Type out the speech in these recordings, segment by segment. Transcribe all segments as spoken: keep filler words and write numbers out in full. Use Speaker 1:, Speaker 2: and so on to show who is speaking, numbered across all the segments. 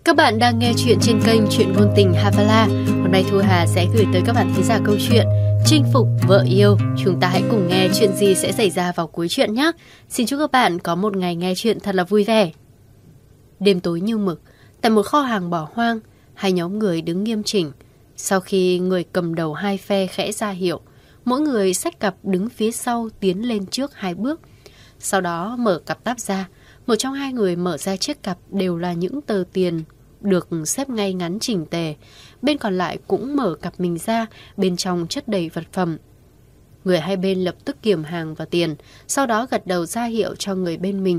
Speaker 1: Các bạn đang nghe chuyện trên kênh Chuyện Ngôn Tình Havala. Hôm nay Thu Hà sẽ gửi tới các bạn thính giả câu chuyện Chinh Phục Vợ Yêu. Chúng ta hãy cùng nghe chuyện gì sẽ xảy ra vào cuối chuyện nhé. Xin chúc các bạn có một ngày nghe chuyện thật là vui vẻ. Đêm tối như mực, tại một kho hàng bỏ hoang, hai nhóm người đứng nghiêm chỉnh. Sau khi người cầm đầu hai phe khẽ ra hiệu, mỗi người xách cặp đứng phía sau tiến lên trước hai bước. Sau đó mở cặp táp ra. Một trong hai người mở ra chiếc cặp đều là những tờ tiền được xếp ngay ngắn chỉnh tề. Bên còn lại cũng mở cặp mình ra, bên trong chất đầy vật phẩm. Người hai bên lập tức kiểm hàng và tiền, sau đó gật đầu ra hiệu cho người bên mình.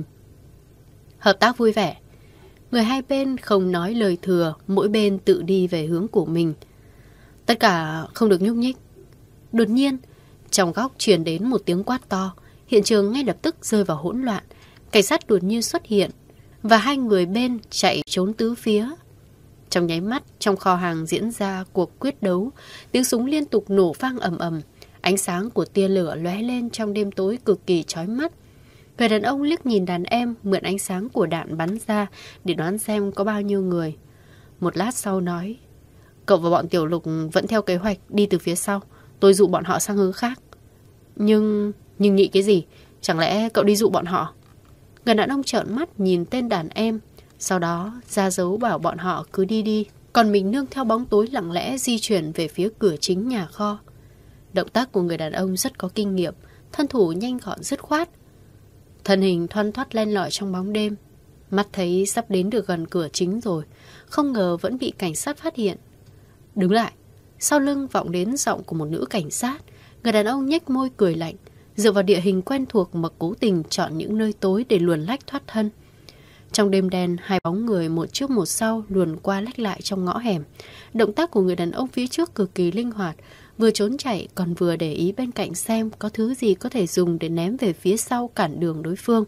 Speaker 1: Hợp tác vui vẻ. Người hai bên không nói lời thừa, mỗi bên tự đi về hướng của mình. Tất cả không được nhúc nhích. Đột nhiên, trong góc truyền đến một tiếng quát to. Hiện trường ngay lập tức rơi vào hỗn loạn. Cảnh sát đột nhiên xuất hiện và hai người bên chạy trốn tứ phía. Trong nháy mắt, trong kho hàng diễn ra cuộc quyết đấu. Tiếng súng liên tục nổ vang ầm ầm. Ánh sáng của tia lửa lóe lên trong đêm tối cực kỳ chói mắt. Người đàn ông liếc nhìn đàn em mượn ánh sáng của đạn bắn ra để đoán xem có bao nhiêu người. Một lát sau nói: Cậu và bọn Tiểu Lục vẫn theo kế hoạch đi từ phía sau. Tôi dụ bọn họ sang hướng khác. Nhưng... nhưng nhị cái gì? Chẳng lẽ cậu đi dụ bọn họ? Người đàn ông trợn mắt nhìn tên đàn em, sau đó ra dấu bảo bọn họ cứ đi đi. Còn mình nương theo bóng tối lặng lẽ di chuyển về phía cửa chính nhà kho. Động tác của người đàn ông rất có kinh nghiệm, thân thủ nhanh gọn dứt khoát. Thân hình thoăn thoắt len lỏi trong bóng đêm. Mắt thấy sắp đến được gần cửa chính rồi, không ngờ vẫn bị cảnh sát phát hiện. Đứng lại. Sau lưng vọng đến giọng của một nữ cảnh sát. Người đàn ông nhếch môi cười lạnh, dựa vào địa hình quen thuộc mà cố tình chọn những nơi tối để luồn lách thoát thân. Trong đêm đen, hai bóng người một trước một sau luồn qua lách lại trong ngõ hẻm. Động tác của người đàn ông phía trước cực kỳ linh hoạt, vừa trốn chạy còn vừa để ý bên cạnh xem có thứ gì có thể dùng để ném về phía sau cản đường đối phương.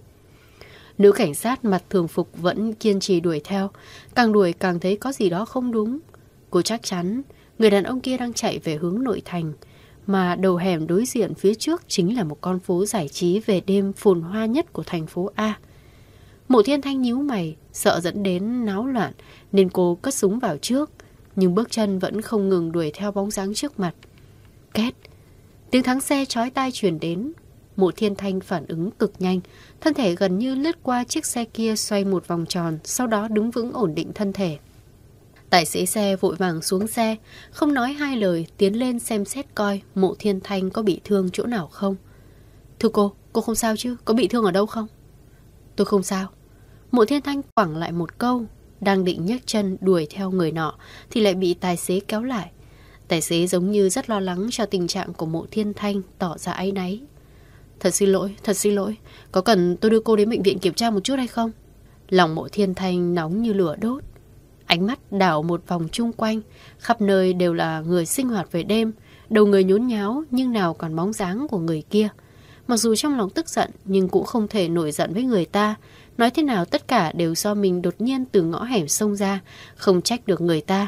Speaker 1: Nữ cảnh sát mặc thường phục vẫn kiên trì đuổi theo, càng đuổi càng thấy có gì đó không đúng. Cô chắc chắn người đàn ông kia đang chạy về hướng nội thành, mà đầu hẻm đối diện phía trước chính là một con phố giải trí về đêm phồn hoa nhất của thành phố A. Mộ Thiên Thanh nhíu mày, sợ dẫn đến náo loạn nên cô cất súng vào trước, nhưng bước chân vẫn không ngừng đuổi theo bóng dáng trước mặt. Két, tiếng thắng xe chói tai truyền đến. Mộ Thiên Thanh phản ứng cực nhanh, thân thể gần như lướt qua chiếc xe kia xoay một vòng tròn, sau đó đứng vững ổn định thân thể. Tài xế xe vội vàng xuống xe, không nói hai lời, tiến lên xem xét coi Mộ Thiên Thanh có bị thương chỗ nào không. Thưa cô, cô không sao chứ? Có bị thương ở đâu không? Tôi không sao. Mộ Thiên Thanh quẳng lại một câu, đang định nhấc chân đuổi theo người nọ thì lại bị tài xế kéo lại. Tài xế giống như rất lo lắng cho tình trạng của Mộ Thiên Thanh, tỏ ra áy náy. Thật xin lỗi, thật xin lỗi. Có cần tôi đưa cô đến bệnh viện kiểm tra một chút hay không? Lòng Mộ Thiên Thanh nóng như lửa đốt. Ánh mắt đảo một vòng chung quanh, khắp nơi đều là người sinh hoạt về đêm, đầu người nhốn nháo nhưng nào còn bóng dáng của người kia. Mặc dù trong lòng tức giận nhưng cũng không thể nổi giận với người ta. Nói thế nào tất cả đều do mình đột nhiên từ ngõ hẻm xông ra, không trách được người ta.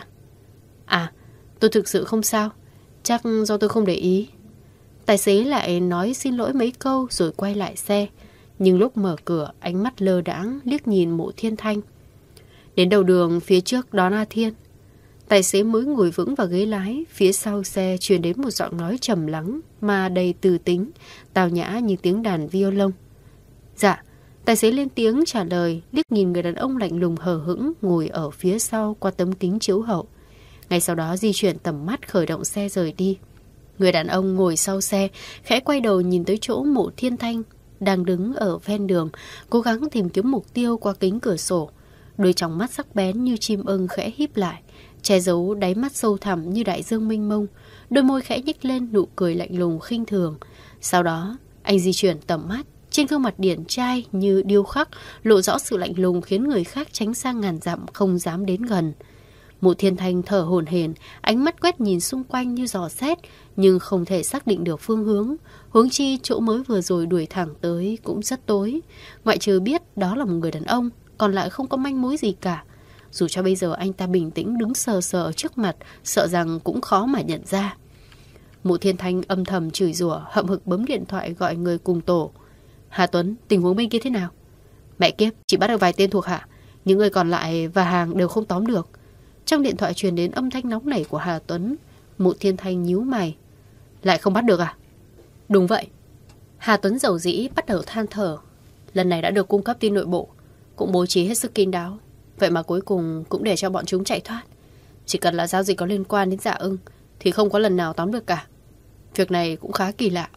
Speaker 1: À, tôi thực sự không sao, chắc do tôi không để ý. Tài xế lại nói xin lỗi mấy câu rồi quay lại xe. Nhưng lúc mở cửa, ánh mắt lơ đãng liếc nhìn Mộ Thiên Thanh. Đến đầu đường phía trước đón A Thiên. Tài xế mới ngồi vững vào ghế lái, phía sau xe truyền đến một giọng nói trầm lắng mà đầy từ tính, tào nhã như tiếng đàn violon. Dạ, tài xế lên tiếng trả lời, liếc nhìn người đàn ông lạnh lùng hờ hững ngồi ở phía sau qua tấm kính chiếu hậu. Ngay sau đó di chuyển tầm mắt khởi động xe rời đi. Người đàn ông ngồi sau xe, khẽ quay đầu nhìn tới chỗ Mộ Thiên Thanh đang đứng ở ven đường, cố gắng tìm kiếm mục tiêu qua kính cửa sổ. Đôi tròng mắt sắc bén như chim ưng khẽ híp lại, che giấu đáy mắt sâu thẳm như đại dương mênh mông. Đôi môi khẽ nhếch lên nụ cười lạnh lùng khinh thường. Sau đó, anh di chuyển tầm mắt, trên gương mặt điển trai như điêu khắc, lộ rõ sự lạnh lùng khiến người khác tránh sang ngàn dặm không dám đến gần. Mộ Thiên Thanh thở hổn hển, ánh mắt quét nhìn xung quanh như dò xét, nhưng không thể xác định được phương hướng. Huống chi chỗ mới vừa rồi đuổi thẳng tới cũng rất tối, ngoại trừ biết đó là một người đàn ông, còn lại không có manh mối gì cả. Dù cho bây giờ anh ta bình tĩnh đứng sờ sờ trước mặt, sợ rằng cũng khó mà nhận ra. Mộ Thiên Thanh âm thầm chửi rủa, hậm hực bấm điện thoại gọi người cùng tổ. Hà Tuấn, tình huống bên kia thế nào? Mẹ kiếp, chỉ bắt được vài tên thuộc hạ, Những người còn lại và hàng đều không tóm được. Trong điện thoại truyền đến âm thanh nóng nảy của Hà Tuấn. Mộ Thiên Thanh nhíu mày. Lại không bắt được à? Đúng vậy. Hà Tuấn dầu dĩ bắt đầu than thở. Lần này đã được cung cấp tin nội bộ, cũng bố trí hết sức kín đáo. Vậy mà cuối cùng cũng để cho bọn chúng chạy thoát. Chỉ cần là giao dịch có liên quan đến Dạ Ưng thì không có lần nào tóm được cả. Việc này cũng khá kỳ lạ.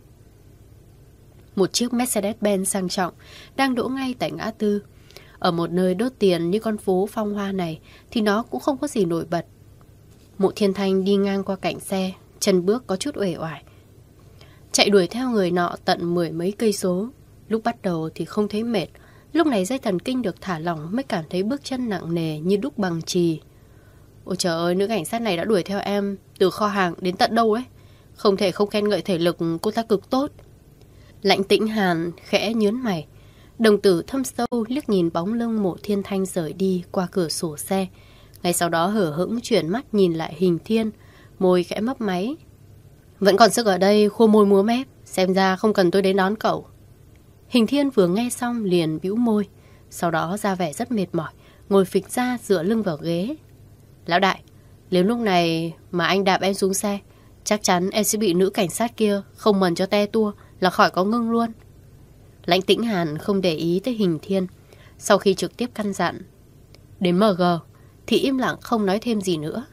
Speaker 1: Một chiếc Mercedes-Benz sang trọng đang đỗ ngay tại ngã tư. Ở một nơi đốt tiền như con phố phong hoa này thì nó cũng không có gì nổi bật. Mộ Thiên Thanh đi ngang qua cạnh xe, chân bước có chút uể oải. Chạy đuổi theo người nọ tận mười mấy cây số. Lúc bắt đầu thì không thấy mệt. Lúc này dây thần kinh được thả lỏng mới cảm thấy bước chân nặng nề như đúc bằng chì. Ôi trời ơi, nữ cảnh sát này đã đuổi theo em từ kho hàng đến tận đâu ấy. Không thể không khen ngợi thể lực cô ta cực tốt. Lãnh Tĩnh Hàn khẽ nhớn mày. Đồng tử thâm sâu liếc nhìn bóng lưng Mộ Thiên Thanh rời đi qua cửa sổ xe. Ngay sau đó hở hững chuyển mắt nhìn lại Hình Thiên, môi khẽ mấp máy. Vẫn còn sức ở đây, khô môi múa mép. Xem ra không cần tôi đến đón cậu. Hình Thiên vừa nghe xong liền bĩu môi. Sau đó ra vẻ rất mệt mỏi, ngồi phịch ra dựa lưng vào ghế. Lão đại, nếu lúc này mà anh đạp em xuống xe, chắc chắn em sẽ bị nữ cảnh sát kia không mần cho te tua là khỏi có ngưng luôn. Lãnh Tĩnh Hàn không để ý tới Hình Thiên. Sau khi trực tiếp căn dặn đến em giê thì im lặng không nói thêm gì nữa.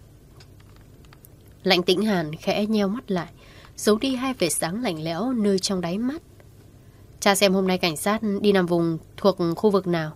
Speaker 1: Lãnh Tĩnh Hàn khẽ nheo mắt lại, giấu đi hai vệt sáng lạnh lẽo nơi trong đáy mắt. Cha xem hôm nay cảnh sát đi nằm vùng thuộc khu vực nào?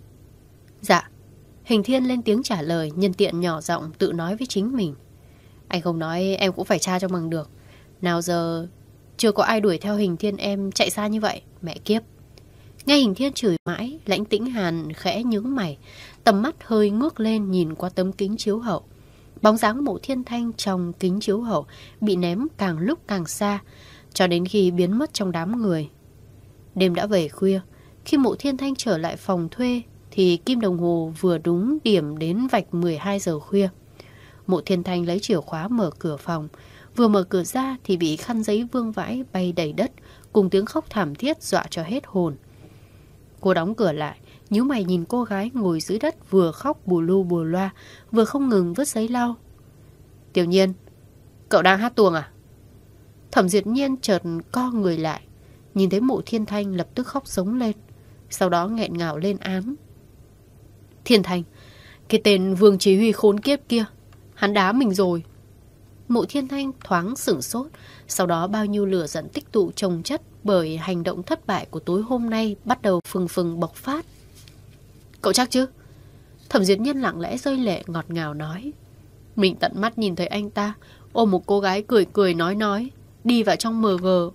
Speaker 1: Dạ. Hình Thiên lên tiếng trả lời, nhân tiện nhỏ giọng tự nói với chính mình. Anh không nói em cũng phải tra cho bằng được. Nào giờ chưa có ai đuổi theo Hình Thiên em chạy xa như vậy. Mẹ kiếp. Nghe Hình Thiên chửi mãi, Lãnh Tĩnh Hàn khẽ nhướng mày, tầm mắt hơi ngước lên nhìn qua tấm kính chiếu hậu. Bóng dáng Mộ Thiên Thanh trong kính chiếu hậu bị ném càng lúc càng xa, cho đến khi biến mất trong đám người. Đêm đã về khuya. Khi Mộ Thiên Thanh trở lại phòng thuê thì kim đồng hồ vừa đúng điểm đến vạch mười hai giờ khuya. Mộ Thiên Thanh lấy chìa khóa mở cửa phòng. Vừa mở cửa ra thì bị khăn giấy vương vãi bay đầy đất, cùng tiếng khóc thảm thiết dọa cho hết hồn. Cô đóng cửa lại, nhíu mày nhìn cô gái ngồi dưới đất vừa khóc bù lu bù loa, vừa không ngừng vứt giấy lau. Tiểu Nhiên, cậu đang hát tuồng à? Thẩm Duyệt Nhiên chợt co người lại, nhìn thấy Mộ Thiên Thanh lập tức khóc sống lên, sau đó nghẹn ngào lên án. Thiên Thanh, cái tên Vương Chí Huy khốn kiếp kia, hắn đá mình rồi. Mộ Thiên Thanh thoáng sửng sốt, sau đó bao nhiêu lửa giận tích tụ chồng chất bởi hành động thất bại của tối hôm nay bắt đầu phừng phừng bộc phát. Cậu chắc chứ? Thẩm Duyệt Nhiên lặng lẽ rơi lệ ngọt ngào nói. Mình tận mắt nhìn thấy anh ta ôm một cô gái cười cười nói nói đi vào trong em giê.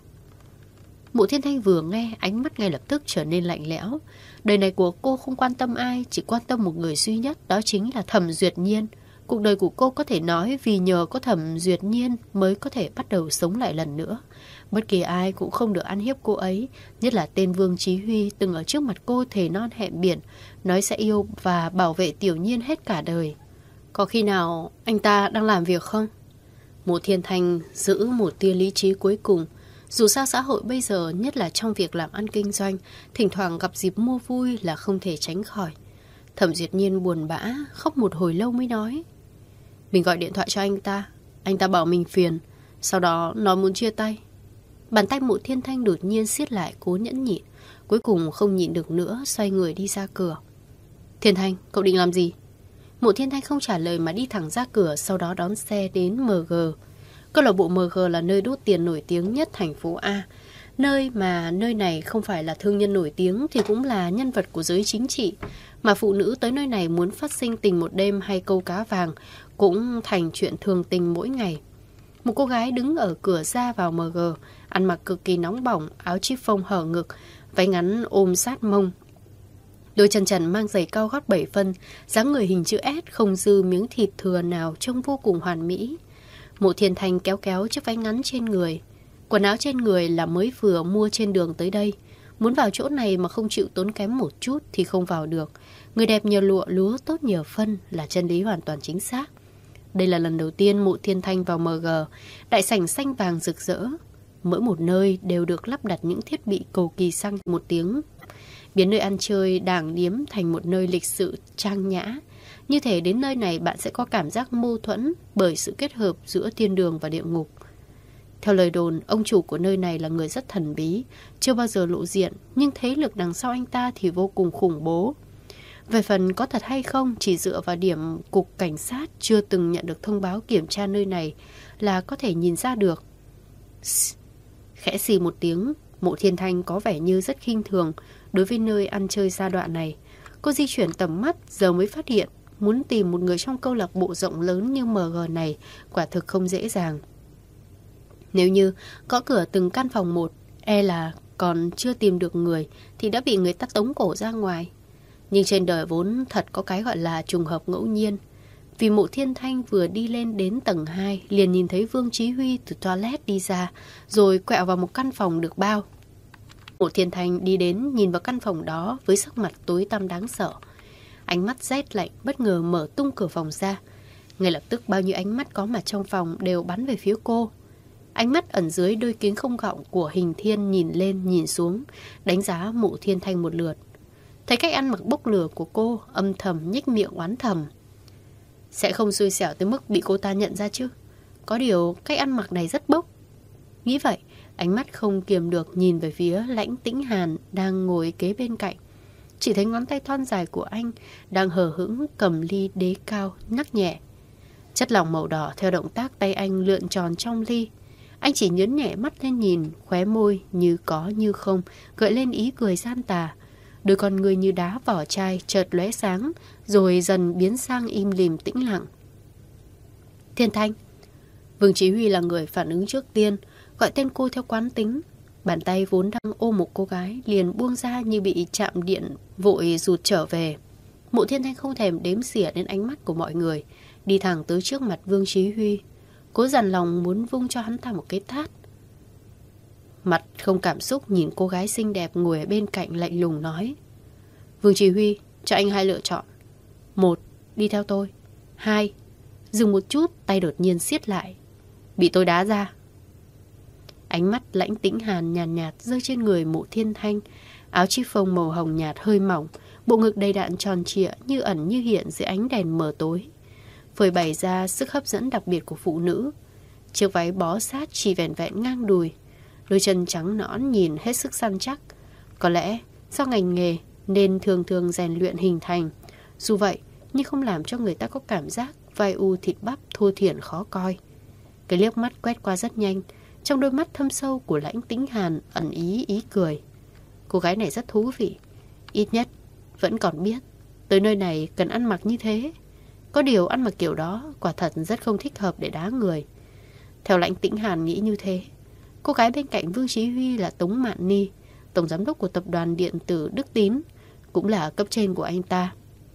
Speaker 1: Mộ Thiên Thanh vừa nghe, ánh mắt ngay lập tức trở nên lạnh lẽo. Đời này của cô không quan tâm ai, chỉ quan tâm một người duy nhất, đó chính là Thẩm Duyệt Nhiên. Cuộc đời của cô có thể nói vì nhờ có Thẩm Duyệt Nhiên mới có thể bắt đầu sống lại lần nữa. Bất kỳ ai cũng không được ăn hiếp cô ấy, nhất là tên Vương Chí Huy từng ở trước mặt cô thề non hẹn biển, nói sẽ yêu và bảo vệ Tiểu Nhiên hết cả đời. Có khi nào anh ta đang làm việc không? Mộ Thiên Thanh giữ một tia lý trí cuối cùng. Dù sao xã hội bây giờ, nhất là trong việc làm ăn kinh doanh, thỉnh thoảng gặp dịp mua vui là không thể tránh khỏi. Thẩm Duyệt Nhiên buồn bã, khóc một hồi lâu mới nói. Mình gọi điện thoại cho anh ta, anh ta bảo mình phiền, sau đó nói muốn chia tay. Bàn tay Mộ Thiên Thanh đột nhiên siết lại cố nhẫn nhịn, cuối cùng không nhịn được nữa, xoay người đi ra cửa. Thiên Thanh, cậu định làm gì? Mộ Thiên Thanh không trả lời mà đi thẳng ra cửa, sau đó đón xe đến em giê. Câu lạc bộ em giê là nơi đốt tiền nổi tiếng nhất thành phố A. Nơi mà nơi này không phải là thương nhân nổi tiếng thì cũng là nhân vật của giới chính trị. Mà phụ nữ tới nơi này muốn phát sinh tình một đêm hay câu cá vàng cũng thành chuyện thường tình mỗi ngày. Một cô gái đứng ở cửa ra vào em giê, ăn mặc cực kỳ nóng bỏng, áo chiếc phông hở ngực, váy ngắn ôm sát mông. Đôi chân trần mang giày cao gót bảy phân, dáng người hình chữ S, không dư miếng thịt thừa nào, trông vô cùng hoàn mỹ. Mộ Thiên Thanh kéo kéo chiếc váy ngắn trên người. Quần áo trên người là mới vừa mua trên đường tới đây. Muốn vào chỗ này mà không chịu tốn kém một chút thì không vào được. Người đẹp nhờ lụa, lúa tốt nhờ phân là chân lý hoàn toàn chính xác. Đây là lần đầu tiên Mộ Thiên Thanh vào em giê, đại sảnh xanh vàng rực rỡ. Mỗi một nơi đều được lắp đặt những thiết bị cầu kỳ xăng một tiếng. biến nơi ăn chơi đàng điếm thành một nơi lịch sự trang nhã. Như thể đến nơi này bạn sẽ có cảm giác mâu thuẫn bởi sự kết hợp giữa thiên đường và địa ngục. Theo lời đồn, ông chủ của nơi này là người rất thần bí, chưa bao giờ lộ diện, nhưng thế lực đằng sau anh ta thì vô cùng khủng bố. Về phần có thật hay không, chỉ dựa vào điểm cục cảnh sát chưa từng nhận được thông báo kiểm tra nơi này là có thể nhìn ra được. Khẽ xì một tiếng, Mộ Thiên Thanh có vẻ như rất khinh thường đối với nơi ăn chơi giai đoạn này. Cô di chuyển tầm mắt giờ mới phát hiện muốn tìm một người trong câu lạc bộ rộng lớn như em giê này quả thực không dễ dàng. Nếu như có cửa từng căn phòng một, e là còn chưa tìm được người thì đã bị người ta tống cổ ra ngoài. Nhưng trên đời vốn thật có cái gọi là trùng hợp ngẫu nhiên. Vì Mộ Thiên Thanh vừa đi lên đến tầng hai liền nhìn thấy Vương Chí Huy từ toilet đi ra, rồi quẹo vào một căn phòng được bao. Mộ Thiên Thanh đi đến nhìn vào căn phòng đó với sắc mặt tối tăm đáng sợ. Ánh mắt rét lạnh bất ngờ mở tung cửa phòng ra. Ngay lập tức bao nhiêu ánh mắt có mặt trong phòng đều bắn về phía cô. Ánh mắt ẩn dưới đôi kính không gọng của Hình Thiên nhìn lên nhìn xuống, đánh giá Mộ Thiên Thanh một lượt. Thấy cách ăn mặc bốc lửa của cô, âm thầm nhếch miệng oán thầm. Sẽ không xui xẻo tới mức bị cô ta nhận ra chứ. Có điều cách ăn mặc này rất bốc. Nghĩ vậy, ánh mắt không kiềm được nhìn về phía Lãnh Tĩnh Hàn đang ngồi kế bên cạnh. Chỉ thấy ngón tay thon dài của anh đang hờ hững cầm ly đế cao nhắc nhẹ. Chất lỏng màu đỏ theo động tác tay anh lượn tròn trong ly. Anh chỉ nhớn nhẹ mắt lên nhìn, khóe môi như có như không gợi lên ý cười gian tà. Đôi con người như đá vỏ chai chợt lóe sáng, rồi dần biến sang im lìm tĩnh lặng. Thiên Thanh. Vương Chí Huy là người phản ứng trước tiên, gọi tên cô theo quán tính. Bàn tay vốn đang ôm một cô gái liền buông ra như bị chạm điện, vội rụt trở về. Mộ Thiên Thanh không thèm đếm xỉa đến ánh mắt của mọi người, đi thẳng tới trước mặt Vương Chí Huy, cố dằn lòng muốn vung cho hắn ta một cái tát. Mặt không cảm xúc nhìn cô gái xinh đẹp ngồi ở bên cạnh lạnh lùng nói: Vương Chí Huy, cho anh hai lựa chọn. Một, đi theo tôi. Hai, dừng một chút, tay đột nhiên siết lại. Bị tôi đá ra. Ánh mắt Lãnh Tĩnh Hàn nhàn nhạt, nhạt rơi trên người Mộ Thiên Thanh. Áo chiffon màu hồng nhạt hơi mỏng, bộ ngực đầy đặn tròn trịa như ẩn như hiện dưới ánh đèn mờ tối, phơi bày ra sức hấp dẫn đặc biệt của phụ nữ. Chiếc váy bó sát chỉ vẻn vẹn ngang đùi, đôi chân trắng nõn nhìn hết sức săn chắc. Có lẽ do ngành nghề nên thường thường rèn luyện hình thành. Dù vậy nhưng không làm cho người ta có cảm giác vai u thịt bắp thô thiển khó coi. Cái liếc mắt quét qua rất nhanh, trong đôi mắt thâm sâu của Lãnh Tĩnh Hàn ẩn ý ý cười. Cô gái này rất thú vị, ít nhất vẫn còn biết tới nơi này cần ăn mặc như thế. Có điều ăn mặc kiểu đó quả thật rất không thích hợp để đá người. Theo Lãnh Tĩnh Hàn nghĩ như thế. Cô gái bên cạnh Vương Chí Huy là Tống Mạn Ni, tổng giám đốc của tập đoàn điện tử Đức Tín, cũng là cấp trên của anh ta.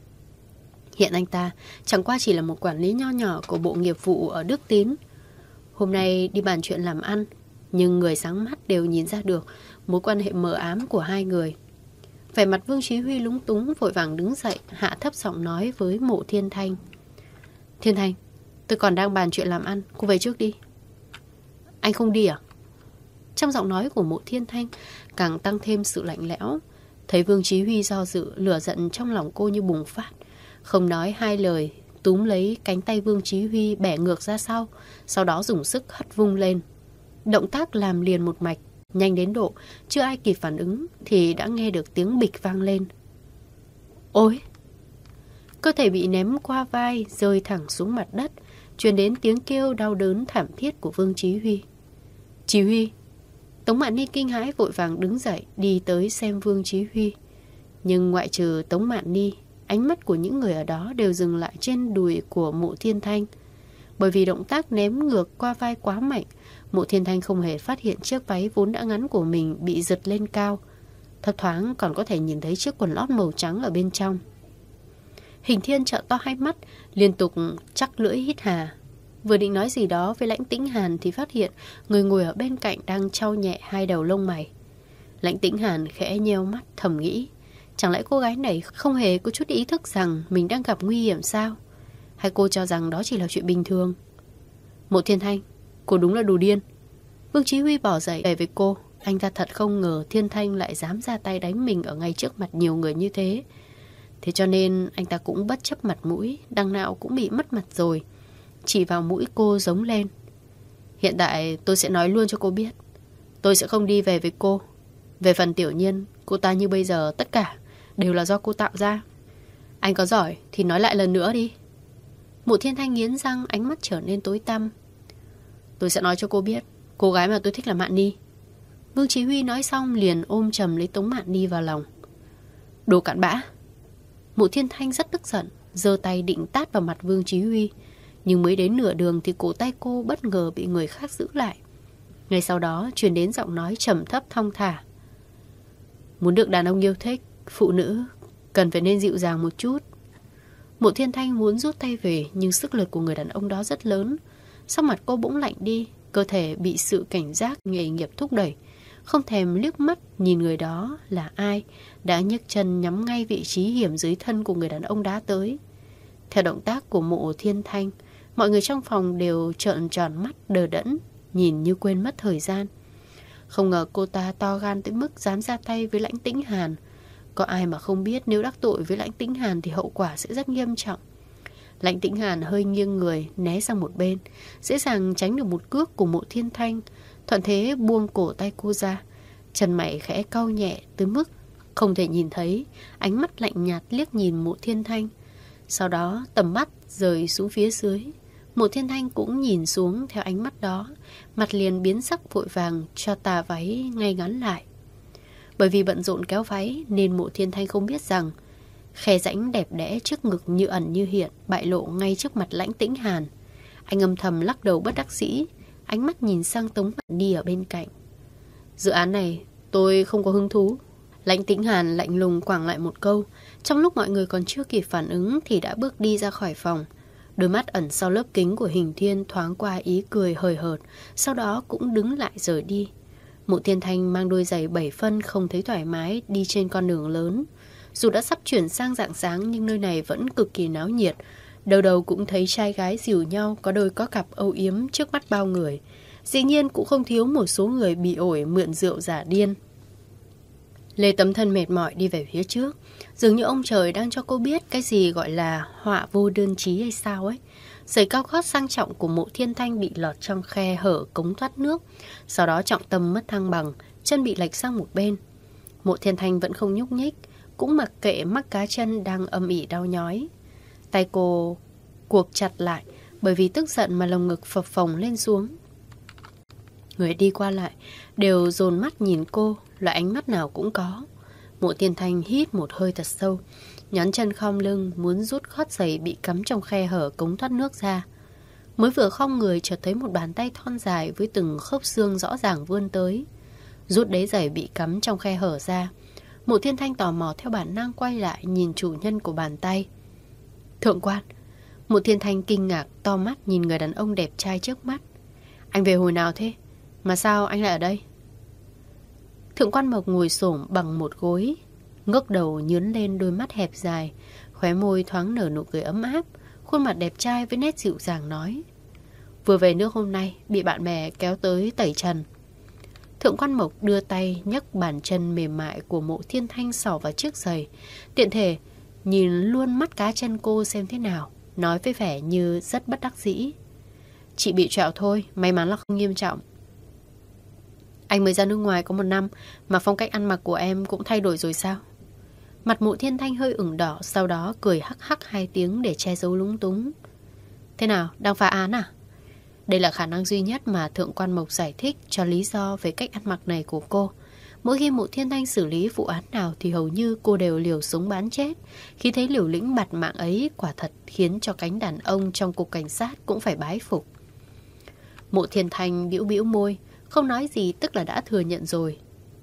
Speaker 1: Hiện anh ta chẳng qua chỉ là một quản lý nho nhỏ của bộ nghiệp vụ ở Đức Tín. Hôm nay đi bàn chuyện làm ăn, nhưng người sáng mắt đều nhìn ra được mối quan hệ mờ ám của hai người. Vẻ mặt Vương Chí Huy lúng túng, vội vàng đứng dậy, hạ thấp giọng nói với Mộ Thiên Thanh: Thiên Thanh, tôi còn đang bàn chuyện làm ăn, cô về trước đi. Anh không đi à? Trong giọng nói của Mộ Thiên Thanh càng tăng thêm sự lạnh lẽo. Thấy Vương Chí Huy do dự, lửa giận trong lòng cô như bùng phát. Không nói hai lời, túm lấy cánh tay Vương Chí Huy bẻ ngược ra sau, sau đó dùng sức hất vung lên. Động tác làm liền một mạch, nhanh đến độ chưa ai kịp phản ứng thì đã nghe được tiếng bịch vang lên. Ôi! Cơ thể bị ném qua vai, rơi thẳng xuống mặt đất, truyền đến tiếng kêu đau đớn thảm thiết của Vương Chí Huy. Chí Huy! Tống Mạn Ni kinh hãi vội vàng đứng dậy đi tới xem Vương Chí Huy. Nhưng ngoại trừ Tống Mạn Ni, ánh mắt của những người ở đó đều dừng lại trên đùi của Mộ Thiên Thanh. Bởi vì động tác ném ngược qua vai quá mạnh, Mộ Thiên Thanh không hề phát hiện chiếc váy vốn đã ngắn của mình bị giật lên cao. Thấp thoáng còn có thể nhìn thấy chiếc quần lót màu trắng ở bên trong. Hình Thiên trợn to hai mắt, liên tục chắc lưỡi hít hà. Vừa định nói gì đó với Lãnh Tĩnh Hàn thì phát hiện người ngồi ở bên cạnh đang trao nhẹ hai đầu lông mày. Lãnh Tĩnh Hàn khẽ nheo mắt thầm nghĩ, chẳng lẽ cô gái này không hề có chút ý thức rằng mình đang gặp nguy hiểm sao? Hay cô cho rằng đó chỉ là chuyện bình thường? Mộ Thiên Thanh, cô đúng là đồ điên. Vương Chí Huy bỏ dậy về với cô. anh ta thật không ngờ Thiên Thanh lại dám ra tay đánh mình ở ngay trước mặt nhiều người như thế. Thế cho nên anh ta cũng bất chấp mặt mũi, đằng nào cũng bị mất mặt rồi. Chỉ vào mũi cô giống lên. Hiện tại tôi sẽ nói luôn cho cô biết, tôi sẽ không đi về với cô. Về phần Tiểu Nhiên, cô ta như bây giờ tất cả đều là do cô tạo ra. Anh có giỏi thì nói lại lần nữa đi. Mộ Thiên Thanh nghiến răng, ánh mắt trở nên tối tăm. Tôi sẽ nói cho cô biết, cô gái mà tôi thích là Mạn Ni. Vương Chí Huy nói xong liền ôm chầm lấy Tống Mạn Ni vào lòng. Đồ cặn bã. Mộ Thiên Thanh rất tức giận, giơ tay định tát vào mặt Vương Chí Huy. Nhưng mới đến nửa đường thì cổ tay cô bất ngờ bị người khác giữ lại. Ngay sau đó truyền đến giọng nói trầm thấp thong thả. Muốn được đàn ông yêu thích, phụ nữ cần phải nên dịu dàng một chút. Mộ Thiên Thanh muốn rút tay về, nhưng sức lực của người đàn ông đó rất lớn. Sắc mặt cô bỗng lạnh đi, cơ thể bị sự cảnh giác nghề nghiệp thúc đẩy. Không thèm liếc mắt nhìn người đó là ai, đã nhấc chân nhắm ngay vị trí hiểm dưới thân của người đàn ông đá tới. Theo động tác của Mộ Thiên Thanh, mọi người trong phòng đều trợn tròn mắt đờ đẫn, nhìn như quên mất thời gian. Không ngờ cô ta to gan tới mức dám ra tay với Lãnh Tĩnh Hàn. Có ai mà không biết nếu đắc tội với Lãnh Tĩnh Hàn thì hậu quả sẽ rất nghiêm trọng. Lãnh Tĩnh Hàn hơi nghiêng người, né sang một bên, dễ dàng tránh được một cước của Mộ Thiên Thanh, thuận thế buông cổ tay cô ra. Chân mày khẽ cau nhẹ tới mức không thể nhìn thấy, ánh mắt lạnh nhạt liếc nhìn Mộ Thiên Thanh. Sau đó tầm mắt rời xuống phía dưới. Mộ Thiên Thanh cũng nhìn xuống theo ánh mắt đó, mặt liền biến sắc vội vàng cho tà váy ngay ngắn lại. Bởi vì bận rộn kéo váy nên Mộ Thiên Thanh không biết rằng khe rãnh đẹp đẽ trước ngực như ẩn như hiện bại lộ ngay trước mặt Lãnh Tĩnh Hàn. Anh âm thầm lắc đầu bất đắc dĩ, ánh mắt nhìn sang Tống Mạn Ni ở bên cạnh. Dự án này tôi không có hứng thú. Lãnh Tĩnh Hàn lạnh lùng quẳng lại một câu. Trong lúc mọi người còn chưa kịp phản ứng thì đã bước đi ra khỏi phòng. Đôi mắt ẩn sau lớp kính của Hình Thiên thoáng qua ý cười hời hợt, sau đó cũng đứng lại rời đi. Mộ Thiên Thanh mang đôi giày bảy phân không thấy thoải mái đi trên con đường lớn. Dù đã sắp chuyển sang rạng sáng nhưng nơi này vẫn cực kỳ náo nhiệt. Đầu đầu cũng thấy trai gái dìu nhau, có đôi có cặp âu yếm trước mắt bao người. Dĩ nhiên cũng không thiếu một số người bị ổi mượn rượu giả điên. Lê Tấm Thân mệt mỏi đi về phía trước. Dường như ông trời đang cho cô biết cái gì gọi là họa vô đơn chí hay sao ấy. Giày cao gót sang trọng của Mộ Thiên Thanh bị lọt trong khe hở cống thoát nước. Sau đó trọng tâm mất thăng bằng, chân bị lệch sang một bên. Mộ Thiên Thanh vẫn không nhúc nhích, cũng mặc kệ mắt cá chân đang âm ỉ đau nhói. Tay cô cuộc chặt lại, bởi vì tức giận mà lồng ngực phập phồng lên xuống. Người đi qua lại đều dồn mắt nhìn cô, loại ánh mắt nào cũng có. Mộ Thiên Thanh hít một hơi thật sâu, nhón chân khom lưng muốn rút gót giày bị cắm trong khe hở cống thoát nước ra. Mới vừa khom người chợt thấy một bàn tay thon dài với từng khớp xương rõ ràng vươn tới, rút đế giày bị cắm trong khe hở ra. Mộ Thiên Thanh tò mò theo bản năng quay lại nhìn chủ nhân của bàn tay. Thượng quan. Mộ Thiên Thanh kinh ngạc to mắt nhìn người đàn ông đẹp trai trước mắt. Anh về hồi nào thế? Mà sao anh lại ở đây? Thượng quan Mộc ngồi xổm bằng một gối, ngước đầu nhướn lên đôi mắt hẹp dài, khóe môi thoáng nở nụ cười ấm áp, khuôn mặt đẹp trai với nét dịu dàng nói. Vừa về nước hôm nay, bị bạn bè kéo tới tẩy trần. Thượng quan Mộc đưa tay nhấc bàn chân mềm mại của Mộ Thiên Thanh xỏ vào chiếc giày, tiện thể nhìn luôn mắt cá chân cô xem thế nào, nói với vẻ như rất bất đắc dĩ. Chị bị trẹo thôi, may mắn là không nghiêm trọng. Anh mới ra nước ngoài có một năm mà phong cách ăn mặc của em cũng thay đổi rồi sao? Mặt Mộ Thiên Thanh hơi ửng đỏ, sau đó cười hắc hắc hai tiếng để che giấu lúng túng. Thế nào, đang phá án à? Đây là khả năng duy nhất mà Thượng quan Mộc giải thích cho lý do về cách ăn mặc này của cô. Mỗi khi Mộ Thiên Thanh xử lý vụ án nào thì hầu như cô đều liều súng bán chết. Khi thấy liều lĩnh bạt mạng ấy quả thật khiến cho cánh đàn ông trong cục cảnh sát cũng phải bái phục. Mộ Thiên Thanh bĩu bĩu môi, không nói gì tức là đã thừa nhận rồi.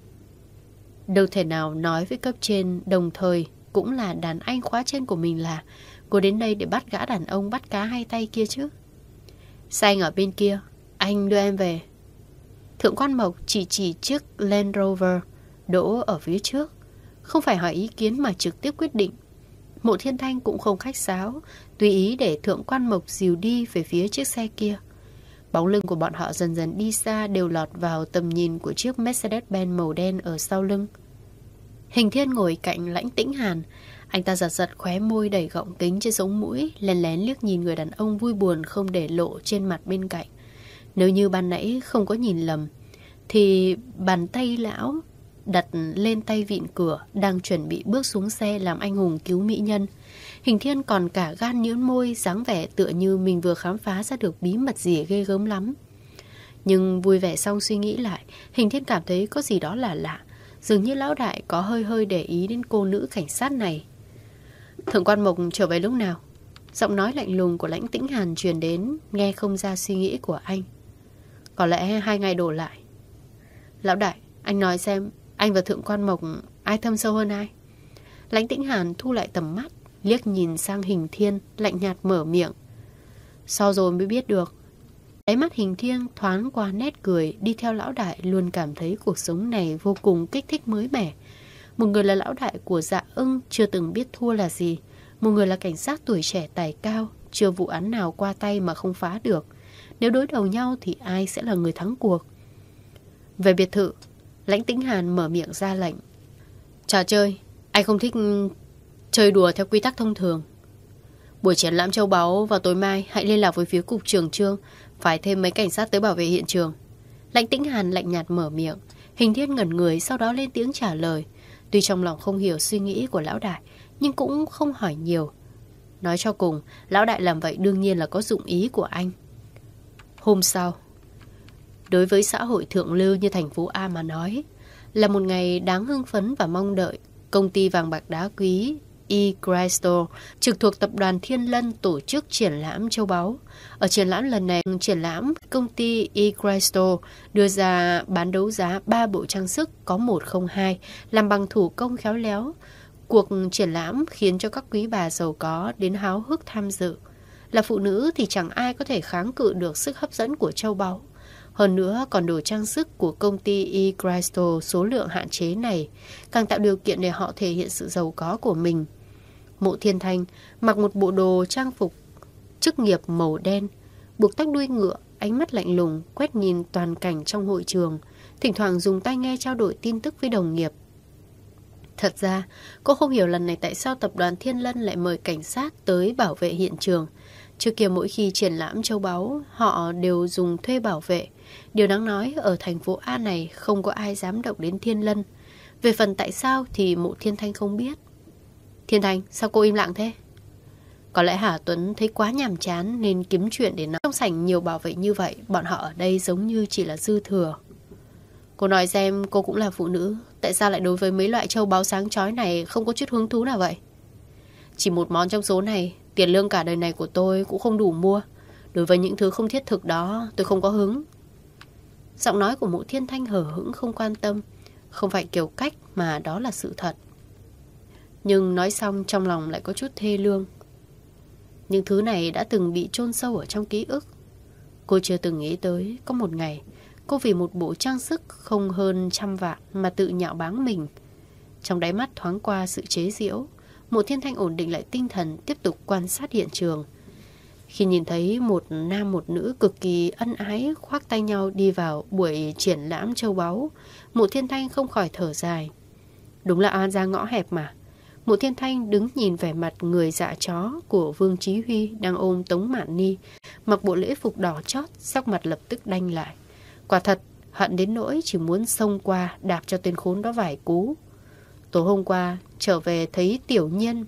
Speaker 1: Đâu thể nào nói với cấp trên đồng thời cũng là đàn anh khóa trên của mình là cô đến đây để bắt gã đàn ông bắt cá hai tay kia chứ. Sao anh ở bên kia, anh đưa em về. Thượng quan Mộc chỉ chỉ chiếc Land Rover đỗ ở phía trước, không phải hỏi ý kiến mà trực tiếp quyết định. Mộ Thiên Thanh cũng không khách sáo, tùy ý để Thượng quan Mộc dìu đi về phía chiếc xe kia. Bóng lưng của bọn họ dần dần đi xa, đều lọt vào tầm nhìn của chiếc Mercedes-Benz màu đen ở sau lưng. Hình Thiên ngồi cạnh Lãnh Tĩnh Hàn. Anh ta giật giật khóe môi đẩy gọng kính trên sống mũi, lén lén liếc nhìn người đàn ông vui buồn không để lộ trên mặt bên cạnh. Nếu như ban nãy không có nhìn lầm, thì bàn tay lão đặt lên tay vịn cửa, đang chuẩn bị bước xuống xe làm anh hùng cứu mỹ nhân. Hình Thiên còn cả gan nhếch môi, dáng vẻ tựa như mình vừa khám phá ra được bí mật gì ghê gớm lắm. Nhưng vui vẻ xong suy nghĩ lại, Hình Thiên cảm thấy có gì đó là lạ. Dường như lão đại có hơi hơi để ý đến cô nữ cảnh sát này. Thượng quan Mộc trở về lúc nào? Giọng nói lạnh lùng của Lãnh Tĩnh Hàn truyền đến, nghe không ra suy nghĩ của anh. Có lẽ hai ngày đổ lại. Lão đại, anh nói xem, anh và Thượng quan Mộc ai thâm sâu hơn ai? Lãnh Tĩnh Hàn thu lại tầm mắt, liếc nhìn sang Hình Thiên, lạnh nhạt mở miệng. Sau rồi mới biết được. Đáy mắt Hình Thiên thoáng qua nét cười, đi theo lão đại luôn cảm thấy cuộc sống này vô cùng kích thích mới mẻ. Một người là lão đại của Dạ Ưng, chưa từng biết thua là gì. Một người là cảnh sát tuổi trẻ tài cao, chưa vụ án nào qua tay mà không phá được. Nếu đối đầu nhau thì ai sẽ là người thắng cuộc? Về biệt thự, Lãnh Tĩnh Hàn mở miệng ra lệnh. Trò chơi, anh không thích chơi đùa theo quy tắc thông thường. Buổi triển lãm châu báu vào tối mai, hãy liên lạc với phía cục trưởng Trương, phải thêm mấy cảnh sát tới bảo vệ hiện trường. Lãnh Tĩnh Hàn lạnh nhạt mở miệng. Hình Thiên ngẩn người, sau đó lên tiếng trả lời. Tuy trong lòng không hiểu suy nghĩ của lão đại, nhưng cũng không hỏi nhiều. Nói cho cùng, lão đại làm vậy đương nhiên là có dụng ý của anh. Hôm sau, đối với xã hội thượng lưu như thành phố A mà nói, là một ngày đáng hưng phấn và mong đợi. Công ty vàng bạc đá quý E-Crystal trực thuộc tập đoàn Thiên Lân tổ chức triển lãm châu báu. Ở triển lãm lần này, triển lãm công ty E-Crystal đưa ra bán đấu giá ba bộ trang sức có một không hai làm bằng thủ công khéo léo. Cuộc triển lãm khiến cho các quý bà giàu có đến háo hức tham dự. Là phụ nữ thì chẳng ai có thể kháng cự được sức hấp dẫn của châu báu. Hơn nữa còn đồ trang sức của công ty E-Crystal số lượng hạn chế này càng tạo điều kiện để họ thể hiện sự giàu có của mình. Mộ Thiên Thanh mặc một bộ đồ trang phục chức nghiệp màu đen, buộc tóc đuôi ngựa, ánh mắt lạnh lùng quét nhìn toàn cảnh trong hội trường, thỉnh thoảng dùng tai nghe trao đổi tin tức với đồng nghiệp. Thật ra, cô không hiểu lần này tại sao tập đoàn Thiên Lân lại mời cảnh sát tới bảo vệ hiện trường. Trước kia mỗi khi triển lãm châu báu, họ đều dùng thuê bảo vệ. Điều đáng nói, ở thành phố A này không có ai dám động đến Thiên Lân. Về phần tại sao thì Mộ Thiên Thanh không biết. Thiên Thanh, sao cô im lặng thế? Có lẽ Hà Tuấn thấy quá nhàm chán nên kiếm chuyện để nói. Trong sảnh nhiều bảo vệ như vậy, bọn họ ở đây giống như chỉ là dư thừa. Cô nói xem, cô cũng là phụ nữ, tại sao lại đối với mấy loại châu báu sáng chói này không có chút hứng thú nào vậy? Chỉ một món trong số này, tiền lương cả đời này của tôi cũng không đủ mua. Đối với những thứ không thiết thực đó, tôi không có hứng. Giọng nói của Mộ Thiên Thanh hờ hững không quan tâm. Không phải kiểu cách mà đó là sự thật. Nhưng nói xong trong lòng lại có chút thê lương. Những thứ này đã từng bị chôn sâu ở trong ký ức. Cô chưa từng nghĩ tới có một ngày cô vì một bộ trang sức không hơn trăm vạn mà tự nhạo báng mình. Trong đáy mắt thoáng qua sự chế giễu. Mộ Thiên Thanh ổn định lại tinh thần, tiếp tục quan sát hiện trường. Khi nhìn thấy một nam một nữ cực kỳ ân ái khoác tay nhau đi vào buổi triển lãm châu báu, Mộ Thiên Thanh không khỏi thở dài. Đúng là oan ra ngõ hẹp mà. Mộ Thiên Thanh đứng nhìn vẻ mặt người dạ chó của Vương Chí Huy đang ôm Tống Mạn Ni, mặc bộ lễ phục đỏ chót, sắc mặt lập tức đanh lại. Quả thật, hận đến nỗi chỉ muốn xông qua đạp cho tên khốn đó vài cú. Tối hôm qua, trở về thấy Tiểu Nhiên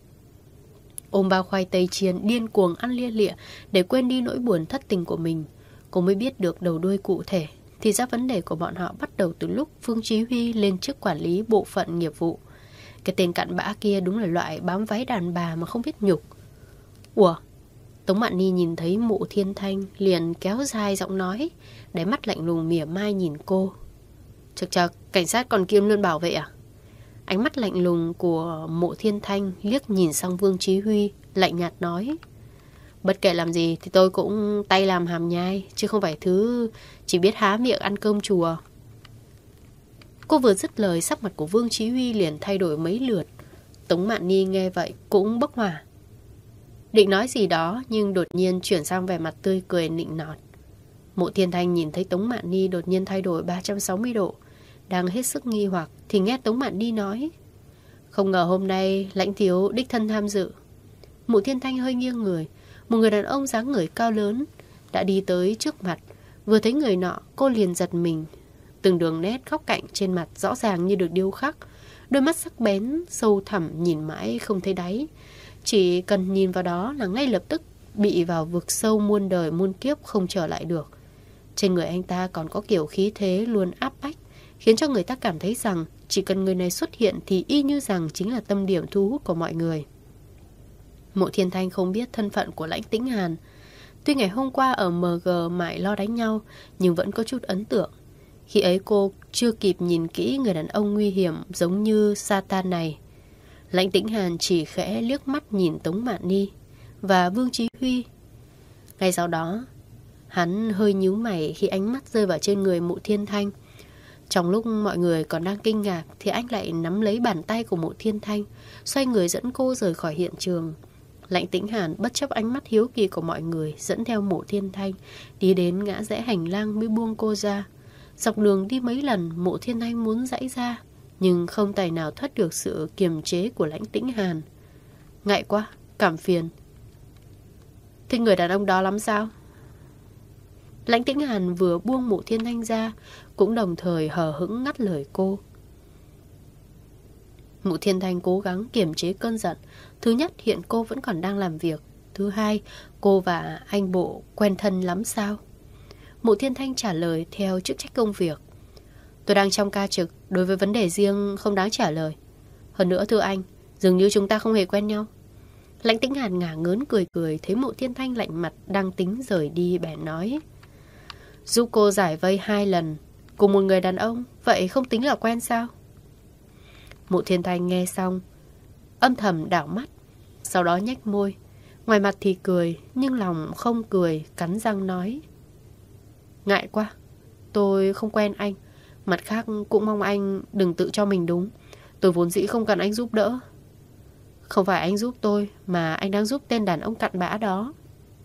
Speaker 1: ôm bao khoai tây chiên điên cuồng ăn lia lịa để quên đi nỗi buồn thất tình của mình. Cô mới biết được đầu đuôi cụ thể. Thì ra vấn đề của bọn họ bắt đầu từ lúc Vương Chí Huy lên chức quản lý bộ phận nghiệp vụ. Cái tên cặn bã kia đúng là loại bám váy đàn bà mà không biết nhục. Ủa? Tống Mạn Ni nhìn thấy Mộ Thiên Thanh liền kéo dài giọng nói, đáy mắt lạnh lùng mỉa mai nhìn cô. Chật chật, cảnh sát còn kiêm luôn bảo vệ à? Ánh mắt lạnh lùng của Mộ Thiên Thanh liếc nhìn sang Vương Chí Huy, lạnh nhạt nói. Bất kể làm gì thì tôi cũng tay làm hàm nhai, chứ không phải thứ chỉ biết há miệng ăn cơm chùa. Cô vừa dứt lời, sắc mặt của Vương Chí Huy liền thay đổi mấy lượt. Tống Mạn Ni nghe vậy cũng bốc hỏa. Định nói gì đó nhưng đột nhiên chuyển sang vẻ mặt tươi cười nịnh nọt. Mộ Thiên Thanh nhìn thấy Tống Mạn Ni đột nhiên thay đổi ba trăm sáu mươi độ. Đang hết sức nghi hoặc thì nghe Tống Mạn Ni nói: "Không ngờ hôm nay lãnh thiếu đích thân tham dự." Mộ Thiên Thanh hơi nghiêng người. Một người đàn ông dáng người cao lớn đã đi tới trước mặt. Vừa thấy người nọ, cô liền giật mình. Từng đường nét góc cạnh trên mặt rõ ràng như được điêu khắc. Đôi mắt sắc bén, sâu thẳm nhìn mãi không thấy đáy. Chỉ cần nhìn vào đó là ngay lập tức bị vào vực sâu muôn đời muôn kiếp không trở lại được. Trên người anh ta còn có kiểu khí thế luôn áp bách, khiến cho người ta cảm thấy rằng chỉ cần người này xuất hiện thì y như rằng chính là tâm điểm thu hút của mọi người. Mộ Thiên Thanh không biết thân phận của Lãnh Tĩnh Hàn. Tuy ngày hôm qua ở em giê mãi lo đánh nhau, nhưng vẫn có chút ấn tượng. Khi ấy cô chưa kịp nhìn kỹ người đàn ông nguy hiểm giống như Satan này. Lãnh Tĩnh Hàn chỉ khẽ liếc mắt nhìn Tống Mạn Ni và Vương Chí Huy. Ngay sau đó, hắn hơi nhíu mày khi ánh mắt rơi vào trên người Mộ Thiên Thanh. Trong lúc mọi người còn đang kinh ngạc thì anh lại nắm lấy bàn tay của Mộ Thiên Thanh, xoay người dẫn cô rời khỏi hiện trường. Lãnh Tĩnh Hàn bất chấp ánh mắt hiếu kỳ của mọi người, dẫn theo Mộ Thiên Thanh đi đến ngã rẽ hành lang mới buông cô ra. Dọc đường đi mấy lần, Mộ Thiên Thanh muốn giãy ra, nhưng không tài nào thoát được sự kiềm chế của Lãnh Tĩnh Hàn. Ngại quá, cảm phiền. Thích người đàn ông đó lắm sao? Lãnh Tĩnh Hàn vừa buông Mộ Thiên Thanh ra, cũng đồng thời hờ hững ngắt lời cô. Mộ Thiên Thanh cố gắng kiềm chế cơn giận. Thứ nhất, hiện cô vẫn còn đang làm việc. Thứ hai, cô và anh Bộ quen thân lắm sao? Mộ Thiên Thanh trả lời theo chức trách công việc. Tôi đang trong ca trực, đối với vấn đề riêng không đáng trả lời. Hơn nữa thưa anh, dường như chúng ta không hề quen nhau. Lãnh Tĩnh Hàn ngả ngớn cười cười, thấy Mộ Thiên Thanh lạnh mặt đang tính rời đi bèn nói: giúp cô giải vây hai lần cùng một người đàn ông, vậy không tính là quen sao? Mộ Thiên Thanh nghe xong âm thầm đảo mắt, sau đó nhếch môi. Ngoài mặt thì cười, nhưng lòng không cười, cắn răng nói: ngại quá, tôi không quen anh. Mặt khác cũng mong anh đừng tự cho mình đúng. Tôi vốn dĩ không cần anh giúp đỡ. Không phải anh giúp tôi, mà anh đang giúp tên đàn ông cặn bã đó.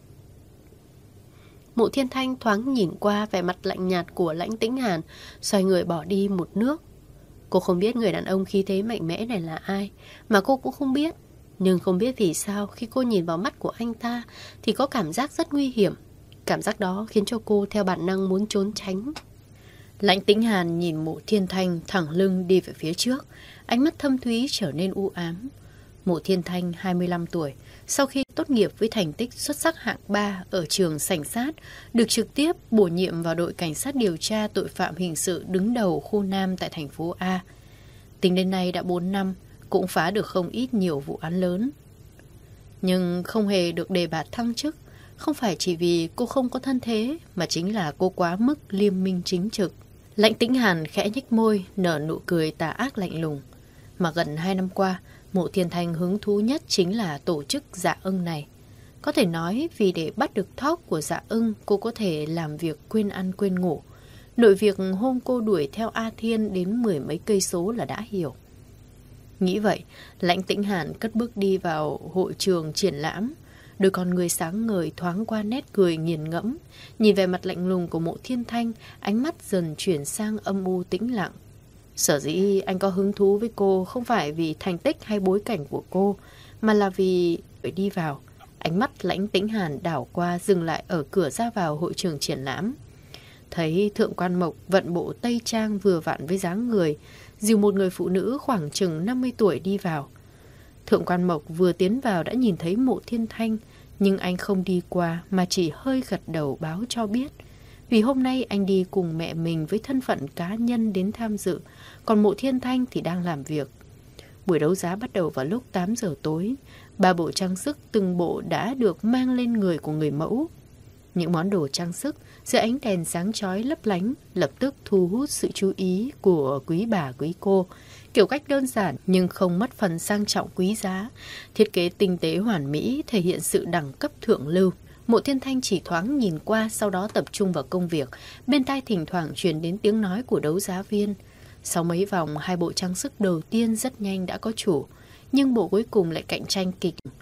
Speaker 1: Mộ Thiên Thanh thoáng nhìn qua vẻ mặt lạnh nhạt của Lãnh Tĩnh Hàn, xoay người bỏ đi một nước. Cô không biết người đàn ông khí thế mạnh mẽ này là ai, mà cô cũng không biết. Nhưng không biết vì sao khi cô nhìn vào mắt của anh ta thì có cảm giác rất nguy hiểm. Cảm giác đó khiến cho cô theo bản năng muốn trốn tránh. Lãnh Tĩnh Hàn nhìn Mộ Thiên Thanh thẳng lưng đi về phía trước, ánh mắt thâm thúy trở nên u ám. Mộ Thiên Thanh hai mươi lăm tuổi, sau khi tốt nghiệp với thành tích xuất sắc hạng ba ở trường Sảnh Sát, được trực tiếp bổ nhiệm vào đội cảnh sát điều tra tội phạm hình sự đứng đầu khu Nam tại thành phố A. Tính đến nay đã bốn năm, cũng phá được không ít nhiều vụ án lớn. Nhưng không hề được đề bạt thăng chức, không phải chỉ vì cô không có thân thế, mà chính là cô quá mức liêm minh chính trực. Lãnh Tĩnh Hàn khẽ nhếch môi, nở nụ cười tà ác lạnh lùng. Mà gần hai năm qua, Mộ Thiên Thanh hứng thú nhất chính là tổ chức Dạ Ưng này. Có thể nói vì để bắt được thóp của Dạ Ưng, cô có thể làm việc quên ăn quên ngủ. Nội việc hôm cô đuổi theo A Thiên đến mười mấy cây số là đã hiểu. Nghĩ vậy, Lãnh Tĩnh Hàn cất bước đi vào hội trường triển lãm. Đôi con người sáng ngời thoáng qua nét cười nghiền ngẫm. Nhìn về mặt lạnh lùng của Mộ Thiên Thanh, ánh mắt dần chuyển sang âm u tĩnh lặng. Sở dĩ anh có hứng thú với cô không phải vì thành tích hay bối cảnh của cô, mà là vì phải đi vào. Ánh mắt Lãnh Tĩnh Hàn đảo qua dừng lại ở cửa ra vào hội trường triển lãm. Thấy Thượng Quan Mộc vận bộ tây trang vừa vặn với dáng người, dìu một người phụ nữ khoảng chừng năm mươi tuổi đi vào. Thượng Quan Mộc vừa tiến vào đã nhìn thấy Mộ Thiên Thanh, nhưng anh không đi qua mà chỉ hơi gật đầu báo cho biết. Vì hôm nay anh đi cùng mẹ mình với thân phận cá nhân đến tham dự, còn Mộ Thiên Thanh thì đang làm việc. Buổi đấu giá bắt đầu vào lúc tám giờ tối. Ba bộ trang sức từng bộ đã được mang lên người của người mẫu. Những món đồ trang sức dưới ánh đèn sáng chói lấp lánh lập tức thu hút sự chú ý của quý bà quý cô. Kiểu cách đơn giản nhưng không mất phần sang trọng quý giá, thiết kế tinh tế hoàn mỹ thể hiện sự đẳng cấp thượng lưu. Mộ Thiên Thanh chỉ thoáng nhìn qua, sau đó tập trung vào công việc. Bên tai thỉnh thoảng truyền đến tiếng nói của đấu giá viên. Sau mấy vòng, hai bộ trang sức đầu tiên rất nhanh đã có chủ, nhưng bộ cuối cùng lại cạnh tranh kịch.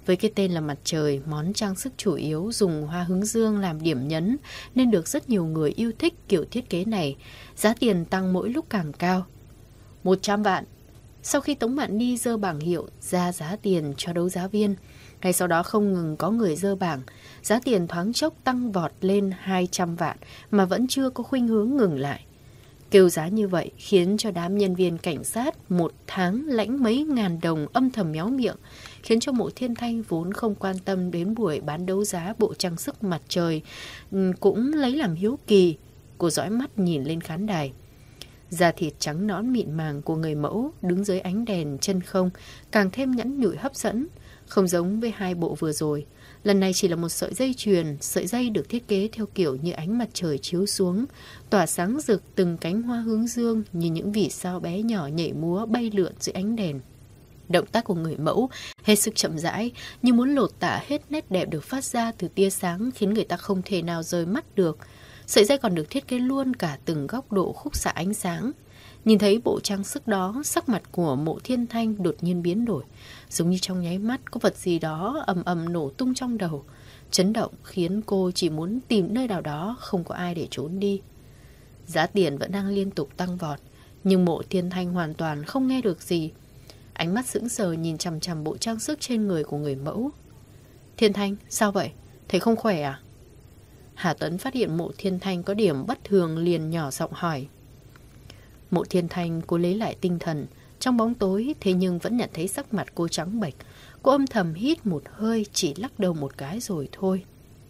Speaker 1: Với cái tên là mặt trời, món trang sức chủ yếu dùng hoa hướng dương làm điểm nhấn nên được rất nhiều người yêu thích kiểu thiết kế này. Giá tiền tăng mỗi lúc càng cao. một trăm vạn. Sau khi Tống Mạn Ni dơ bảng hiệu ra giá tiền cho đấu giá viên, ngay sau đó không ngừng có người dơ bảng, giá tiền thoáng chốc tăng vọt lên hai trăm vạn mà vẫn chưa có khuynh hướng ngừng lại. Kêu giá như vậy khiến cho đám nhân viên cảnh sát một tháng lãnh mấy ngàn đồng âm thầm méo miệng, khiến cho Mộ Thiên Thanh vốn không quan tâm đến buổi bán đấu giá bộ trang sức mặt trời cũng lấy làm hiếu kỳ. Cô dõi mắt nhìn lên khán đài. Da thịt trắng nõn mịn màng của người mẫu đứng dưới ánh đèn chân không càng thêm nhẵn nhụi hấp dẫn, không giống với hai bộ vừa rồi. Lần này chỉ là một sợi dây chuyền, sợi dây được thiết kế theo kiểu như ánh mặt trời chiếu xuống, tỏa sáng rực từng cánh hoa hướng dương như những vì sao bé nhỏ nhảy múa bay lượn dưới ánh đèn. Động tác của người mẫu hết sức chậm rãi, như muốn lột tả hết nét đẹp được phát ra từ tia sáng khiến người ta không thể nào rời mắt được. Sợi dây còn được thiết kế luôn cả từng góc độ khúc xạ ánh sáng. Nhìn thấy bộ trang sức đó, sắc mặt của Mộ Thiên Thanh đột nhiên biến đổi, giống như trong nháy mắt có vật gì đó ầm ầm nổ tung trong đầu. Chấn động khiến cô chỉ muốn tìm nơi nào đó không có ai để trốn đi. Giá tiền vẫn đang liên tục tăng vọt, nhưng Mộ Thiên Thanh hoàn toàn không nghe được gì. Ánh mắt sững sờ nhìn chằm chằm bộ trang sức trên người của người mẫu. Thiên Thanh, sao vậy? Thấy không khỏe à? Hà Tuấn phát hiện Mộ Thiên Thanh có điểm bất thường liền nhỏ giọng hỏi. Mộ Thiên Thanh cố lấy lại tinh thần trong bóng tối, thế nhưng vẫn nhận thấy sắc mặt cô trắng bệch. Cô âm thầm hít một hơi, chỉ lắc đầu một cái rồi thôi.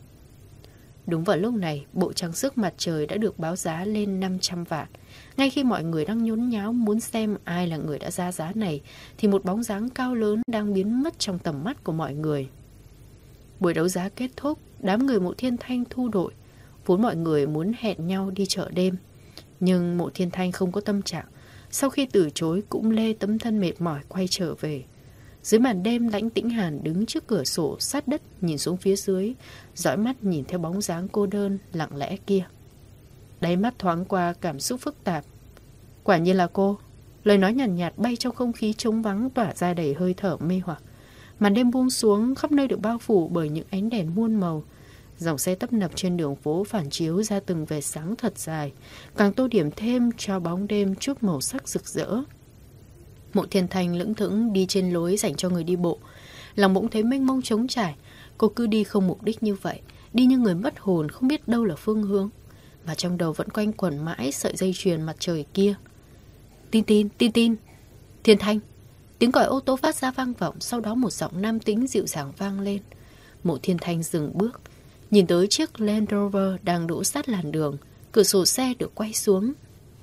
Speaker 1: Đúng vào lúc này, bộ trang sức mặt trời đã được báo giá lên năm trăm vạn. Ngay khi mọi người đang nhốn nháo muốn xem ai là người đã ra giá này, thì một bóng dáng cao lớn đang biến mất trong tầm mắt của mọi người. Buổi đấu giá kết thúc, đám người Mộ Thiên Thanh thu đội. Vốn mọi người muốn hẹn nhau đi chợ đêm, nhưng Mộ Thiên Thanh không có tâm trạng. Sau khi từ chối cũng lê tấm thân mệt mỏi quay trở về. Dưới màn đêm, Lãnh Tĩnh Hàn đứng trước cửa sổ sát đất nhìn xuống phía dưới, dõi mắt nhìn theo bóng dáng cô đơn lặng lẽ kia. Đáy mắt thoáng qua cảm xúc phức tạp. Quả nhiên là cô. Lời nói nhàn nhạt, nhạt bay trong không khí trống vắng tỏa ra đầy hơi thở mê hoặc. Màn đêm buông xuống, khắp nơi được bao phủ bởi những ánh đèn muôn màu. Dòng xe tấp nập trên đường phố phản chiếu ra từng vệt sáng thật dài, càng tô điểm thêm cho bóng đêm chút màu sắc rực rỡ. Mộ Thiên Thanh lững thững đi trên lối dành cho người đi bộ. Lòng bỗng thấy mênh mông trống trải. Cô cứ đi không mục đích như vậy, đi như người mất hồn không biết đâu là phương hướng. Và trong đầu vẫn quanh quẩn mãi sợi dây chuyền mặt trời kia. Tin tin, tin tin. Thiên Thanh. Tiếng còi ô tô phát ra vang vọng, sau đó một giọng nam tính dịu dàng vang lên. Mộ Thiên Thanh dừng bước, nhìn tới chiếc Land Rover đang đỗ sát làn đường. Cửa sổ xe được quay xuống.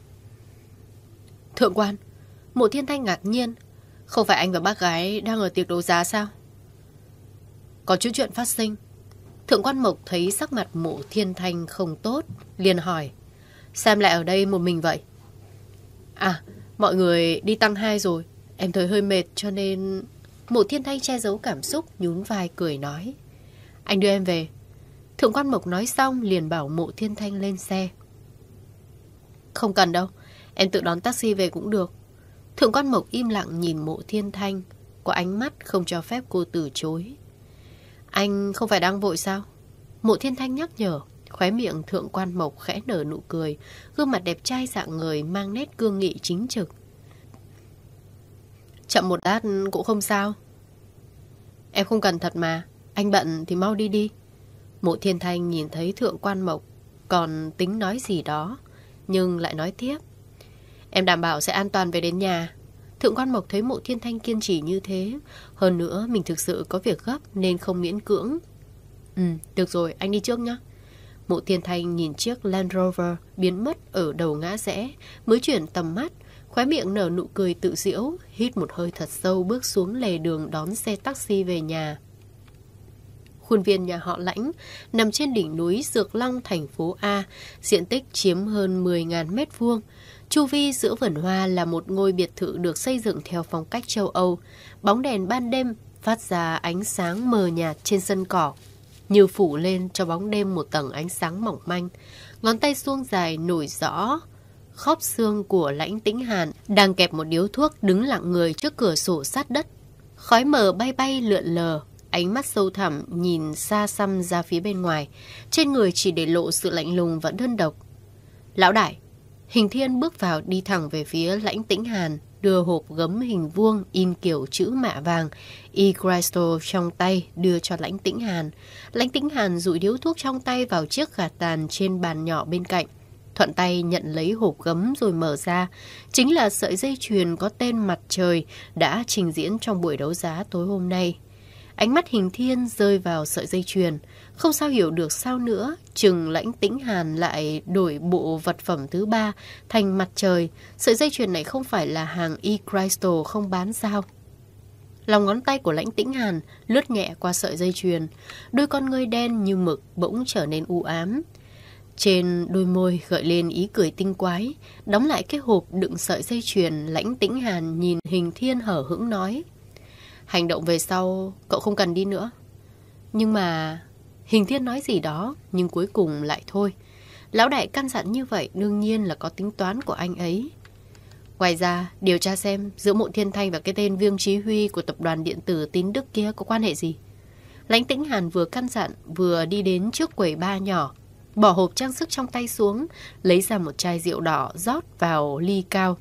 Speaker 1: Thượng quan. Mộ Thiên Thanh ngạc nhiên. Không phải anh và bác gái đang ở tiệc đấu giá sao? Có chút chuyện phát sinh. Thượng quan Mộc thấy sắc mặt Mộ Thiên Thanh không tốt, liền hỏi. Sao em lại ở đây một mình vậy? À, mọi người đi tăng hai rồi. Em thấy hơi mệt cho nên... Mộ Thiên Thanh che giấu cảm xúc, nhún vai cười nói. Anh đưa em về. Thượng quan Mộc nói xong liền bảo Mộ Thiên Thanh lên xe. Không cần đâu, em tự đón taxi về cũng được. Thượng quan Mộc im lặng nhìn Mộ Thiên Thanh, có ánh mắt không cho phép cô từ chối. Anh không phải đang vội sao? Mộ Thiên Thanh nhắc nhở. Khóe miệng Thượng quan Mộc khẽ nở nụ cười, gương mặt đẹp trai dạng người mang nét cương nghị chính trực. Chậm một lát cũng không sao. Em không cần thật mà, anh bận thì mau đi đi. Mộ Thiên Thanh nhìn thấy Thượng quan Mộc còn tính nói gì đó, nhưng lại nói tiếp. Em đảm bảo sẽ an toàn về đến nhà. Thượng quan Mộc thấy Mộ Thiên Thanh kiên trì như thế, hơn nữa mình thực sự có việc gấp nên không miễn cưỡng. Ừ, được rồi, anh đi trước nhé. Mộ Thiên Thanh nhìn chiếc Land Rover biến mất ở đầu ngã rẽ, mới chuyển tầm mắt, khóe miệng nở nụ cười tự giễu, hít một hơi thật sâu bước xuống lề đường đón xe taxi về nhà. Khuôn viên nhà họ Lãnh nằm trên đỉnh núi Dược Long, thành phố A, diện tích chiếm hơn mười nghìn mét vuông. Chu vi giữa vườn hoa là một ngôi biệt thự được xây dựng theo phong cách châu Âu. Bóng đèn ban đêm phát ra ánh sáng mờ nhạt trên sân cỏ, như phủ lên cho bóng đêm một tầng ánh sáng mỏng manh. Ngón tay suông dài nổi rõ khớp xương của Lãnh Tĩnh Hàn đang kẹp một điếu thuốc đứng lặng người trước cửa sổ sát đất. Khói mờ bay bay lượn lờ ánh mắt sâu thẳm nhìn xa xăm ra phía bên ngoài, trên người chỉ để lộ sự lạnh lùng và đơn độc. Lão đại. Hình Thiên bước vào đi thẳng về phía Lãnh Tĩnh Hàn, đưa hộp gấm hình vuông in kiểu chữ mạ vàng y crystal trong tay đưa cho Lãnh Tĩnh Hàn. Lãnh Tĩnh Hàn dụi điếu thuốc trong tay vào chiếc gạt tàn trên bàn nhỏ bên cạnh, thuận tay nhận lấy hộp gấm rồi mở ra. Chính là sợi dây chuyền có tên Mặt Trời đã trình diễn trong buổi đấu giá tối hôm nay. Ánh mắt Hình Thiên rơi vào sợi dây chuyền, không sao hiểu được sao nữa, chừng Lãnh Tĩnh Hàn lại đổi bộ vật phẩm thứ ba thành mặt trời. Sợi dây chuyền này không phải là hàng e-crystal không bán sao? Lòng ngón tay của Lãnh Tĩnh Hàn lướt nhẹ qua sợi dây chuyền, đôi con ngươi đen như mực bỗng trở nên u ám. Trên đôi môi gợi lên ý cười tinh quái, đóng lại cái hộp đựng sợi dây chuyền. Lãnh Tĩnh Hàn nhìn Hình Thiên hở hững nói: hành động về sau cậu không cần đi nữa. Nhưng mà... Hình Thiên nói gì đó nhưng cuối cùng lại thôi. Lão đại căn dặn như vậy đương nhiên là có tính toán của anh ấy. Ngoài ra điều tra xem giữa Mộ Thiên Thanh và cái tên Vương Chí Huy của tập đoàn điện tử Tín Đức kia có quan hệ gì. Lãnh Tĩnh Hàn vừa căn dặn vừa đi đến trước quầy bar nhỏ, bỏ hộp trang sức trong tay xuống, lấy ra một chai rượu đỏ rót vào ly cao.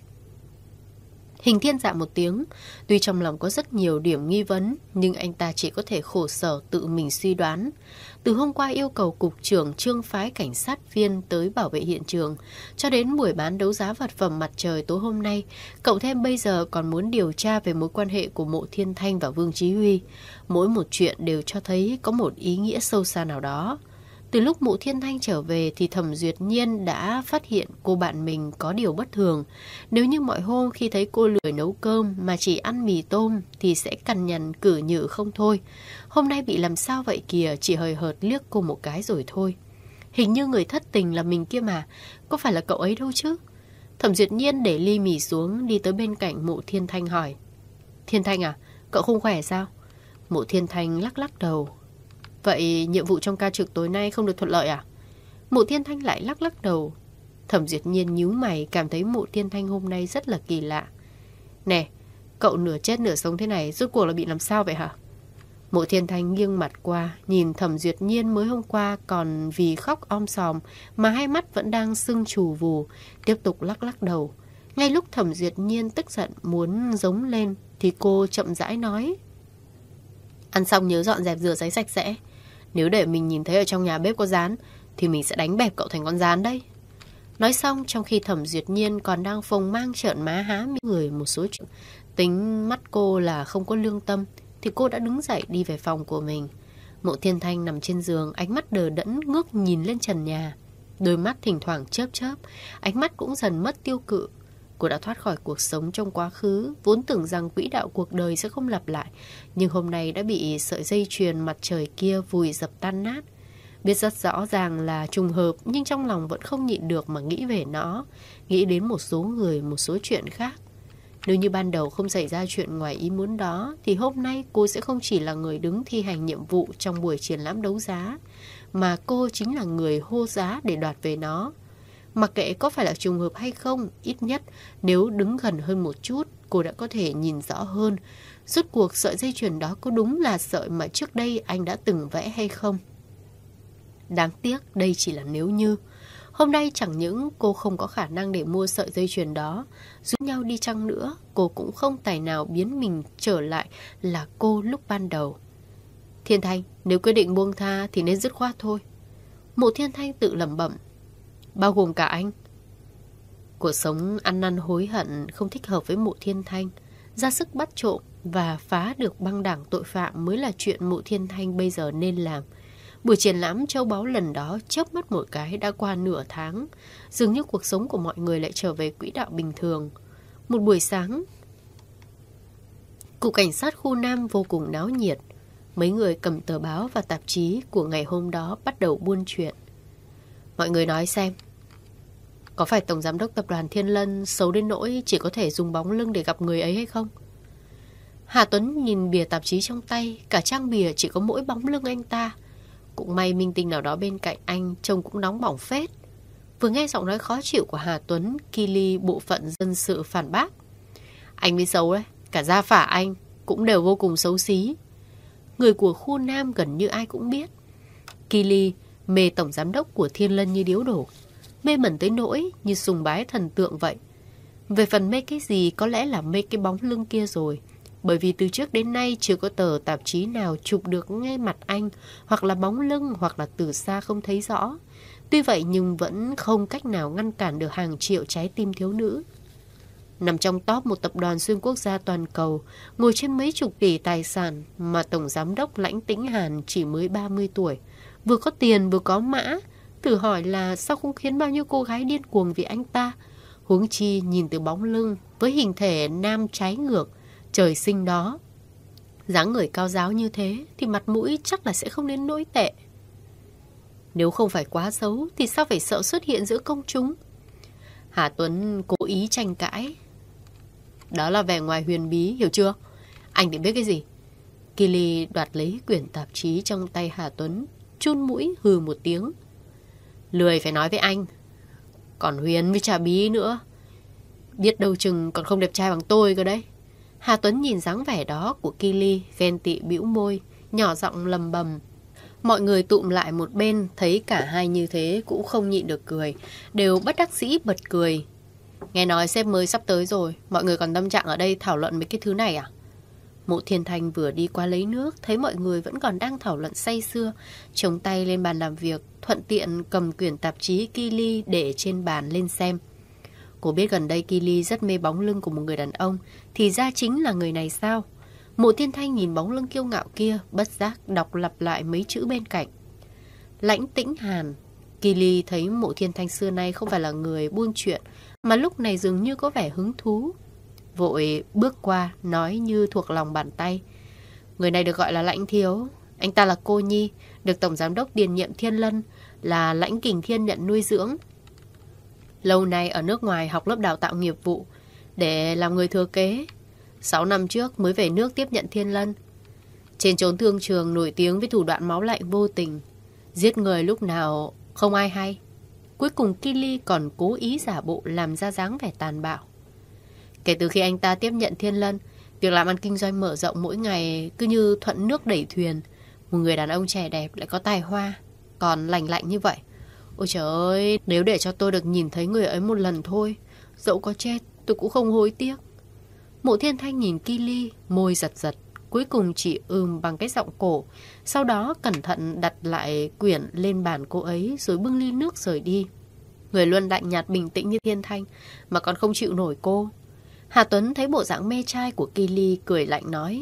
Speaker 1: Hình Thiên dạ một tiếng, tuy trong lòng có rất nhiều điểm nghi vấn, nhưng anh ta chỉ có thể khổ sở tự mình suy đoán. Từ hôm qua yêu cầu cục trưởng Trương phái cảnh sát viên tới bảo vệ hiện trường, cho đến buổi bán đấu giá vật phẩm mặt trời tối hôm nay, cậu thêm bây giờ còn muốn điều tra về mối quan hệ của Mộ Thiên Thanh và Vương Chí Huy. Mỗi một chuyện đều cho thấy có một ý nghĩa sâu xa nào đó. Từ lúc Mộ Thiên Thanh trở về thì Thẩm Duyệt Nhiên đã phát hiện cô bạn mình có điều bất thường. Nếu như mọi hôm khi thấy cô lười nấu cơm mà chỉ ăn mì tôm thì sẽ cằn nhằn cử nhự không thôi. Hôm nay bị làm sao vậy kìa, chỉ hời hợt liếc cô một cái rồi thôi. Hình như người thất tình là mình kia mà, có phải là cậu ấy đâu chứ? Thẩm Duyệt Nhiên để ly mì xuống, đi tới bên cạnh Mộ Thiên Thanh hỏi: Thiên Thanh à, cậu không khỏe sao? Mộ Thiên Thanh lắc lắc đầu. Vậy nhiệm vụ trong ca trực tối nay không được thuận lợi à? Mộ Thiên Thanh lại lắc lắc đầu. Thẩm Duyệt Nhiên nhíu mày, cảm thấy Mộ Thiên Thanh hôm nay rất là kỳ lạ. Nè, cậu nửa chết nửa sống thế này, rốt cuộc là bị làm sao vậy hả? Mộ Thiên Thanh nghiêng mặt qua, nhìn Thẩm Duyệt Nhiên mới hôm qua còn vì khóc om sòm mà hai mắt vẫn đang sưng trù vù, tiếp tục lắc lắc đầu. Ngay lúc Thẩm Duyệt Nhiên tức giận muốn giống lên thì cô chậm rãi nói: ăn xong nhớ dọn dẹp rửa giấy sạch sẽ. Nếu để mình nhìn thấy ở trong nhà bếp có rán thì mình sẽ đánh bẹp cậu thành con rán đấy. Nói xong, trong khi Thẩm Duyệt Nhiên còn đang phồng mang trợn má há miệng người một số chuyện, tính mắt cô là không có lương tâm, thì cô đã đứng dậy đi về phòng của mình. Mộ Thiên Thanh nằm trên giường, ánh mắt đờ đẫn ngước nhìn lên trần nhà, đôi mắt thỉnh thoảng chớp chớp, ánh mắt cũng dần mất tiêu cự. Cô đã thoát khỏi cuộc sống trong quá khứ, vốn tưởng rằng quỹ đạo cuộc đời sẽ không lặp lại, nhưng hôm nay đã bị sợi dây chuyền mặt trời kia vùi dập tan nát. Biết rất rõ ràng là trùng hợp, nhưng trong lòng vẫn không nhịn được mà nghĩ về nó, nghĩ đến một số người, một số chuyện khác. Nếu như ban đầu không xảy ra chuyện ngoài ý muốn đó, thì hôm nay cô sẽ không chỉ là người đứng thi hành nhiệm vụ trong buổi triển lãm đấu giá, mà cô chính là người hô giá để đoạt về nó. Mặc kệ có phải là trùng hợp hay không, ít nhất nếu đứng gần hơn một chút, cô đã có thể nhìn rõ hơn rốt cuộc sợi dây chuyền đó có đúng là sợi mà trước đây anh đã từng vẽ hay không. Đáng tiếc đây chỉ là nếu như. Hôm nay chẳng những cô không có khả năng để mua sợi dây chuyền đó, dù nhau đi chăng nữa, cô cũng không tài nào biến mình trở lại là cô lúc ban đầu. Thiên Thanh, nếu quyết định buông tha thì nên dứt khoát thôi. Mộ Thiên Thanh tự lẩm bẩm. Bao gồm cả anh. Cuộc sống ăn năn hối hận không thích hợp với Mộ Thiên Thanh. Ra sức bắt trộm và phá được băng đảng tội phạm mới là chuyện Mộ Thiên Thanh bây giờ nên làm. Buổi triển lãm châu báu lần đó chớp mắt một cái đã qua nửa tháng. Dường như cuộc sống của mọi người lại trở về quỹ đạo bình thường. Một buổi sáng, cục cảnh sát khu Nam vô cùng náo nhiệt. Mấy người cầm tờ báo và tạp chí của ngày hôm đó bắt đầu buôn chuyện. Mọi người nói xem, có phải Tổng Giám đốc Tập đoàn Thiên Lân xấu đến nỗi chỉ có thể dùng bóng lưng để gặp người ấy hay không? Hà Tuấn nhìn bìa tạp chí trong tay, cả trang bìa chỉ có mỗi bóng lưng anh ta. Cũng may minh tinh nào đó bên cạnh anh trông cũng nóng bỏng phết. Vừa nghe giọng nói khó chịu của Hà Tuấn, Kili bộ phận dân sự phản bác. Anh mới xấu đấy, cả gia phả anh cũng đều vô cùng xấu xí. người của khu Nam gần như ai cũng biết. Kili mê tổng giám đốc của Thiên Lân như điếu đổ, mê mẩn tới nỗi như sùng bái thần tượng vậy. Về phần mê cái gì, có lẽ là mê cái bóng lưng kia rồi. Bởi vì từ trước đến nay chưa có tờ tạp chí nào chụp được ngay mặt anh, hoặc là bóng lưng, hoặc là từ xa không thấy rõ. Tuy vậy nhưng vẫn không cách nào ngăn cản được hàng triệu trái tim thiếu nữ. Nằm trong top một tập đoàn xuyên quốc gia toàn cầu, ngồi trên mấy chục tỷ tài sản, mà tổng giám đốc Lãnh Tĩnh Hàn chỉ mới ba mươi tuổi. Vừa có tiền vừa có mã. Thử hỏi là sao không khiến bao nhiêu cô gái điên cuồng vì anh ta. Huống chi nhìn từ bóng lưng, với hình thể nam trái ngược, trời sinh đó, dáng người cao ráo như thế thì mặt mũi chắc là sẽ không đến nỗi tệ. Nếu không phải quá xấu thì sao phải sợ xuất hiện giữa công chúng? Hà Tuấn cố ý tranh cãi. Đó là vẻ ngoài huyền bí, hiểu chưa? Anh thì biết cái gì? Kili đoạt lấy quyển tạp chí trong tay Hà Tuấn, chun mũi hừ một tiếng. Lười phải nói với anh. Còn Huyền với Trà Bí nữa, biết đâu chừng còn không đẹp trai bằng tôi cơ đấy. Hà Tuấn nhìn dáng vẻ đó của Kili, ghen tị bĩu môi, nhỏ giọng lầm bầm. Mọi người tụm lại một bên, thấy cả hai như thế cũng không nhịn được cười, đều bất đắc dĩ bật cười. Nghe nói sếp mới sắp tới rồi, mọi người còn tâm trạng ở đây thảo luận mấy cái thứ này à? Mộ Thiên Thanh vừa đi qua lấy nước, thấy mọi người vẫn còn đang thảo luận say sưa, chống tay lên bàn làm việc, thuận tiện cầm quyển tạp chí Kili để trên bàn lên xem. Cô biết gần đây Kili rất mê bóng lưng của một người đàn ông, thì ra chính là người này sao? Mộ Thiên Thanh nhìn bóng lưng kiêu ngạo kia, bất giác đọc lặp lại mấy chữ bên cạnh. Lãnh Tĩnh Hàn. Kili thấy Mộ Thiên Thanh xưa nay không phải là người buôn chuyện, mà lúc này dường như có vẻ hứng thú. Vội bước qua, nói như thuộc lòng bàn tay. Người này được gọi là Lãnh Thiếu. Anh ta là cô nhi, được Tổng Giám đốc Điền nhiệm Thiên Lân là Lãnh Kình Thiên nhận nuôi dưỡng. Lâu nay ở nước ngoài học lớp đào tạo nghiệp vụ để làm người thừa kế. Sáu năm trước mới về nước tiếp nhận Thiên Lân. Trên chốn thương trường nổi tiếng với thủ đoạn máu lạnh vô tình, giết người lúc nào không ai hay. Cuối cùng Kili còn cố ý giả bộ làm ra dáng vẻ tàn bạo. Kể từ khi anh ta tiếp nhận Thiên Lân, việc làm ăn kinh doanh mở rộng mỗi ngày cứ như thuận nước đẩy thuyền. Một người đàn ông trẻ đẹp lại có tài hoa, còn lành lạnh như vậy. Ôi trời ơi, nếu để cho tôi được nhìn thấy người ấy một lần thôi, dẫu có chết tôi cũng không hối tiếc. Mộ Thiên Thanh nhìn Kili, môi giật giật, cuối cùng chỉ ừm bằng cái giọng cổ. Sau đó cẩn thận đặt lại quyển lên bàn cô ấy, rồi bưng ly nước rời đi. Người luôn lạnh nhạt bình tĩnh như Thiên Thanh mà còn không chịu nổi cô. Hà Tuấn thấy bộ dạng mê trai của Kili, cười lạnh nói.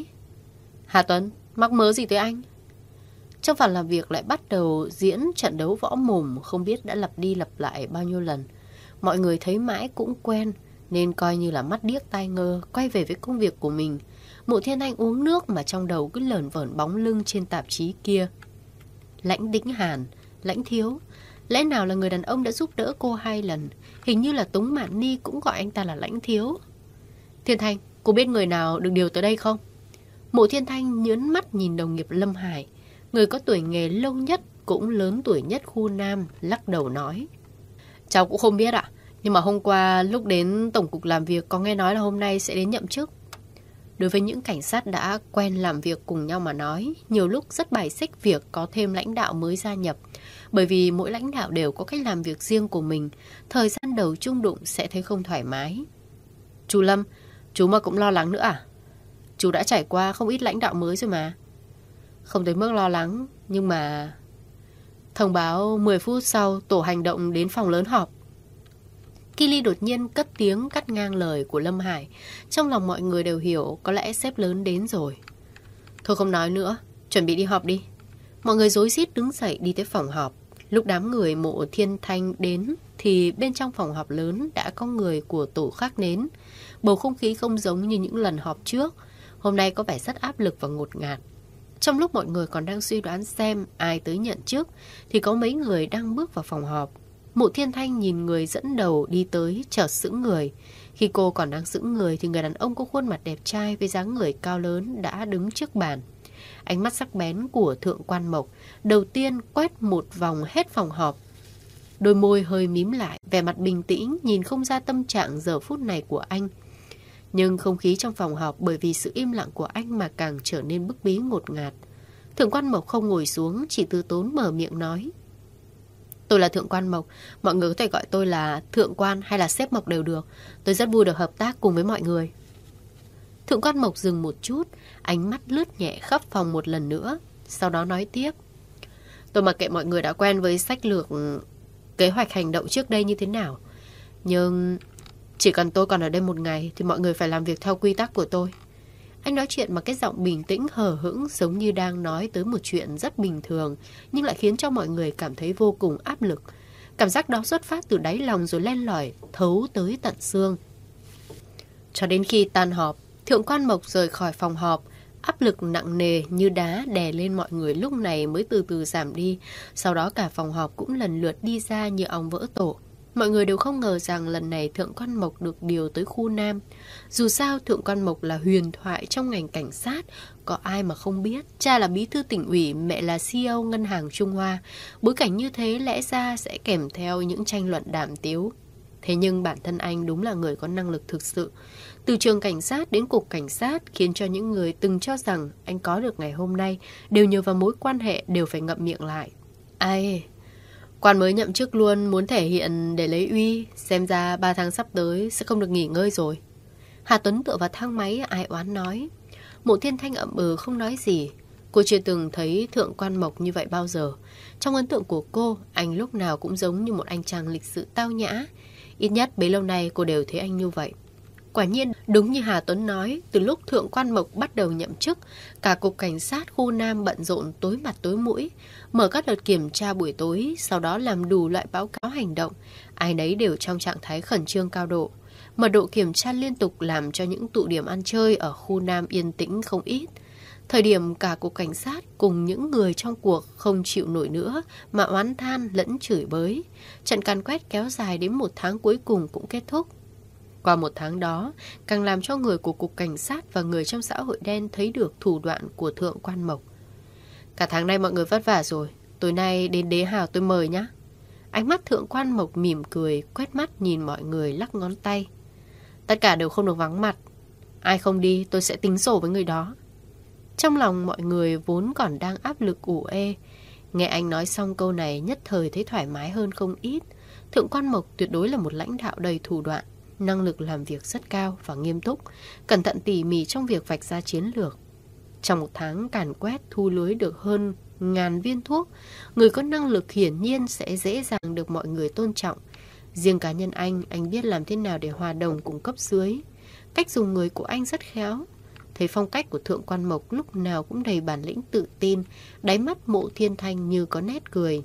Speaker 1: Hà Tuấn, mắc mớ gì tới anh? Trong phòng làm việc lại bắt đầu diễn trận đấu võ mồm, không biết đã lặp đi lặp lại bao nhiêu lần. Mọi người thấy mãi cũng quen, nên coi như là mắt điếc tai ngơ, quay về với công việc của mình. Mộ Thiên Anh uống nước mà trong đầu cứ lởn vởn bóng lưng trên tạp chí kia. Lãnh Tĩnh Hàn, Lãnh Thiếu, lẽ nào là người đàn ông đã giúp đỡ cô hai lần? Hình như là Tống Mạn Ni cũng gọi anh ta là Lãnh Thiếu. Thiên Thanh, cô biết người nào được điều tới đây không? Mộ Thiên Thanh nhớn mắt nhìn đồng nghiệp Lâm Hải, người có tuổi nghề lâu nhất, cũng lớn tuổi nhất khu Nam, lắc đầu nói. Cháu cũng không biết ạ, nhưng mà hôm qua lúc đến tổng cục làm việc có nghe nói là hôm nay sẽ đến nhậm chức. Đối với những cảnh sát đã quen làm việc cùng nhau mà nói, nhiều lúc rất bài xích việc có thêm lãnh đạo mới gia nhập. Bởi vì mỗi lãnh đạo đều có cách làm việc riêng của mình, thời gian đầu chung đụng sẽ thấy không thoải mái. Chú Lâm, chú mà cũng lo lắng nữa à? Chú đã trải qua không ít lãnh đạo mới rồi mà. Không tới mức lo lắng, nhưng mà... Thông báo mười phút sau tổ hành động đến phòng lớn họp. Kili đột nhiên cất tiếng cắt ngang lời của Lâm Hải. Trong lòng mọi người đều hiểu có lẽ sếp lớn đến rồi. Thôi không nói nữa, chuẩn bị đi họp đi. Mọi người rối rít đứng dậy đi tới phòng họp. Lúc đám người Mộ Thiên Thanh đến thì bên trong phòng họp lớn đã có người của tổ khác đến. Bầu không khí không giống như những lần họp trước. Hôm nay có vẻ rất áp lực và ngột ngạt. Trong lúc mọi người còn đang suy đoán xem ai tới nhận trước thì có mấy người đang bước vào phòng họp. Mộ Thiên Thanh nhìn người dẫn đầu đi tới, chợt sững người. Khi cô còn đang sững người thì người đàn ông có khuôn mặt đẹp trai với dáng người cao lớn đã đứng trước bàn. Ánh mắt sắc bén của Thượng Quan Mộc đầu tiên quét một vòng hết phòng họp. Đôi môi hơi mím lại, vẻ mặt bình tĩnh, nhìn không ra tâm trạng giờ phút này của anh. Nhưng không khí trong phòng họp bởi vì sự im lặng của anh mà càng trở nên bức bí ngột ngạt. Thượng quan Mộc không ngồi xuống, chỉ từ tốn mở miệng nói. Tôi là Thượng quan Mộc, mọi người có thể gọi tôi là Thượng quan hay là sếp Mộc đều được. Tôi rất vui được hợp tác cùng với mọi người. Thượng quan Mộc dừng một chút, ánh mắt lướt nhẹ khắp phòng một lần nữa, sau đó nói tiếp. Tôi mặc kệ mọi người đã quen với sách lược kế hoạch hành động trước đây như thế nào, nhưng chỉ cần tôi còn ở đây một ngày thì mọi người phải làm việc theo quy tắc của tôi. Anh nói chuyện bằng cái giọng bình tĩnh hờ hững, giống như đang nói tới một chuyện rất bình thường, nhưng lại khiến cho mọi người cảm thấy vô cùng áp lực. Cảm giác đó xuất phát từ đáy lòng rồi len lỏi, thấu tới tận xương. Cho đến khi tan họp, Thượng quan Mộc rời khỏi phòng họp, áp lực nặng nề như đá đè lên mọi người lúc này mới từ từ giảm đi. Sau đó cả phòng họp cũng lần lượt đi ra như ong vỡ tổ. Mọi người đều không ngờ rằng lần này Thượng quan Mộc được điều tới khu Nam. Dù sao Thượng quan Mộc là huyền thoại trong ngành cảnh sát, có ai mà không biết. Cha là bí thư tỉnh ủy, mẹ là xê e ô ngân hàng Trung Hoa. Bối cảnh như thế lẽ ra sẽ kèm theo những tranh luận đàm tiếu. Thế nhưng bản thân anh đúng là người có năng lực thực sự. Từ trường cảnh sát đến cục cảnh sát khiến cho những người từng cho rằng anh có được ngày hôm nay đều nhờ vào mối quan hệ đều phải ngậm miệng lại. Ai... Quan mới nhậm chức luôn muốn thể hiện để lấy uy, xem ra ba tháng sắp tới sẽ không được nghỉ ngơi rồi. Hà Tuấn tựa vào thang máy ai oán nói. Mộ Thiên Thanh ậm ừ không nói gì. Cô chưa từng thấy Thượng quan Mộc như vậy bao giờ. Trong ấn tượng của cô, anh lúc nào cũng giống như một anh chàng lịch sự tao nhã. Ít nhất bấy lâu nay cô đều thấy anh như vậy. Quả nhiên, đúng như Hà Tuấn nói, từ lúc Thượng quan Mộc bắt đầu nhậm chức, cả cục cảnh sát khu Nam bận rộn tối mặt tối mũi, mở các đợt kiểm tra buổi tối, sau đó làm đủ loại báo cáo hành động. Ai nấy đều trong trạng thái khẩn trương cao độ. Mật độ kiểm tra liên tục làm cho những tụ điểm ăn chơi ở khu Nam yên tĩnh không ít. Thời điểm cả cục cảnh sát cùng những người trong cuộc không chịu nổi nữa mà oán than lẫn chửi bới. Trận càn quét kéo dài đến một tháng cuối cùng cũng kết thúc. Qua một tháng đó, càng làm cho người của cục cảnh sát và người trong xã hội đen thấy được thủ đoạn của Thượng quan Mộc. Cả tháng nay mọi người vất vả rồi, tối nay đến Đế Hào tôi mời nhé. Ánh mắt Thượng quan Mộc mỉm cười, quét mắt nhìn mọi người lắc ngón tay. Tất cả đều không được vắng mặt. Ai không đi tôi sẽ tính sổ với người đó. Trong lòng mọi người vốn còn đang áp lực ủ ê. Nghe anh nói xong câu này nhất thời thấy thoải mái hơn không ít. Thượng quan Mộc tuyệt đối là một lãnh đạo đầy thủ đoạn. Năng lực làm việc rất cao và nghiêm túc, cẩn thận tỉ mỉ trong việc vạch ra chiến lược. Trong một tháng càn quét thu lưới được hơn ngàn viên thuốc, người có năng lực hiển nhiên sẽ dễ dàng được mọi người tôn trọng. Riêng cá nhân anh, anh biết làm thế nào để hòa đồng cùng cấp dưới. Cách dùng người của anh rất khéo. Thấy phong cách của Thượng quan Mộc lúc nào cũng đầy bản lĩnh tự tin, đáy mắt Mộ Thiên Thanh như có nét cười.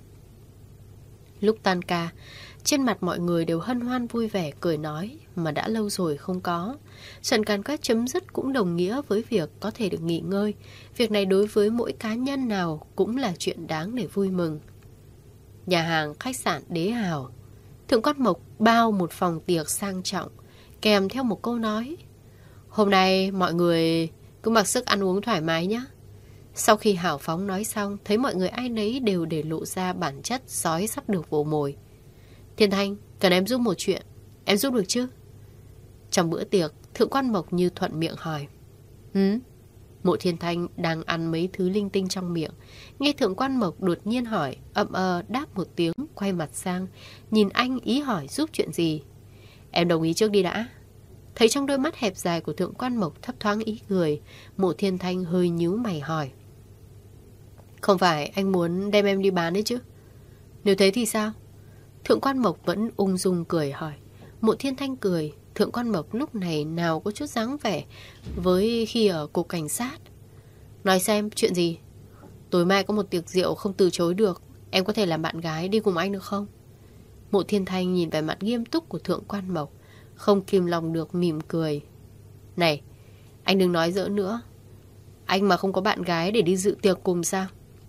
Speaker 1: Lúc tan ca, trên mặt mọi người đều hân hoan vui vẻ cười nói mà đã lâu rồi không có. Trận càn quét chấm dứt cũng đồng nghĩa với việc có thể được nghỉ ngơi. Việc này đối với mỗi cá nhân nào cũng là chuyện đáng để vui mừng. Nhà hàng khách sạn Đế Hào, Thượng quan Mộc bao một phòng tiệc sang trọng, kèm theo một câu nói. Hôm nay mọi người cứ mặc sức ăn uống thoải mái nhé. Sau khi hào phóng nói xong, thấy mọi người ai nấy đều để lộ ra bản chất sói sắp được vồ mồi. Thiên Thanh, cần em giúp một chuyện. Em giúp được chứ? Trong bữa tiệc, Thượng quan Mộc như thuận miệng hỏi. Hứ? Mộ Thiên Thanh đang ăn mấy thứ linh tinh trong miệng. Nghe Thượng quan Mộc đột nhiên hỏi, ậm ờ đáp một tiếng, quay mặt sang, nhìn anh ý hỏi giúp chuyện gì. Em đồng ý trước đi đã. Thấy trong đôi mắt hẹp dài của Thượng quan Mộc thấp thoáng ý cười, Mộ Thiên Thanh hơi nhíu mày hỏi. Không phải anh muốn đem em đi bán đấy chứ? Nếu thế thì sao? Thượng quan Mộc vẫn ung dung cười hỏi. Mộ Thiên Thanh cười. Thượng quan Mộc lúc này nào có chút dáng vẻ với khi ở cục cảnh sát. Nói xem chuyện gì? Tối mai có một tiệc rượu không từ chối được. Em có thể làm bạn gái đi cùng anh được không? Mộ Thiên Thanh nhìn vẻ mặt nghiêm túc của Thượng quan Mộc, không kìm lòng được mỉm cười. Này, anh đừng nói giỡn nữa. Anh mà không có bạn gái để đi dự tiệc cùng sao?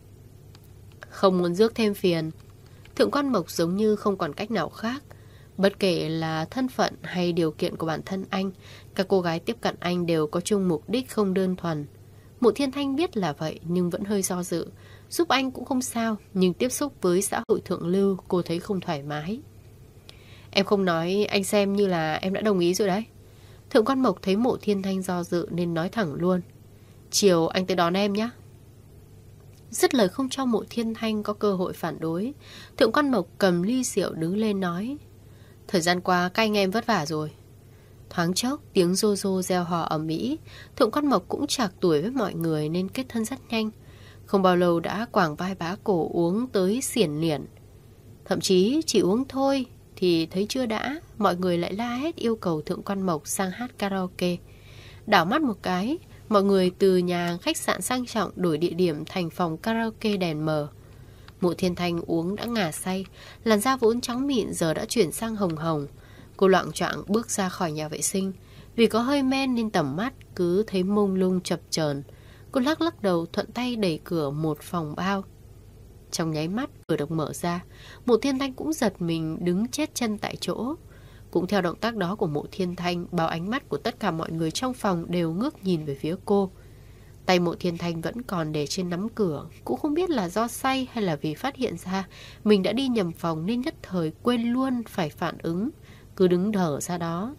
Speaker 1: Không muốn rước thêm phiền. Thượng quan Mộc giống như không còn cách nào khác. Bất kể là thân phận hay điều kiện của bản thân anh, các cô gái tiếp cận anh đều có chung mục đích không đơn thuần. Mộ Thiên Thanh biết là vậy nhưng vẫn hơi do dự. Giúp anh cũng không sao, nhưng tiếp xúc với xã hội thượng lưu cô thấy không thoải mái. Em không nói, anh xem như là em đã đồng ý rồi đấy. Thượng quan Mộc thấy Mộ Thiên Thanh do dự nên nói thẳng luôn. Chiều anh tới đón em nhé. Dứt lời không cho Mộ Thiên Thanh có cơ hội phản đối, Thượng Quan Mộc cầm ly rượu đứng lên nói: Thời gian qua các anh em vất vả rồi. Thoáng chốc tiếng rô rô reo hò ở Mỹ. Thượng Quan Mộc cũng chạc tuổi với mọi người nên kết thân rất nhanh. Không bao lâu đã quàng vai bá cổ uống tới xiển liển. Thậm chí chỉ uống thôi thì thấy chưa đã, mọi người lại la hét yêu cầu Thượng Quan Mộc sang hát karaoke. Đảo mắt một cái, mọi người từ nhà khách sạn sang trọng đổi địa điểm thành phòng karaoke đèn mờ. Mộ Thiên Thanh uống đã ngà say, làn da vốn trắng mịn giờ đã chuyển sang hồng hồng. Cô loạng choạng bước ra khỏi nhà vệ sinh. Vì có hơi men nên tầm mắt cứ thấy mông lung chập chờn. Cô lắc lắc đầu thuận tay đẩy cửa một phòng bao. Trong nháy mắt cửa được mở ra, Mộ Thiên Thanh cũng giật mình đứng chết chân tại chỗ. Cũng theo động tác đó của Mộ Thiên Thanh, bao ánh mắt của tất cả mọi người trong phòng đều ngước nhìn về phía cô. Tay Mộ Thiên Thanh vẫn còn để trên nắm cửa. Cũng không biết là do say hay là vì phát hiện ra mình đã đi nhầm phòng nên nhất thời quên luôn phải phản ứng, cứ đứng đờ ra đó.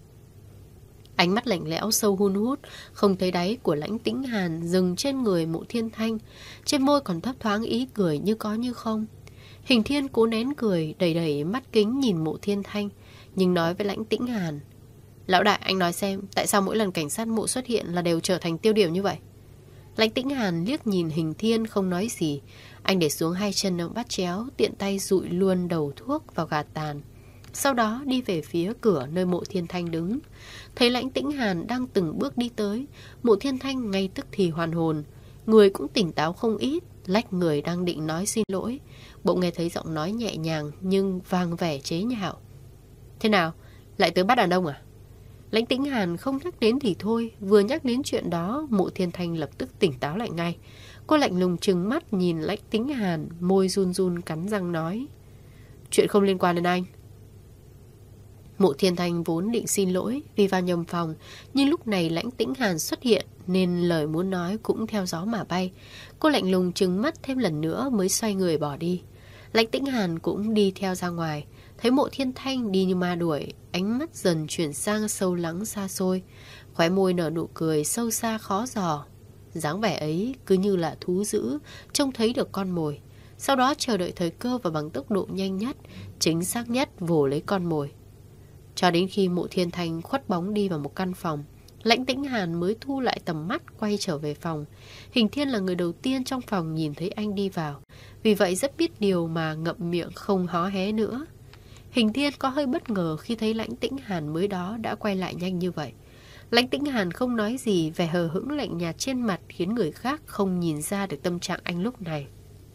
Speaker 1: Ánh mắt lạnh lẽo sâu hun hút, không thấy đáy của Lãnh Tĩnh Hàn dừng trên người Mộ Thiên Thanh. Trên môi còn thấp thoáng ý cười như có như không. Hình Thiên cố nén cười, đẩy đẩy mắt kính nhìn Mộ Thiên Thanh, nhưng nói với Lãnh Tĩnh Hàn: Lão đại, anh nói xem, tại sao mỗi lần cảnh sát Mộ xuất hiện là đều trở thành tiêu điểm như vậy? Lãnh Tĩnh Hàn liếc nhìn Hình Thiên không nói gì. Anh để xuống hai chân nâng bát chéo, tiện tay dụi luôn đầu thuốc vào gạt tàn. Sau đó đi về phía cửa nơi Mộ Thiên Thanh đứng. Thấy Lãnh Tĩnh Hàn đang từng bước đi tới, Mộ Thiên Thanh ngay tức thì hoàn hồn. Người cũng tỉnh táo không ít, lách người đang định nói xin lỗi, bỗng nghe thấy giọng nói nhẹ nhàng nhưng vang vẻ chế nhạo: Thế nào, lại tới bắt đàn ông à? Lãnh Tĩnh Hàn không nhắc đến thì thôi, vừa nhắc đến chuyện đó, Mộ Thiên Thanh lập tức tỉnh táo lại ngay. Cô lạnh lùng trừng mắt nhìn Lãnh Tĩnh Hàn, môi run run cắn răng nói: Chuyện không liên quan đến anh. Mộ Thiên Thanh vốn định xin lỗi vì vào nhầm phòng, nhưng lúc này Lãnh Tĩnh Hàn xuất hiện nên lời muốn nói cũng theo gió mà bay. Cô lạnh lùng trừng mắt thêm lần nữa mới xoay người bỏ đi. Lãnh Tĩnh Hàn cũng đi theo ra ngoài. Thấy Mộ Thiên Thanh đi như ma đuổi, ánh mắt dần chuyển sang sâu lắng xa xôi, khóe môi nở nụ cười sâu xa khó dò. Dáng vẻ ấy cứ như là thú dữ trông thấy được con mồi, sau đó chờ đợi thời cơ và bằng tốc độ nhanh nhất, chính xác nhất vồ lấy con mồi. Cho đến khi Mộ Thiên Thanh khuất bóng đi vào một căn phòng, Lãnh Tĩnh Hàn mới thu lại tầm mắt quay trở về phòng. Hình Thiên là người đầu tiên trong phòng nhìn thấy anh đi vào, vì vậy rất biết điều mà ngậm miệng không hó hé nữa. Hình Thiên có hơi bất ngờ khi thấy Lãnh Tĩnh Hàn mới đó đã quay lại nhanh như vậy. Lãnh Tĩnh Hàn không nói gì, vẻ hờ hững lạnh nhạt trên mặt khiến người khác không nhìn ra được tâm trạng anh lúc này.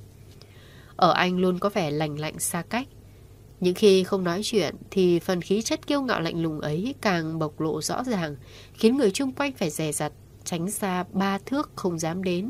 Speaker 1: Ở anh luôn có vẻ lành lạnh xa cách. Những khi không nói chuyện thì phần khí chất kiêu ngạo lạnh lùng ấy càng bộc lộ rõ ràng, khiến người chung quanh phải dè dặt, tránh xa ba thước không dám đến.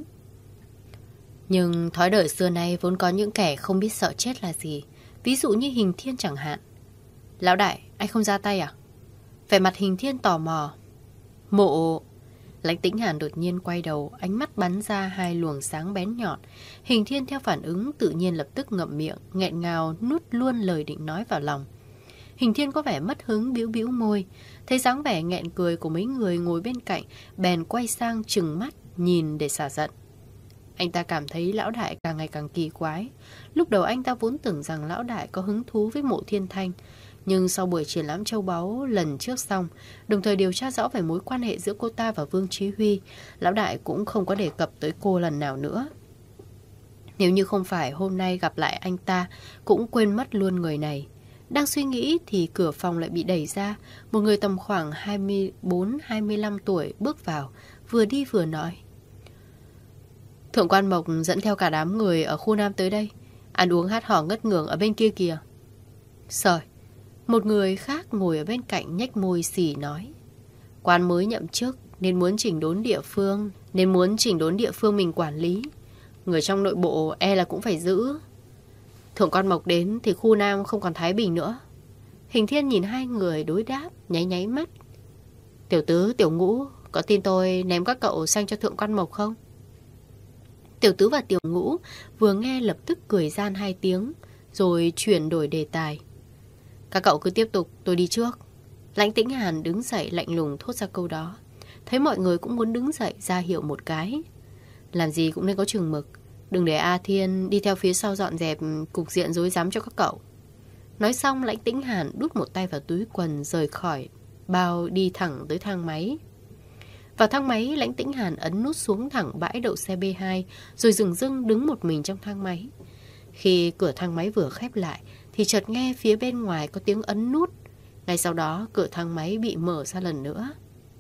Speaker 1: Nhưng thói đời xưa nay vốn có những kẻ không biết sợ chết là gì, ví dụ như Hình Thiên chẳng hạn. Lão đại, anh không ra tay à? Vẻ mặt Hình Thiên tò mò. Mộ... Lãnh Tĩnh Hàn đột nhiên quay đầu, ánh mắt bắn ra hai luồng sáng bén nhọn. Hình Thiên theo phản ứng tự nhiên lập tức ngậm miệng, nghẹn ngào nuốt luôn lời định nói vào lòng. Hình Thiên có vẻ mất hứng, bĩu bĩu môi. Thấy dáng vẻ nghẹn cười của mấy người ngồi bên cạnh, bèn quay sang trừng mắt nhìn để xả giận. Anh ta cảm thấy lão đại càng ngày càng kỳ quái. Lúc đầu anh ta vốn tưởng rằng lão đại có hứng thú với Mộ Thiên Thanh, nhưng sau buổi triển lãm châu báu lần trước xong, đồng thời điều tra rõ về mối quan hệ giữa cô ta và Vương Chí Huy, lão đại cũng không có đề cập tới cô lần nào nữa. Nếu như không phải hôm nay gặp lại anh ta, cũng quên mất luôn người này. Đang suy nghĩ thì cửa phòng lại bị đẩy ra. Một người tầm khoảng hai mươi bốn hai mươi lăm tuổi bước vào, vừa đi vừa nói: Thượng quan Mộc dẫn theo cả đám người ở khu Nam tới đây, ăn uống hát hò ngất ngưởng ở bên kia kìa. Sời. Một người khác ngồi ở bên cạnh nhếch môi xỉ nói: Quan mới nhậm chức nên muốn chỉnh đốn địa phương, nên muốn chỉnh đốn địa phương mình quản lý. Người trong nội bộ e là cũng phải giữ. Thượng quan Mộc đến thì khu Nam không còn thái bình nữa. Hình Thiên nhìn hai người đối đáp, nháy nháy mắt. Tiểu Tứ, Tiểu Ngũ, có tin tôi ném các cậu sang cho Thượng quan Mộc không? Tiểu Tứ và Tiểu Ngũ vừa nghe lập tức cười gian hai tiếng, rồi chuyển đổi đề tài. Các cậu cứ tiếp tục, tôi đi trước. Lãnh Tĩnh Hàn đứng dậy lạnh lùng thốt ra câu đó. Thấy mọi người cũng muốn đứng dậy ra hiệu một cái. Làm gì cũng nên có chừng mực. Đừng để A Thiên đi theo phía sau dọn dẹp cục diện rối rắm cho các cậu. Nói xong, Lãnh Tĩnh Hàn đút một tay vào túi quần rời khỏi bao đi thẳng tới thang máy. Vào thang máy, Lãnh Tĩnh Hàn ấn nút xuống thẳng bãi đậu xe B hai rồi dừng dưng đứng một mình trong thang máy. Khi cửa thang máy vừa khép lại thì chợt nghe phía bên ngoài có tiếng ấn nút. Ngay sau đó cửa thang máy bị mở ra lần nữa.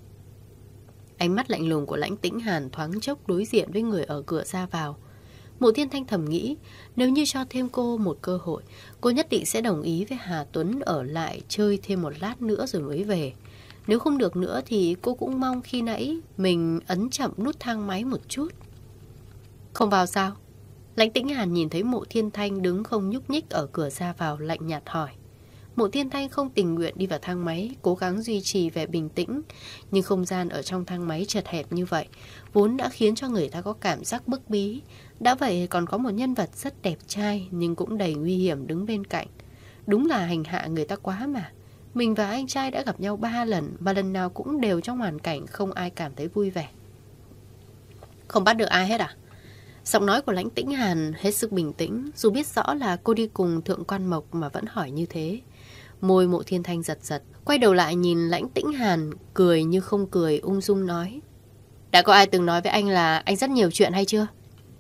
Speaker 1: Ánh mắt lạnh lùng của Lãnh Tĩnh Hàn thoáng chốc đối diện với người ở cửa ra vào. Mộ Thiên Thanh thầm nghĩ, nếu như cho thêm cô một cơ hội, cô nhất định sẽ đồng ý với Hà Tuấn ở lại chơi thêm một lát nữa rồi mới về. Nếu không được nữa thì cô cũng mong khi nãy mình ấn chậm nút thang máy một chút. Không vào sao? Lãnh Tĩnh Hàn nhìn thấy Mộ Thiên Thanh đứng không nhúc nhích ở cửa ra vào, lạnh nhạt hỏi. Mộ Thiên Thanh không tình nguyện đi vào thang máy, cố gắng duy trì vẻ bình tĩnh. Nhưng không gian ở trong thang máy chật hẹp như vậy vốn đã khiến cho người ta có cảm giác bức bí. Đã vậy còn có một nhân vật rất đẹp trai nhưng cũng đầy nguy hiểm đứng bên cạnh. Đúng là hành hạ người ta quá mà. Mình và anh trai đã gặp nhau ba lần, mà lần nào cũng đều trong hoàn cảnh không ai cảm thấy vui vẻ. Không bắt được ai hết à? Giọng nói của Lãnh Tĩnh Hàn hết sức bình tĩnh, dù biết rõ là cô đi cùng Thượng Quan Mộc mà vẫn hỏi như thế. Môi Mộ Thiên Thanh giật giật, quay đầu lại nhìn Lãnh Tĩnh Hàn, cười như không cười, ung dung nói. Đã có ai từng nói với anh là anh rất nhiều chuyện hay chưa?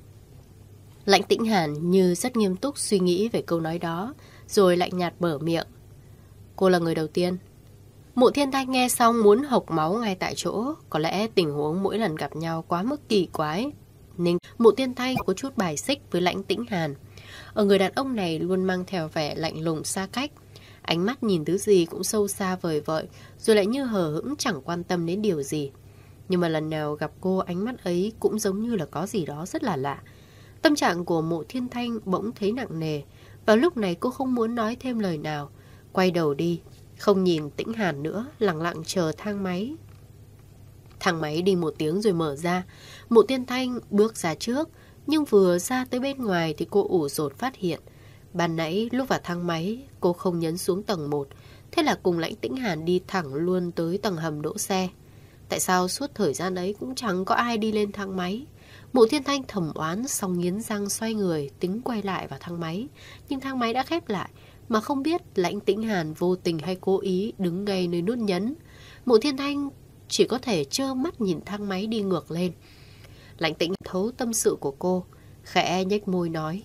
Speaker 1: Lãnh Tĩnh Hàn như rất nghiêm túc suy nghĩ về câu nói đó, rồi lạnh nhạt mở miệng. Cô là người đầu tiên. Mộ Thiên Thanh nghe xong muốn hộc máu ngay tại chỗ. Có lẽ tình huống mỗi lần gặp nhau quá mức kỳ quái, nên Mộ Thiên Thanh có chút bài xích với Lãnh Tĩnh Hàn. Ở người đàn ông này luôn mang theo vẻ lạnh lùng xa cách. Ánh mắt nhìn thứ gì cũng sâu xa vời vợi, rồi lại như hờ hững chẳng quan tâm đến điều gì. Nhưng mà lần nào gặp cô, ánh mắt ấy cũng giống như là có gì đó rất là lạ. Tâm trạng của Mộ Thiên Thanh bỗng thấy nặng nề. Vào lúc này cô không muốn nói thêm lời nào, quay đầu đi, không nhìn Tĩnh Hàn nữa, lặng lặng chờ thang máy. Thang máy đi một tiếng rồi mở ra. Mộ Thiên Thanh bước ra trước, nhưng vừa ra tới bên ngoài thì cô ủ rột phát hiện. Ban nãy lúc vào thang máy, cô không nhấn xuống tầng một, thế là cùng Lãnh Tĩnh Hàn đi thẳng luôn tới tầng hầm đỗ xe. Tại sao suốt thời gian ấy cũng chẳng có ai đi lên thang máy? Mộ Thiên Thanh thầm oán xong nghiến răng xoay người tính quay lại vào thang máy, nhưng thang máy đã khép lại. Mà không biết Lãnh Tĩnh Hàn vô tình hay cố ý đứng ngay nơi nút nhấn. Mộ Thiên Thanh chỉ có thể trơ mắt nhìn thang máy đi ngược lên. Lãnh Tĩnh thấu tâm sự của cô, khẽ nhếch môi nói.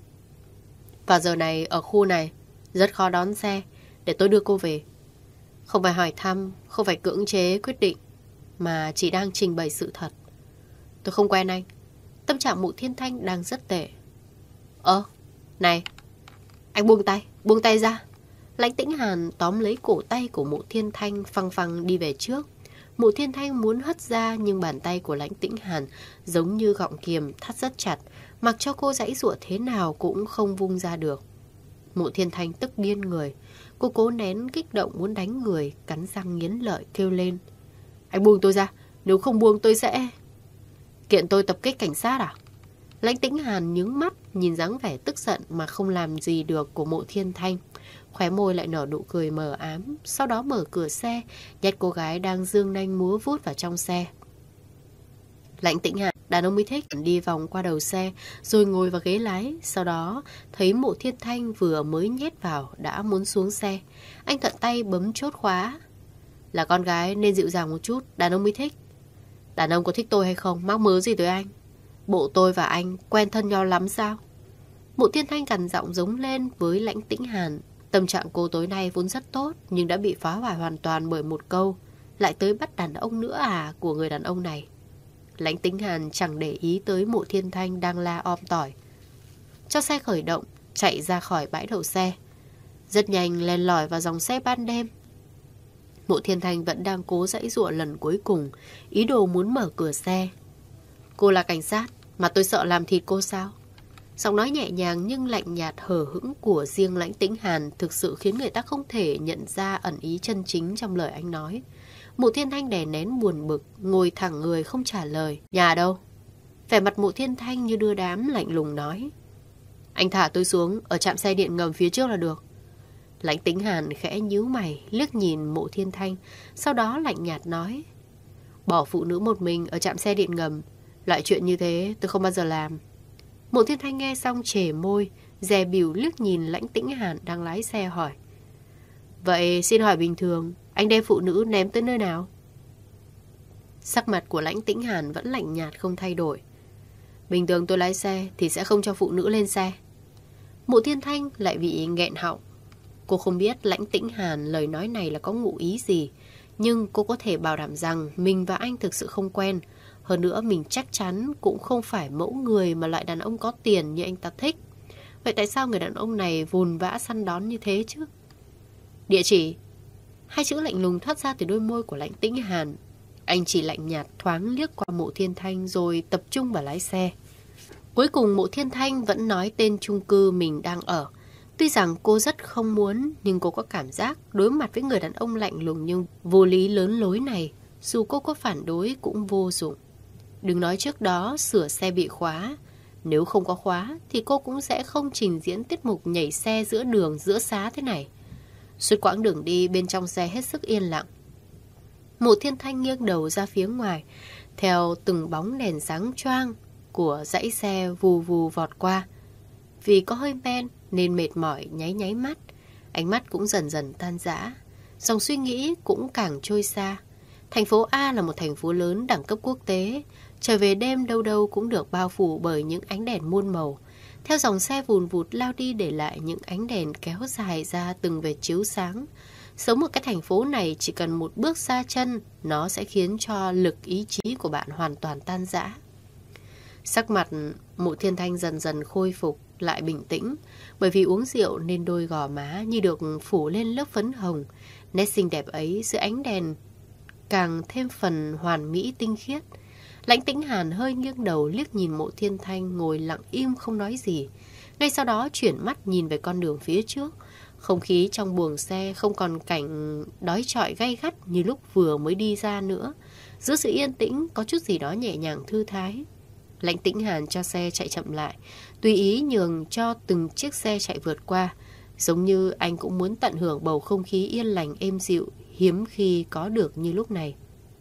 Speaker 1: Vào giờ này ở khu này rất khó đón xe, để tôi đưa cô về. Không phải hỏi thăm, không phải cưỡng chế quyết định, mà chỉ đang trình bày sự thật. Tôi không quen anh. Tâm trạng Mộ Thiên Thanh đang rất tệ. Ơ, này, anh buông tay, buông tay ra. Lãnh Tĩnh Hàn tóm lấy cổ tay của Mộ Thiên Thanh phăng phăng đi về trước. Mộ Thiên Thanh muốn hất ra nhưng bàn tay của Lãnh Tĩnh Hàn giống như gọng kiềm thắt rất chặt, mặc cho cô giãy giụa thế nào cũng không vung ra được. Mộ Thiên Thanh tức điên người. Cô cố nén kích động muốn đánh người, cắn răng nghiến lợi kêu lên. Anh buông tôi ra, nếu không buông tôi sẽ... Kiện tôi tập kích cảnh sát à? Lãnh Tĩnh Hàn nhướng mắt nhìn dáng vẻ tức giận mà không làm gì được của Mộ Thiên Thanh. Khóe môi lại nở nụ cười mờ ám, sau đó mở cửa xe, nhét cô gái đang dương nanh múa vuốt vào trong xe. Lãnh Tĩnh Hàn, đàn ông mới thích, đi vòng qua đầu xe rồi ngồi vào ghế lái. Sau đó thấy Mộ Thiên Thanh vừa mới nhét vào đã muốn xuống xe. Anh thuận tay bấm chốt khóa. Là con gái nên dịu dàng một chút, đàn ông mới thích. Đàn ông có thích tôi hay không, mắc mớ gì tới anh? Bộ tôi và anh quen thân nhau lắm sao? Mộ Thiên Thanh gằn giọng giống lên với Lãnh Tĩnh Hàn. Tâm trạng cô tối nay vốn rất tốt, nhưng đã bị phá hoại hoàn toàn bởi một câu lại tới bắt đàn ông nữa à của người đàn ông này. Lãnh Tĩnh Hàn chẳng để ý tới Mộ Thiên Thanh đang la om tỏi. Cho xe khởi động, chạy ra khỏi bãi đậu xe. Rất nhanh len lỏi vào dòng xe ban đêm. Mộ Thiên Thanh vẫn đang cố giãy giụa lần cuối cùng, ý đồ muốn mở cửa xe. Cô là cảnh sát, mà tôi sợ làm thịt cô sao? Giọng nói nhẹ nhàng nhưng lạnh nhạt hờ hững của riêng Lãnh Tĩnh Hàn thực sự khiến người ta không thể nhận ra ẩn ý chân chính trong lời anh nói. Mộ Thiên Thanh đè nén buồn bực, ngồi thẳng người không trả lời. Nhà đâu? Vẻ mặt Mộ Thiên Thanh như đưa đám lạnh lùng nói. Anh thả tôi xuống, ở trạm xe điện ngầm phía trước là được. Lãnh Tĩnh Hàn khẽ nhíu mày, liếc nhìn Mộ Thiên Thanh, sau đó lạnh nhạt nói. Bỏ phụ nữ một mình ở trạm xe điện ngầm, loại chuyện như thế tôi không bao giờ làm. Mộ Thiên Thanh nghe xong trề môi, dè bỉu liếc nhìn Lãnh Tĩnh Hàn đang lái xe hỏi. Vậy xin hỏi bình thường, anh đem phụ nữ ném tới nơi nào? Sắc mặt của Lãnh Tĩnh Hàn vẫn lạnh nhạt không thay đổi. Bình thường tôi lái xe thì sẽ không cho phụ nữ lên xe. Mộ Thiên Thanh lại bị nghẹn họng. Cô không biết Lãnh Tĩnh Hàn lời nói này là có ngụ ý gì, nhưng cô có thể bảo đảm rằng mình và anh thực sự không quen. Hơn nữa mình chắc chắn cũng không phải mẫu người mà loại đàn ông có tiền như anh ta thích. Vậy tại sao người đàn ông này vồn vã săn đón như thế chứ? Địa chỉ. Hai chữ lạnh lùng thoát ra từ đôi môi của Lãnh Tĩnh Hàn. Anh chỉ lạnh nhạt thoáng liếc qua Mộ Thiên Thanh rồi tập trung vào lái xe. Cuối cùng Mộ Thiên Thanh vẫn nói tên chung cư mình đang ở. Tuy rằng cô rất không muốn, nhưng cô có cảm giác đối mặt với người đàn ông lạnh lùng nhưng vô lý lớn lối này, dù cô có phản đối cũng vô dụng. Đừng nói trước đó sửa xe bị khóa. Nếu không có khóa thì cô cũng sẽ không trình diễn tiết mục nhảy xe giữa đường giữa xá thế này. Suốt quãng đường đi bên trong xe hết sức yên lặng. Mộ Thiên Thanh nghiêng đầu ra phía ngoài, theo từng bóng đèn sáng choang của dãy xe vù vù vọt qua. Vì có hơi men nên mệt mỏi nháy nháy mắt, ánh mắt cũng dần dần tan rã. Dòng suy nghĩ cũng càng trôi xa. Thành phố A là một thành phố lớn đẳng cấp quốc tế. Trở về đêm đâu đâu cũng được bao phủ bởi những ánh đèn muôn màu. Theo dòng xe vùn vụt lao đi để lại những ánh đèn kéo dài ra từng vệt chiếu sáng. Sống ở cái thành phố này chỉ cần một bước xa chân, nó sẽ khiến cho lực ý chí của bạn hoàn toàn tan rã. Sắc mặt Mộ Thiên Thanh dần dần khôi phục lại bình tĩnh. Bởi vì uống rượu nên đôi gò má như được phủ lên lớp phấn hồng. Nét xinh đẹp ấy dưới ánh đèn càng thêm phần hoàn mỹ tinh khiết. Lãnh Tĩnh Hàn hơi nghiêng đầu liếc nhìn Mộ Thiên Thanh ngồi lặng im không nói gì. Ngay sau đó chuyển mắt nhìn về con đường phía trước. Không khí trong buồng xe không còn cảnh đói chọi gay gắt như lúc vừa mới đi ra nữa. Giữa sự yên tĩnh có chút gì đó nhẹ nhàng thư thái. Lãnh Tĩnh Hàn cho xe chạy chậm lại, tùy ý nhường cho từng chiếc xe chạy vượt qua. Giống như anh cũng muốn tận hưởng bầu không khí yên lành êm dịu, hiếm khi có được như lúc này.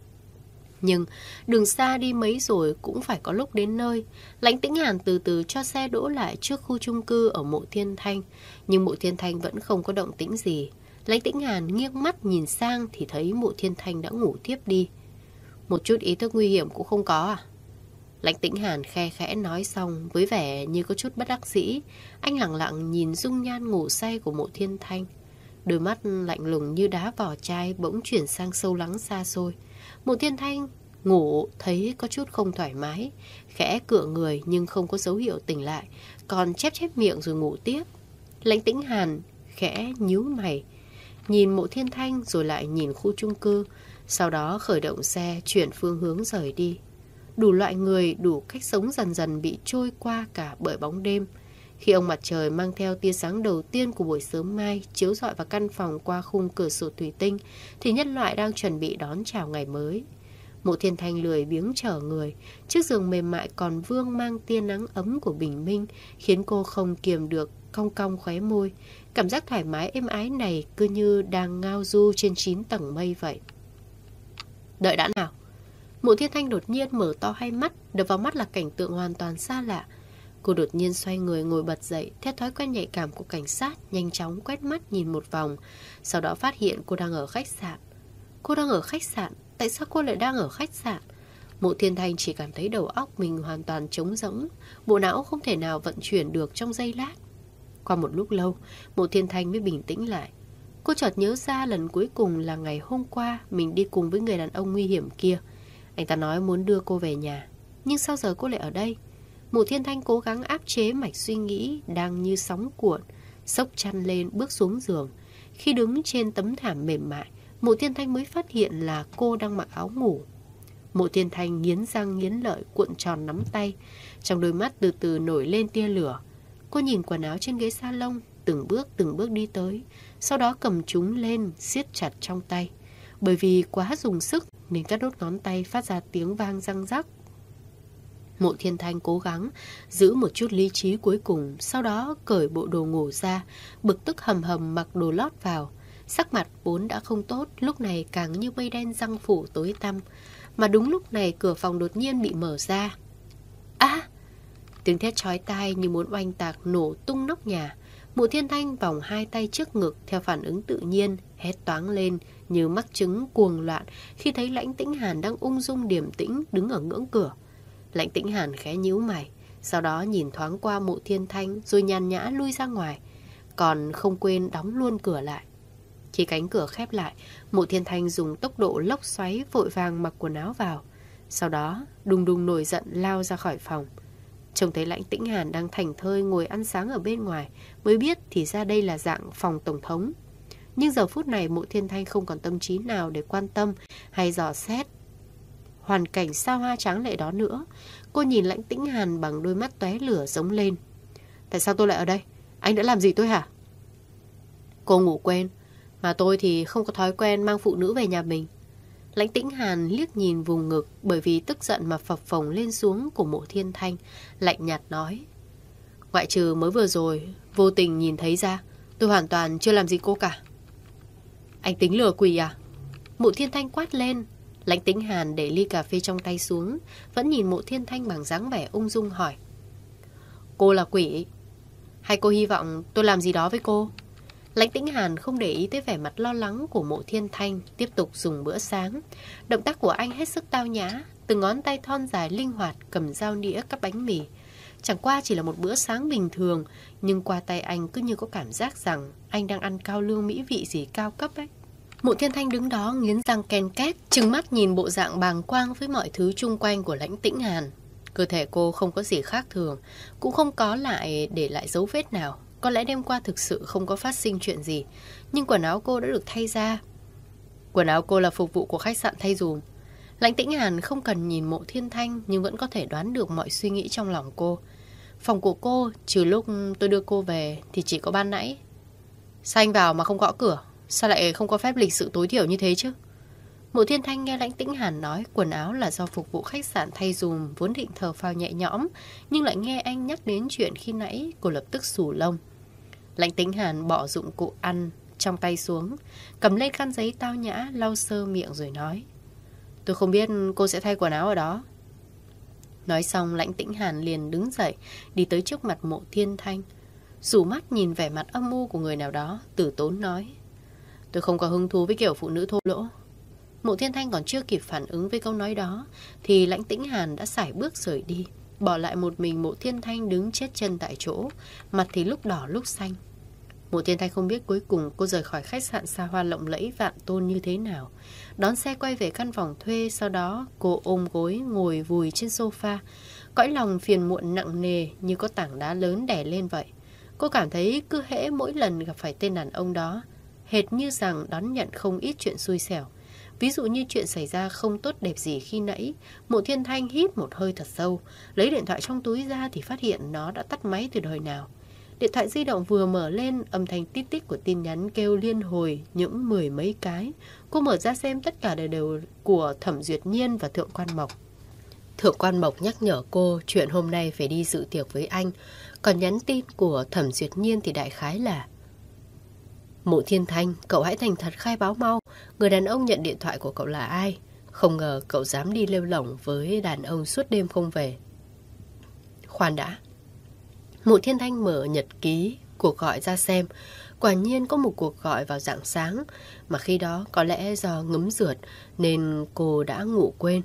Speaker 1: Nhưng đường xa đi mấy rồi cũng phải có lúc đến nơi. Lãnh Tĩnh Hàn từ từ cho xe đỗ lại trước khu chung cư ở Mộ Thiên Thanh. Nhưng Mộ Thiên Thanh vẫn không có động tĩnh gì. Lãnh Tĩnh Hàn nghiêng mắt nhìn sang thì thấy Mộ Thiên Thanh đã ngủ tiếp đi. Một chút ý thức nguy hiểm cũng không có à? Lãnh Tĩnh Hàn khe khẽ nói xong với vẻ như có chút bất đắc dĩ. Anh lặng lặng nhìn dung nhan ngủ say của Mộ Thiên Thanh. Đôi mắt lạnh lùng như đá vỏ chai bỗng chuyển sang sâu lắng xa xôi. Mộ Thiên Thanh ngủ thấy có chút không thoải mái, khẽ cựa người nhưng không có dấu hiệu tỉnh lại, còn chép chép miệng rồi ngủ tiếp. Lãnh Tĩnh Hàn khẽ nhíu mày, nhìn Mộ Thiên Thanh rồi lại nhìn khu chung cư, sau đó khởi động xe chuyển phương hướng rời đi. Đủ loại người, đủ cách sống dần dần bị trôi qua cả bởi bóng đêm. Khi ông mặt trời mang theo tia sáng đầu tiên của buổi sớm mai chiếu rọi vào căn phòng qua khung cửa sổ thủy tinh, thì nhân loại đang chuẩn bị đón chào ngày mới. Mộ Thiên Thanh lười biếng chở người, chiếc giường mềm mại còn vương mang tia nắng ấm của bình minh, khiến cô không kiềm được cong cong khóe môi. Cảm giác thoải mái êm ái này cứ như đang ngao du trên chín tầng mây vậy. Đợi đã nào. Mộ Thiên Thanh đột nhiên mở to hai mắt, đập vào mắt là cảnh tượng hoàn toàn xa lạ. Cô đột nhiên xoay người ngồi bật dậy, theo thói quen nhạy cảm của cảnh sát, nhanh chóng quét mắt nhìn một vòng, sau đó phát hiện cô đang ở khách sạn. Cô đang ở khách sạn? Tại sao cô lại đang ở khách sạn? Mộ Thiên Thanh chỉ cảm thấy đầu óc mình hoàn toàn trống rỗng, bộ não không thể nào vận chuyển được trong giây lát. Qua một lúc lâu, Mộ Thiên Thanh mới bình tĩnh lại. Cô chợt nhớ ra lần cuối cùng là ngày hôm qua mình đi cùng với người đàn ông nguy hiểm kia. Anh ta nói muốn đưa cô về nhà, nhưng sao giờ cô lại ở đây? Mộ Thiên Thanh cố gắng áp chế mạch suy nghĩ đang như sóng cuộn, xốc chăn lên bước xuống giường. Khi đứng trên tấm thảm mềm mại, Mộ Thiên Thanh mới phát hiện là cô đang mặc áo ngủ. Mộ Thiên Thanh nghiến răng nghiến lợi cuộn tròn nắm tay, trong đôi mắt từ từ nổi lên tia lửa. Cô nhìn quần áo trên ghế salon, từng bước từng bước đi tới, sau đó cầm chúng lên siết chặt trong tay. Bởi vì quá dùng sức nên các đốt ngón tay phát ra tiếng vang răng rắc. Mộ Thiên Thanh cố gắng giữ một chút lý trí cuối cùng, sau đó cởi bộ đồ ngủ ra, bực tức hầm hầm mặc đồ lót vào. Sắc mặt vốn đã không tốt, lúc này càng như mây đen răng phủ tối tăm. Mà đúng lúc này cửa phòng đột nhiên bị mở ra. À! Tiếng thét chói tai như muốn oanh tạc nổ tung nóc nhà. Mộ Thiên Thanh vòng hai tay trước ngực theo phản ứng tự nhiên, hét toáng lên như mắc chứng cuồng loạn khi thấy Lãnh Tĩnh Hàn đang ung dung điềm tĩnh đứng ở ngưỡng cửa. Lãnh Tĩnh Hàn khẽ nhíu mày, sau đó nhìn thoáng qua Mộ Thiên Thanh rồi nhàn nhã lui ra ngoài, còn không quên đóng luôn cửa lại. Khi cánh cửa khép lại, Mộ Thiên Thanh dùng tốc độ lốc xoáy vội vàng mặc quần áo vào, sau đó đùng đùng nổi giận lao ra khỏi phòng. Trông thấy Lãnh Tĩnh Hàn đang thảnh thơi ngồi ăn sáng ở bên ngoài, mới biết thì ra đây là dạng phòng tổng thống. Nhưng giờ phút này Mộ Thiên Thanh không còn tâm trí nào để quan tâm hay dò xét hoàn cảnh sao hoa tráng lệ đó nữa. Cô nhìn Lãnh Tĩnh Hàn bằng đôi mắt tóe lửa giống lên. Tại sao tôi lại ở đây? Anh đã làm gì tôi hả? Cô ngủ quên, mà tôi thì không có thói quen mang phụ nữ về nhà mình. Lãnh Tĩnh Hàn liếc nhìn vùng ngực bởi vì tức giận mà phập phồng lên xuống của Mộ Thiên Thanh, lạnh nhạt nói. Ngoại trừ mới vừa rồi, vô tình nhìn thấy ra, tôi hoàn toàn chưa làm gì cô cả. Anh tính lừa quỷ à? Mộ Thiên Thanh quát lên. Lãnh Tĩnh Hàn để ly cà phê trong tay xuống, vẫn nhìn Mộ Thiên Thanh bằng dáng vẻ ung dung hỏi. Cô là quỷ? Hay cô hy vọng tôi làm gì đó với cô? Lãnh Tĩnh Hàn không để ý tới vẻ mặt lo lắng của Mộ Thiên Thanh, tiếp tục dùng bữa sáng. Động tác của anh hết sức tao nhã, từng ngón tay thon dài linh hoạt cầm dao nĩa cắt bánh mì. Chẳng qua chỉ là một bữa sáng bình thường, nhưng qua tay anh cứ như có cảm giác rằng anh đang ăn cao lương mỹ vị gì cao cấp ấy. Mộ Thiên Thanh đứng đó nghiến răng ken két, trừng mắt nhìn bộ dạng bàng quang với mọi thứ chung quanh của Lãnh Tĩnh Hàn. Cơ thể cô không có gì khác thường, cũng không có lại để lại dấu vết nào. Có lẽ đêm qua thực sự không có phát sinh chuyện gì, nhưng quần áo cô đã được thay ra. Quần áo cô là phục vụ của khách sạn thay dùm. Lãnh Tĩnh Hàn không cần nhìn Mộ Thiên Thanh nhưng vẫn có thể đoán được mọi suy nghĩ trong lòng cô. Phòng của cô, trừ lúc tôi đưa cô về thì chỉ có ban nãy. Sao anh vào mà không gõ cửa? Sao lại không có phép lịch sự tối thiểu như thế chứ? Mộ Thiên Thanh nghe Lãnh Tĩnh Hàn nói quần áo là do phục vụ khách sạn thay dùm, vốn định thở phào nhẹ nhõm, nhưng lại nghe anh nhắc đến chuyện khi nãy, cô lập tức xù lông. Lãnh Tĩnh Hàn bỏ dụng cụ ăn trong tay xuống, cầm lên khăn giấy tao nhã lau sơ miệng rồi nói. Tôi không biết cô sẽ thay quần áo ở đó. Nói xong Lãnh Tĩnh Hàn liền đứng dậy, đi tới trước mặt Mộ Thiên Thanh, rủ mắt nhìn vẻ mặt âm u của người nào đó, từ tốn nói. Tôi không có hứng thú với kiểu phụ nữ thô lỗ. Mộ Thiên Thanh còn chưa kịp phản ứng với câu nói đó thì Lãnh Tĩnh Hàn đã sải bước rời đi, bỏ lại một mình Mộ Thiên Thanh đứng chết chân tại chỗ, mặt thì lúc đỏ lúc xanh. Mộ Thiên Thanh không biết cuối cùng cô rời khỏi khách sạn xa hoa lộng lẫy Vạn Tôn như thế nào. Đón xe quay về căn phòng thuê, sau đó cô ôm gối ngồi vùi trên sofa, cõi lòng phiền muộn nặng nề như có tảng đá lớn đè lên vậy. Cô cảm thấy cứ hễ mỗi lần gặp phải tên đàn ông đó, hệt như rằng đón nhận không ít chuyện xui xẻo. Ví dụ như chuyện xảy ra không tốt đẹp gì khi nãy. Mộ Thiên Thanh hít một hơi thật sâu, lấy điện thoại trong túi ra thì phát hiện nó đã tắt máy từ đời nào. Điện thoại di động vừa mở lên, âm thanh tít tít của tin nhắn kêu liên hồi những mười mấy cái. Cô mở ra xem, tất cả đều đều của Thẩm Duyệt Nhiên và Thượng Quan Mộc. Thượng Quan Mộc nhắc nhở cô chuyện hôm nay phải đi dự tiệc với anh. Còn nhắn tin của Thẩm Duyệt Nhiên thì đại khái là: Mộ Thiên Thanh, cậu hãy thành thật khai báo mau, người đàn ông nhận điện thoại của cậu là ai? Không ngờ cậu dám đi lêu lỏng với đàn ông suốt đêm không về. Khoan đã. Mộ Thiên Thanh mở nhật ký cuộc gọi ra xem. Quả nhiên có một cuộc gọi vào rạng sáng, mà khi đó có lẽ do ngấm rượt nên cô đã ngủ quên.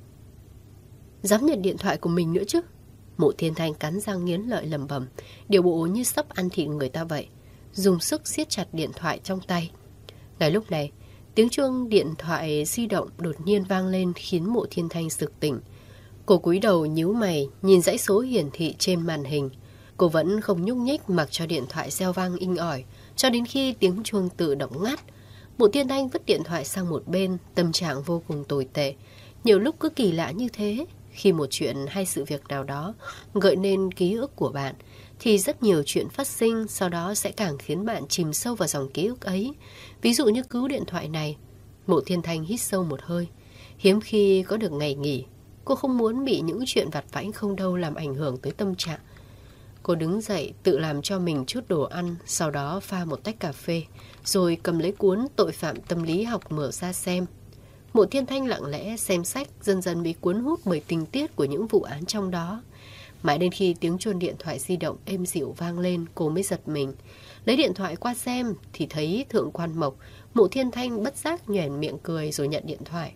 Speaker 1: Dám nhận điện thoại của mình nữa chứ? Mộ Thiên Thanh cắn răng nghiến lợi lẩm bẩm, điều bộ như sắp ăn thịt người ta vậy, dùng sức siết chặt điện thoại trong tay. Ngay lúc này, tiếng chuông điện thoại di động đột nhiên vang lên khiến Mộ Thiên Thanh sực tỉnh. Cô cúi đầu nhíu mày nhìn dãy số hiển thị trên màn hình. Cô vẫn không nhúc nhích mặc cho điện thoại reo vang inh ỏi cho đến khi tiếng chuông tự động ngắt. Mộ Thiên Thanh vứt điện thoại sang một bên, tâm trạng vô cùng tồi tệ. Nhiều lúc cứ kỳ lạ như thế, khi một chuyện hay sự việc nào đó gợi nên ký ức của bạn thì rất nhiều chuyện phát sinh sau đó sẽ càng khiến bạn chìm sâu vào dòng ký ức ấy. Ví dụ như cứu điện thoại này. Mộ Thiên Thanh hít sâu một hơi. Hiếm khi có được ngày nghỉ, cô không muốn bị những chuyện vặt vãnh không đâu làm ảnh hưởng tới tâm trạng. Cô đứng dậy tự làm cho mình chút đồ ăn, sau đó pha một tách cà phê, rồi cầm lấy cuốn Tội phạm tâm lý học mở ra xem. Mộ Thiên Thanh lặng lẽ xem sách, dần dần bị cuốn hút bởi tình tiết của những vụ án trong đó. Mãi đến khi tiếng chuông điện thoại di động êm dịu vang lên, cô mới giật mình. Lấy điện thoại qua xem thì thấy Thượng Quan Mộc. Mộ Thiên Thanh bất giác nhoẻn miệng cười rồi nhận điện thoại.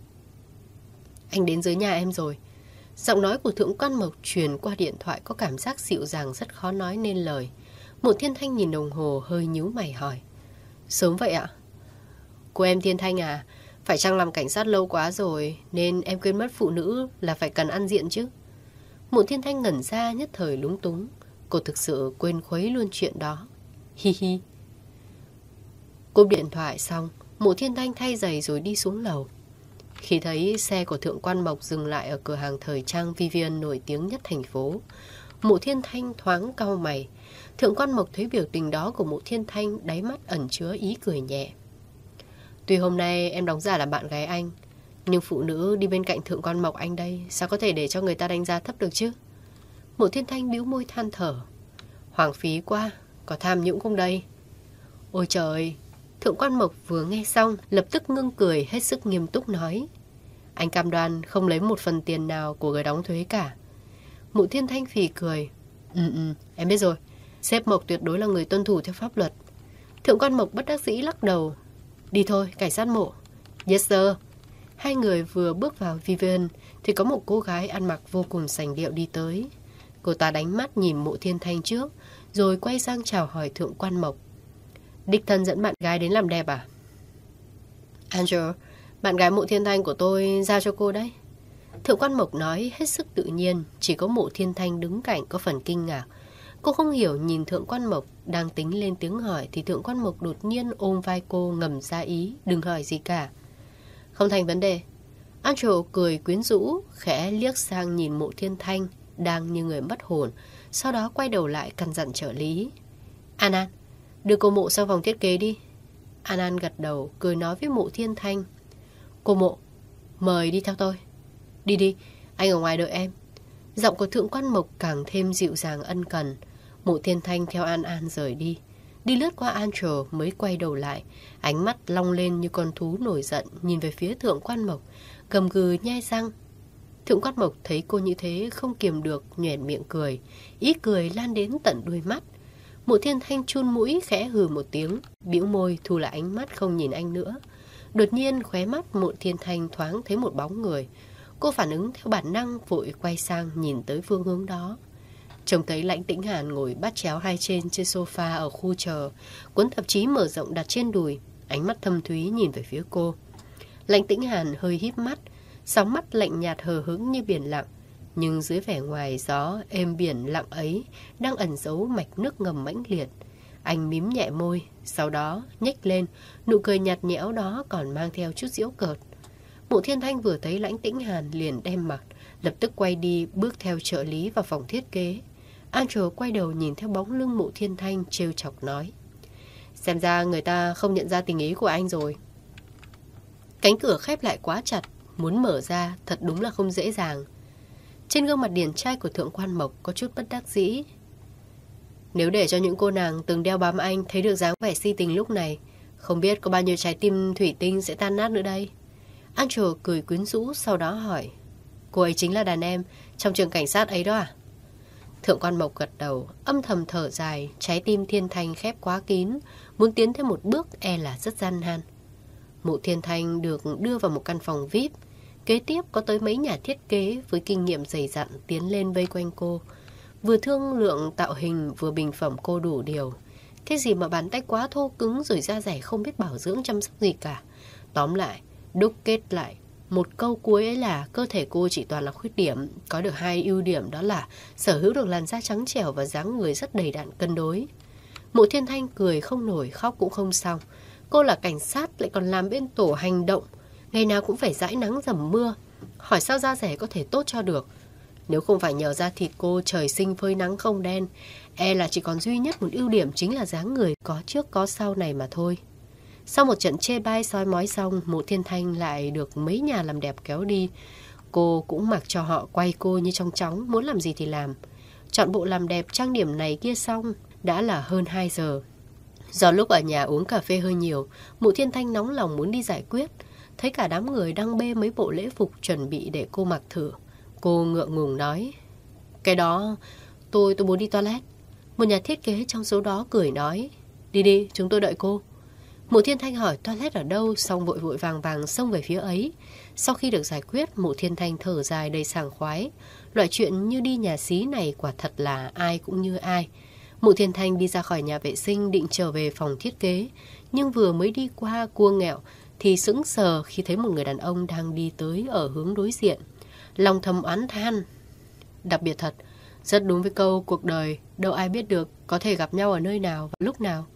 Speaker 1: Anh đến dưới nhà em rồi. Giọng nói của Thượng Quan Mộc truyền qua điện thoại có cảm giác dịu dàng rất khó nói nên lời. Mộ Thiên Thanh nhìn đồng hồ hơi nhíu mày hỏi. Sớm vậy ạ? Cô em Thiên Thanh à, phải chăng làm cảnh sát lâu quá rồi nên em quên mất phụ nữ là phải cần ăn diện chứ? Mộ Thiên Thanh ngẩn ra nhất thời lúng túng. Cô thực sự quên khuấy luôn chuyện đó. Hi hi. Cúp điện thoại xong, Mộ Thiên Thanh thay giày rồi đi xuống lầu. Khi thấy xe của Thượng Quan Mộc dừng lại ở cửa hàng thời trang Vivian nổi tiếng nhất thành phố, Mộ Thiên Thanh thoáng cau mày. Thượng Quan Mộc thấy biểu tình đó của Mộ Thiên Thanh, đáy mắt ẩn chứa ý cười nhẹ. Tuy hôm nay em đóng giả là bạn gái anh, nhưng phụ nữ đi bên cạnh Thượng Quan Mộc anh đây, sao có thể để cho người ta đánh giá thấp được chứ? Mộ Thiên Thanh bĩu môi than thở. Hoảng phí quá, có tham nhũng không đây? Ôi trời! Thượng Quan Mộc vừa nghe xong, lập tức ngưng cười hết sức nghiêm túc nói. Anh cam đoan không lấy một phần tiền nào của người đóng thuế cả. Mộ Thiên Thanh phì cười. Ừ ừ, em biết rồi. Sếp Mộc tuyệt đối là người tuân thủ theo pháp luật. Thượng Quan Mộc bất đắc dĩ lắc đầu. Đi thôi, cảnh sát Mộ. Yes sir. Hai người vừa bước vào Vivian thì có một cô gái ăn mặc vô cùng sành điệu đi tới. Cô ta đánh mắt nhìn Mộ Thiên Thanh trước, rồi quay sang chào hỏi Thượng Quan Mộc. Đích thân dẫn bạn gái đến làm đẹp à? Angel, bạn gái Mộ Thiên Thanh của tôi giao cho cô đấy. Thượng Quan Mộc nói hết sức tự nhiên, chỉ có Mộ Thiên Thanh đứng cạnh có phần kinh ngạc. Cô không hiểu nhìn Thượng Quan Mộc, đang tính lên tiếng hỏi thì Thượng Quan Mộc đột nhiên ôm vai cô ngầm ra ý, đừng hỏi gì cả. Không thành vấn đề. Angel cười quyến rũ, khẽ liếc sang nhìn Mộ Thiên Thanh, đang như người mất hồn, sau đó quay đầu lại căn dặn trợ lý. An An, đưa cô Mộ sang phòng thiết kế đi. An An gật đầu, cười nói với Mộ Thiên Thanh. Cô Mộ, mời đi theo tôi. Đi đi, anh ở ngoài đợi em. Giọng của Thượng Quan Mộc càng thêm dịu dàng ân cần. Mộ Thiên Thanh theo An An rời đi. Đi lướt qua Angel mới quay đầu lại, ánh mắt long lên như con thú nổi giận, nhìn về phía Thượng Quan Mộc, gầm gừ nhai răng. Thượng Quan Mộc thấy cô như thế không kiềm được, nhoẻn miệng cười, ý cười lan đến tận đuôi mắt. Mộ Thiên Thanh chun mũi khẽ hừ một tiếng, bĩu môi thu lại ánh mắt không nhìn anh nữa. Đột nhiên khóe mắt Mộ Thiên Thanh thoáng thấy một bóng người. Cô phản ứng theo bản năng vội quay sang nhìn tới phương hướng đó. Trông thấy Lãnh Tĩnh Hàn ngồi bắt chéo hai trên trên sofa ở khu chờ, cuốn tạp chí mở rộng đặt trên đùi, ánh mắt thâm thúy nhìn về phía cô. Lãnh Tĩnh Hàn hơi híp mắt, sóng mắt lạnh nhạt hờ hững như biển lặng, nhưng dưới vẻ ngoài gió êm biển lặng ấy đang ẩn giấu mạch nước ngầm mãnh liệt. Anh mím nhẹ môi, sau đó nhếch lên, nụ cười nhạt nhẽo đó còn mang theo chút giễu cợt. Mộ Thiên Thanh vừa thấy Lãnh Tĩnh Hàn liền đem mặt, lập tức quay đi bước theo trợ lý vào phòng thiết kế. Angel quay đầu nhìn theo bóng lưng Mộ Thiên Thanh trêu chọc nói. Xem ra người ta không nhận ra tình ý của anh rồi. Cánh cửa khép lại quá chặt, muốn mở ra thật đúng là không dễ dàng. Trên gương mặt điển trai của Thượng Quan Mộc có chút bất đắc dĩ. Nếu để cho những cô nàng từng đeo bám anh thấy được dáng vẻ si tình lúc này, không biết có bao nhiêu trái tim thủy tinh sẽ tan nát nữa đây. Angel cười quyến rũ sau đó hỏi. Cô ấy chính là đàn em trong trường cảnh sát ấy đó à? Thượng Quan Mộc gật đầu, âm thầm thở dài, trái tim Thiên Thanh khép quá kín, muốn tiến thêm một bước e là rất gian nan. Mộ Thiên Thanh được đưa vào một căn phòng vi ai pi, kế tiếp có tới mấy nhà thiết kế với kinh nghiệm dày dặn tiến lên vây quanh cô, vừa thương lượng tạo hình vừa bình phẩm cô đủ điều. Cái gì mà bàn tay quá thô cứng rồi da dẻ không biết bảo dưỡng chăm sóc gì cả. Tóm lại, đúc kết lại một câu cuối ấy là cơ thể cô chỉ toàn là khuyết điểm, có được hai ưu điểm đó là sở hữu được làn da trắng trẻo và dáng người rất đầy đặn cân đối. Mộ Thiên Thanh cười không nổi, khóc cũng không xong. Cô là cảnh sát lại còn làm bên tổ hành động, ngày nào cũng phải dãi nắng dầm mưa, hỏi sao da dẻ có thể tốt cho được. Nếu không phải nhờ da thịt cô trời sinh phơi nắng không đen, e là chỉ còn duy nhất một ưu điểm chính là dáng người có trước có sau này mà thôi. Sau một trận chê bai soi mói xong, Mộ Thiên Thanh lại được mấy nhà làm đẹp kéo đi. Cô cũng mặc cho họ quay cô như trong chóng, muốn làm gì thì làm. Chọn bộ làm đẹp trang điểm này kia xong, đã là hơn hai giờ. Do lúc ở nhà uống cà phê hơi nhiều, Mộ Thiên Thanh nóng lòng muốn đi giải quyết. Thấy cả đám người đang bê mấy bộ lễ phục chuẩn bị để cô mặc thử. Cô ngượng ngùng nói, Cái đó, tôi tôi muốn đi toilet. Một nhà thiết kế trong số đó cười nói. Đi đi, chúng tôi đợi cô. Mộ Thiên Thanh hỏi toilet ở đâu, xong vội vội vàng vàng xông về phía ấy. Sau khi được giải quyết, Mộ Thiên Thanh thở dài đầy sảng khoái. Loại chuyện như đi nhà xí này quả thật là ai cũng như ai. Mộ Thiên Thanh đi ra khỏi nhà vệ sinh định trở về phòng thiết kế, nhưng vừa mới đi qua cua nghẹo thì sững sờ khi thấy một người đàn ông đang đi tới ở hướng đối diện. Lòng thầm oán than. Đặc biệt thật, rất đúng với câu cuộc đời đâu ai biết được có thể gặp nhau ở nơi nào và lúc nào.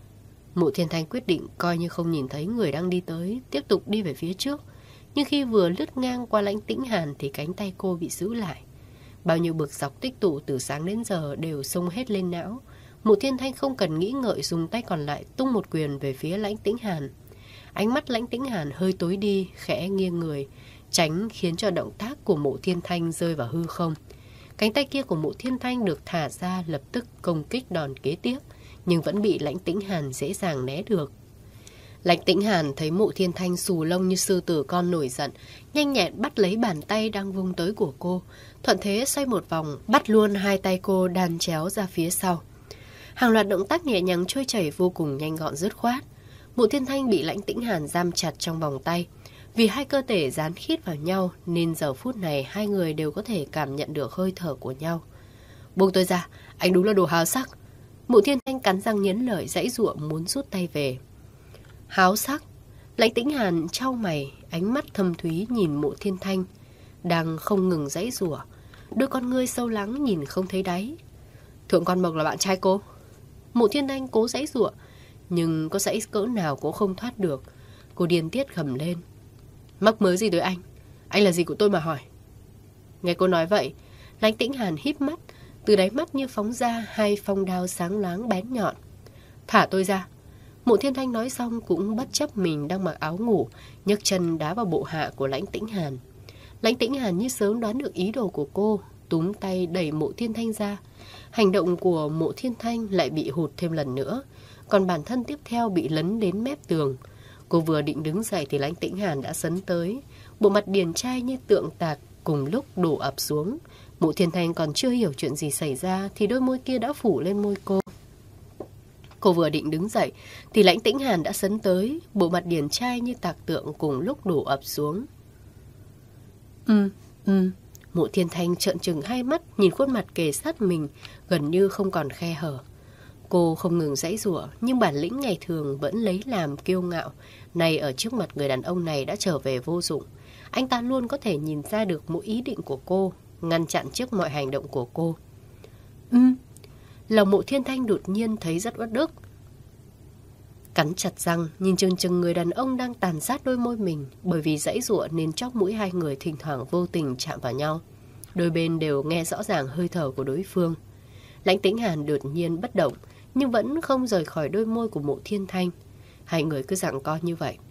Speaker 1: Mộ Thiên Thanh quyết định coi như không nhìn thấy người đang đi tới, tiếp tục đi về phía trước. Nhưng khi vừa lướt ngang qua Lãnh Tĩnh Hàn thì cánh tay cô bị giữ lại. Bao nhiêu bực dọc tích tụ từ sáng đến giờ đều xông hết lên não. Mộ Thiên Thanh không cần nghĩ ngợi dùng tay còn lại tung một quyền về phía Lãnh Tĩnh Hàn. Ánh mắt Lãnh Tĩnh Hàn hơi tối đi, khẽ nghiêng người, tránh khiến cho động tác của Mộ Thiên Thanh rơi vào hư không. Cánh tay kia của Mộ Thiên Thanh được thả ra lập tức công kích đòn kế tiếp, nhưng vẫn bị Lãnh Tĩnh Hàn dễ dàng né được. Lãnh Tĩnh Hàn thấy Mộ Thiên Thanh xù lông như sư tử con nổi giận, nhanh nhẹn bắt lấy bàn tay đang vung tới của cô, thuận thế xoay một vòng, bắt luôn hai tay cô đan chéo ra phía sau. Hàng loạt động tác nhẹ nhàng trôi chảy vô cùng nhanh gọn dứt khoát. Mộ Thiên Thanh bị Lãnh Tĩnh Hàn giam chặt trong vòng tay. Vì hai cơ thể dán khít vào nhau nên giờ phút này hai người đều có thể cảm nhận được hơi thở của nhau. Buông tôi ra, anh đúng là đồ háo sắc. Mộ Thiên Thanh cắn răng nghiến lợi giãy giụa muốn rút tay về. Háo sắc? Lãnh Tĩnh Hàn chau mày, ánh mắt thâm thúy nhìn Mộ Thiên Thanh đang không ngừng giãy giụa, đôi con ngươi sâu lắng nhìn không thấy đáy. Thượng Quan Mộc là bạn trai cô? Mộ Thiên Thanh cố giãy giụa, nhưng có giãy cỡ nào cũng không thoát được. Cô điên tiết gầm lên. Mắc mớ gì tới anh? Anh là gì của tôi mà hỏi? Nghe cô nói vậy, Lãnh Tĩnh Hàn híp mắt, từ đáy mắt như phóng ra hai phong đao sáng loáng bén nhọn. Thả tôi ra. Mộ Thiên Thanh nói xong cũng bất chấp mình đang mặc áo ngủ, nhấc chân đá vào bộ hạ của Lãnh Tĩnh Hàn. Lãnh Tĩnh Hàn như sớm đoán được ý đồ của cô, túm tay đẩy Mộ Thiên Thanh ra. Hành động của Mộ Thiên Thanh lại bị hụt thêm lần nữa, còn bản thân tiếp theo bị lấn đến mép tường. Cô vừa định đứng dậy thì Lãnh Tĩnh Hàn đã sấn tới, bộ mặt điển trai như tượng tạc cùng lúc đổ ập xuống. Mộ Thiên Thanh còn chưa hiểu chuyện gì xảy ra thì đôi môi kia đã phủ lên môi cô. Cô vừa định đứng dậy thì Lãnh Tĩnh Hàn đã sấn tới, bộ mặt điển trai như tạc tượng cùng lúc đổ ập xuống. Ừ, ừ. Mộ Thiên Thanh trợn trừng hai mắt nhìn khuôn mặt kề sát mình, gần như không còn khe hở. Cô không ngừng giãy giụa, nhưng bản lĩnh ngày thường vẫn lấy làm kiêu ngạo. Nay ở trước mặt người đàn ông này đã trở về vô dụng. Anh ta luôn có thể nhìn ra được mỗi ý định của cô, ngăn chặn trước mọi hành động của cô. Ừ. Lòng Mộ Thiên Thanh đột nhiên thấy rất uất ức. Cắn chặt răng, nhìn chừng chừng người đàn ông đang tàn sát đôi môi mình. Bởi vì giãy giụa nên chóp mũi hai người thỉnh thoảng vô tình chạm vào nhau. Đôi bên đều nghe rõ ràng hơi thở của đối phương. Lãnh Tĩnh Hàn đột nhiên bất động, nhưng vẫn không rời khỏi đôi môi của Mộ Thiên Thanh. Hai người cứ giằng co như vậy.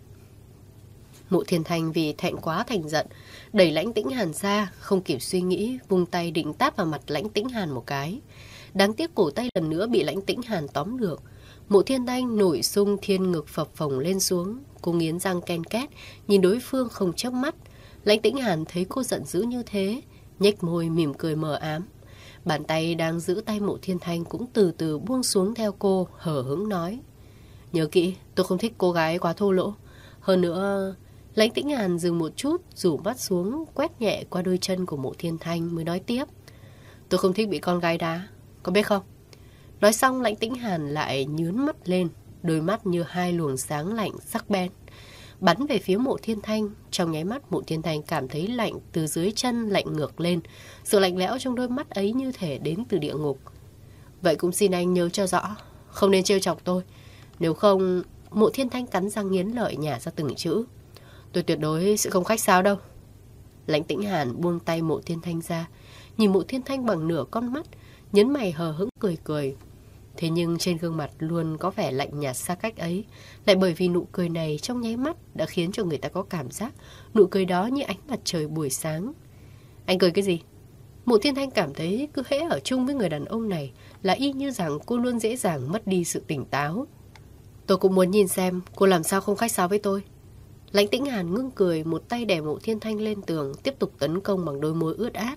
Speaker 1: Mộ Thiên Thanh vì thẹn quá thành giận, đẩy Lãnh Tĩnh Hàn ra, không kịp suy nghĩ, vung tay định tát vào mặt Lãnh Tĩnh Hàn một cái. Đáng tiếc cổ tay lần nữa bị Lãnh Tĩnh Hàn tóm được. Mộ Thiên Thanh nổi sung thiên ngực phập phồng lên xuống. Cô nghiến răng ken két, nhìn đối phương không chớp mắt. Lãnh Tĩnh Hàn thấy cô giận dữ như thế, nhếch môi mỉm cười mờ ám. Bàn tay đang giữ tay Mộ Thiên Thanh cũng từ từ buông xuống theo cô, hờ hững nói. Nhớ kỹ, tôi không thích cô gái quá thô lỗ. Hơn nữa... Lãnh Tĩnh Hàn dừng một chút, rủ mắt xuống, quét nhẹ qua đôi chân của Mộ Thiên Thanh mới nói tiếp. Tôi không thích bị con gái đá, có biết không? Nói xong Lãnh Tĩnh Hàn lại nhướn mắt lên, đôi mắt như hai luồng sáng lạnh sắc bén bắn về phía Mộ Thiên Thanh. Trong nháy mắt Mộ Thiên Thanh cảm thấy lạnh từ dưới chân lạnh ngược lên. Sự lạnh lẽo trong đôi mắt ấy như thể đến từ địa ngục. Vậy cũng xin anh nhớ cho rõ, không nên trêu chọc tôi. Nếu không... Mộ Thiên Thanh cắn răng nghiến lợi nhả ra từng chữ. Tôi tuyệt đối sẽ không khách sáo đâu. Lãnh Tĩnh Hàn buông tay Mộ Thiên Thanh ra, nhìn Mộ Thiên Thanh bằng nửa con mắt, nhấn mày hờ hững cười cười. Thế nhưng trên gương mặt luôn có vẻ lạnh nhạt xa cách ấy, lại bởi vì nụ cười này trong nháy mắt đã khiến cho người ta có cảm giác nụ cười đó như ánh mặt trời buổi sáng. Anh cười cái gì? Mộ Thiên Thanh cảm thấy cứ hễ ở chung với người đàn ông này là y như rằng cô luôn dễ dàng mất đi sự tỉnh táo. Tôi cũng muốn nhìn xem cô làm sao không khách sáo với tôi. Lãnh Tĩnh Hàn ngưng cười, một tay đè Mộ Thiên Thanh lên tường, tiếp tục tấn công bằng đôi môi ướt át.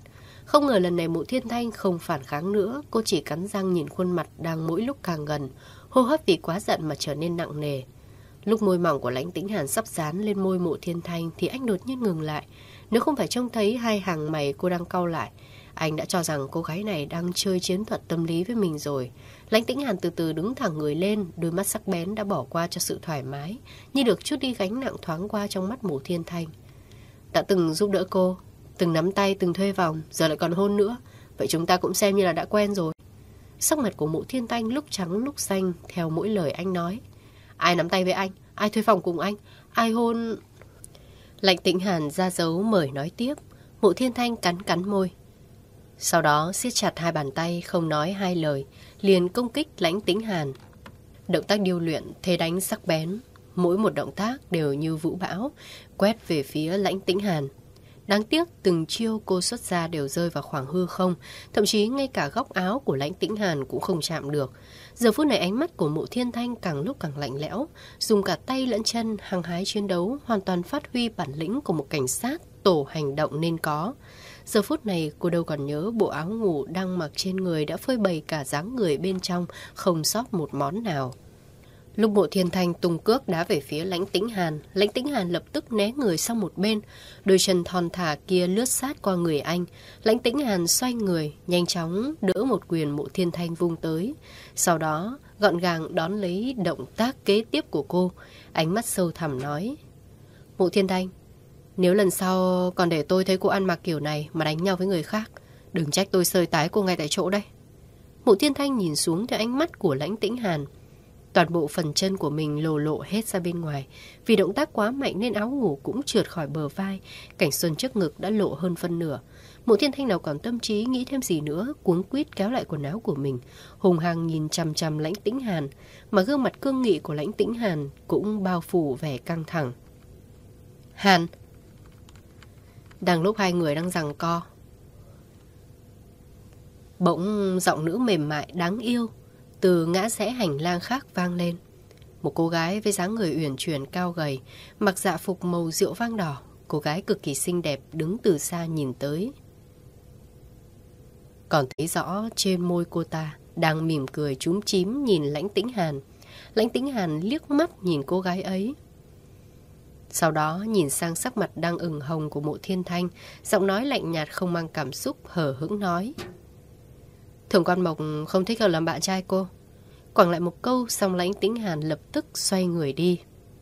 Speaker 1: Không ngờ lần này Mộ Thiên Thanh không phản kháng nữa, cô chỉ cắn răng nhìn khuôn mặt đang mỗi lúc càng gần, hô hấp vì quá giận mà trở nên nặng nề. Lúc môi mỏng của Lãnh Tĩnh Hàn sắp dán lên môi Mộ Thiên Thanh thì anh đột nhiên ngừng lại. Nếu không phải trông thấy hai hàng mày cô đang cau lại, anh đã cho rằng cô gái này đang chơi chiến thuật tâm lý với mình rồi. Lãnh Tĩnh Hàn từ từ đứng thẳng người lên, đôi mắt sắc bén đã bỏ qua cho sự thoải mái, như được chút đi gánh nặng thoáng qua trong mắt Mộ Thiên Thanh. Đã từng giúp đỡ cô, từng nắm tay, từng thuê vòng, giờ lại còn hôn nữa. Vậy chúng ta cũng xem như là đã quen rồi. Sắc mặt của Mộ Thiên Thanh lúc trắng lúc xanh theo mỗi lời anh nói. Ai nắm tay với anh? Ai thuê phòng cùng anh? Ai hôn? Lãnh Tĩnh Hàn ra dấu mời nói tiếp. Mộ Thiên Thanh cắn cắn môi. Sau đó siết chặt hai bàn tay, không nói hai lời, liền công kích Lãnh Tĩnh Hàn. Động tác điêu luyện, thế đánh sắc bén, mỗi một động tác đều như vũ bão, quét về phía Lãnh Tĩnh Hàn. Đáng tiếc từng chiêu cô xuất ra đều rơi vào khoảng hư không, thậm chí ngay cả góc áo của Lãnh Tĩnh Hàn cũng không chạm được. Giờ phút này ánh mắt của Mộ Thiên Thanh càng lúc càng lạnh lẽo, dùng cả tay lẫn chân hăng hái chiến đấu, hoàn toàn phát huy bản lĩnh của một cảnh sát tổ hành động nên có. Giờ phút này cô đâu còn nhớ bộ áo ngủ đang mặc trên người đã phơi bày cả dáng người bên trong, không sót một món nào. Lúc Mộ Thiên Thanh tung cước đá về phía Lãnh Tĩnh Hàn, Lãnh Tĩnh Hàn lập tức né người sang một bên, đôi chân thon thả kia lướt sát qua người anh. Lãnh Tĩnh Hàn xoay người, nhanh chóng đỡ một quyền Mộ Thiên Thanh vung tới. Sau đó, gọn gàng đón lấy động tác kế tiếp của cô, ánh mắt sâu thẳm nói: Mộ Thiên Thanh, nếu lần sau còn để tôi thấy cô ăn mặc kiểu này mà đánh nhau với người khác, đừng trách tôi sơi tái cô ngay tại chỗ đây. Mộ Thiên Thanh nhìn xuống theo ánh mắt của Lãnh Tĩnh Hàn. Toàn bộ phần chân của mình lồ lộ hết ra bên ngoài. Vì động tác quá mạnh nên áo ngủ cũng trượt khỏi bờ vai, cảnh xuân trước ngực đã lộ hơn phân nửa. Mộ Thiên Thanh nào còn tâm trí nghĩ thêm gì nữa, cuống quýt kéo lại quần áo của mình, hùng hăng nhìn chằm chằm Lãnh Tĩnh Hàn, mà gương mặt cương nghị của Lãnh Tĩnh Hàn cũng bao phủ vẻ căng thẳng. Hàn. Đang lúc hai người đang giằng co, bỗng giọng nữ mềm mại đáng yêu từ ngã rẽ hành lang khác vang lên. Một cô gái với dáng người uyển chuyển cao gầy, mặc dạ phục màu rượu vang đỏ. Cô gái cực kỳ xinh đẹp đứng từ xa nhìn tới. Còn thấy rõ trên môi cô ta đang mỉm cười chúm chím nhìn Lãnh Tĩnh Hàn. Lãnh Tĩnh Hàn liếc mắt nhìn cô gái ấy, sau đó nhìn sang sắc mặt đang ửng hồng của Mộ Thiên Thanh, giọng nói lạnh nhạt không mang cảm xúc, hờ hững nói: Thượng quan Mộc không thích hợp làm bạn trai cô. Quẳng lại một câu xong Lãnh Tĩnh Hàn lập tức xoay người đi.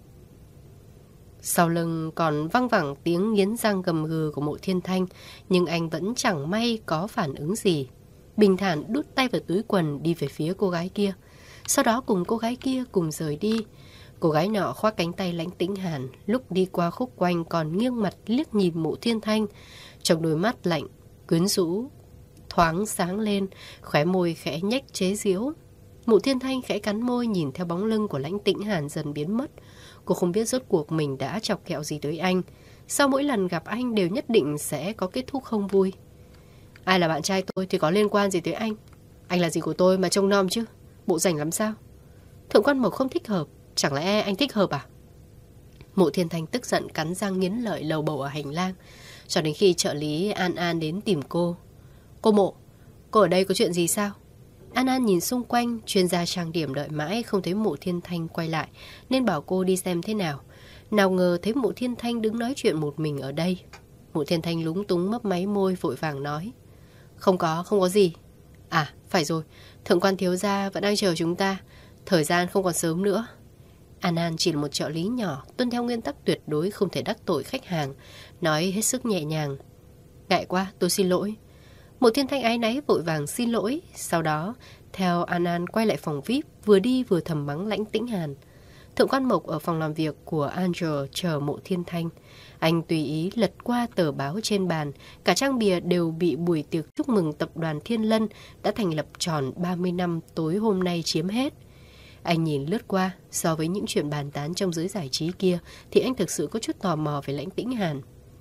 Speaker 1: Sau lưng còn văng vẳng tiếng nghiến răng gầm gừ của Mộ Thiên Thanh, nhưng anh vẫn chẳng may có phản ứng gì. Bình thản đút tay vào túi quần đi về phía cô gái kia, sau đó cùng cô gái kia cùng rời đi. Cô gái nọ khoác cánh tay Lãnh Tĩnh Hàn, lúc đi qua khúc quanh còn nghiêng mặt liếc nhìn Mộ Thiên Thanh, trong đôi mắt lạnh quyến rũ thoáng sáng lên, khóe môi khẽ nhếch chế giễu. Mộ Thiên Thanh khẽ cắn môi nhìn theo bóng lưng của Lãnh Tĩnh Hàn dần biến mất. Cô không biết rốt cuộc mình đã chọc kẹo gì tới anh. Sau mỗi lần gặp anh đều nhất định sẽ có kết thúc không vui. Ai là bạn trai tôi thì có liên quan gì tới anh? Anh là gì của tôi mà trông nom chứ? Bộ rảnh lắm sao? Thượng quan Mộc không thích hợp, chẳng lẽ anh thích hợp à? Mộ Thiên Thanh tức giận cắn răng nghiến lợi lầu bầu ở hành lang, cho đến khi trợ lý An An đến tìm cô. Cô Mộ, cô ở đây có chuyện gì sao? An An nhìn xung quanh, chuyên gia trang điểm đợi mãi không thấy Mộ Thiên Thanh quay lại, nên bảo cô đi xem thế nào. Nào ngờ thấy Mộ Thiên Thanh đứng nói chuyện một mình ở đây. Mộ Thiên Thanh lúng túng mấp máy môi vội vàng nói: Không có, không có gì. À, phải rồi, thượng quan thiếu gia vẫn đang chờ chúng ta, thời gian không còn sớm nữa. An An chỉ là một trợ lý nhỏ, tuân theo nguyên tắc tuyệt đối không thể đắc tội khách hàng, nói hết sức nhẹ nhàng. Ngại quá, tôi xin lỗi. Mộ Thiên Thanh áy náy vội vàng xin lỗi, sau đó theo An An quay lại phòng vi ai pi, vừa đi vừa thầm mắng Lãnh Tĩnh Hàn. Thượng quan Mộc ở phòng làm việc của Angel chờ Mộ Thiên Thanh. Anh tùy ý lật qua tờ báo trên bàn, cả trang bìa đều bị buổi tiệc chúc mừng tập đoàn Thiên Lân đã thành lập tròn ba mươi năm tối hôm nay chiếm hết. Anh nhìn lướt qua, so với những chuyện bàn tán trong giới giải trí kia thì anh thực sự có chút tò mò về Lãnh Tĩnh Hàn.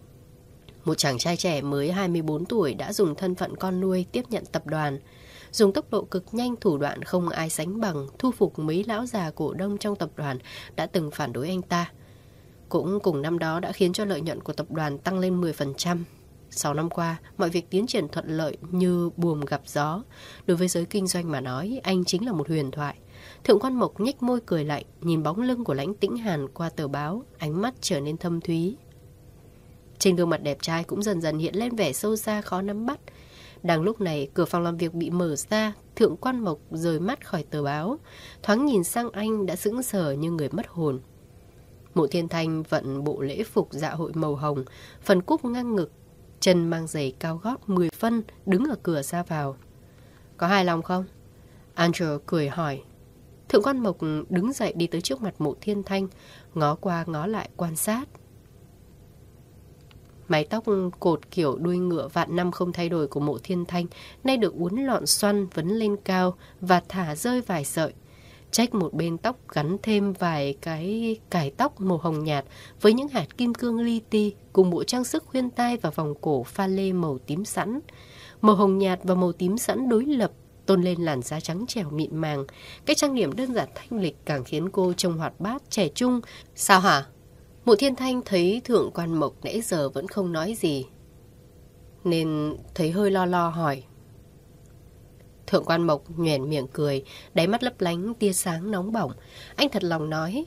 Speaker 1: Một chàng trai trẻ mới hai mươi bốn tuổi đã dùng thân phận con nuôi tiếp nhận tập đoàn, dùng tốc độ cực nhanh, thủ đoạn không ai sánh bằng, thu phục mấy lão già cổ đông trong tập đoàn đã từng phản đối anh ta. Cũng cùng năm đó đã khiến cho lợi nhuận của tập đoàn tăng lên mười phần trăm. Sáu năm qua, mọi việc tiến triển thuận lợi như buồm gặp gió. Đối với giới kinh doanh mà nói, anh chính là một huyền thoại. Thượng quan Mộc nhếch môi cười lạnh, nhìn bóng lưng của Lãnh Tĩnh Hàn qua tờ báo, ánh mắt trở nên thâm thúy. Trên gương mặt đẹp trai cũng dần dần hiện lên vẻ sâu xa khó nắm bắt. Đang lúc này, cửa phòng làm việc bị mở ra, Thượng quan Mộc rời mắt khỏi tờ báo, thoáng nhìn sang anh đã sững sờ như người mất hồn. Mộ Thiên Thanh vận bộ lễ phục dạ hội màu hồng, phần cúc ngang ngực, chân mang giày cao gót mười phân, đứng ở cửa ra vào. Có hài lòng không? Andrew cười hỏi. Thượng quan Mộc đứng dậy đi tới trước mặt Mộ Thiên Thanh, ngó qua ngó lại quan sát. Mái tóc cột kiểu đuôi ngựa vạn năm không thay đổi của Mộ Thiên Thanh nay được uốn lọn xoăn vấn lên cao và thả rơi vài sợi. Trách một bên tóc gắn thêm vài cái cài tóc màu hồng nhạt với những hạt kim cương li ti cùng bộ trang sức khuyên tai và vòng cổ pha lê màu tím sẵn. Màu hồng nhạt và màu tím sẵn đối lập tôn lên làn da trắng trẻo mịn màng. Cái trang điểm đơn giản thanh lịch càng khiến cô trông hoạt bát trẻ trung. Sao hả? Mộ Thiên Thanh thấy Thượng quan Mộc nãy giờ vẫn không nói gì, nên thấy hơi lo lo hỏi. Thượng quan Mộc nhoẻn miệng cười, đáy mắt lấp lánh tia sáng nóng bỏng. Anh thật lòng nói.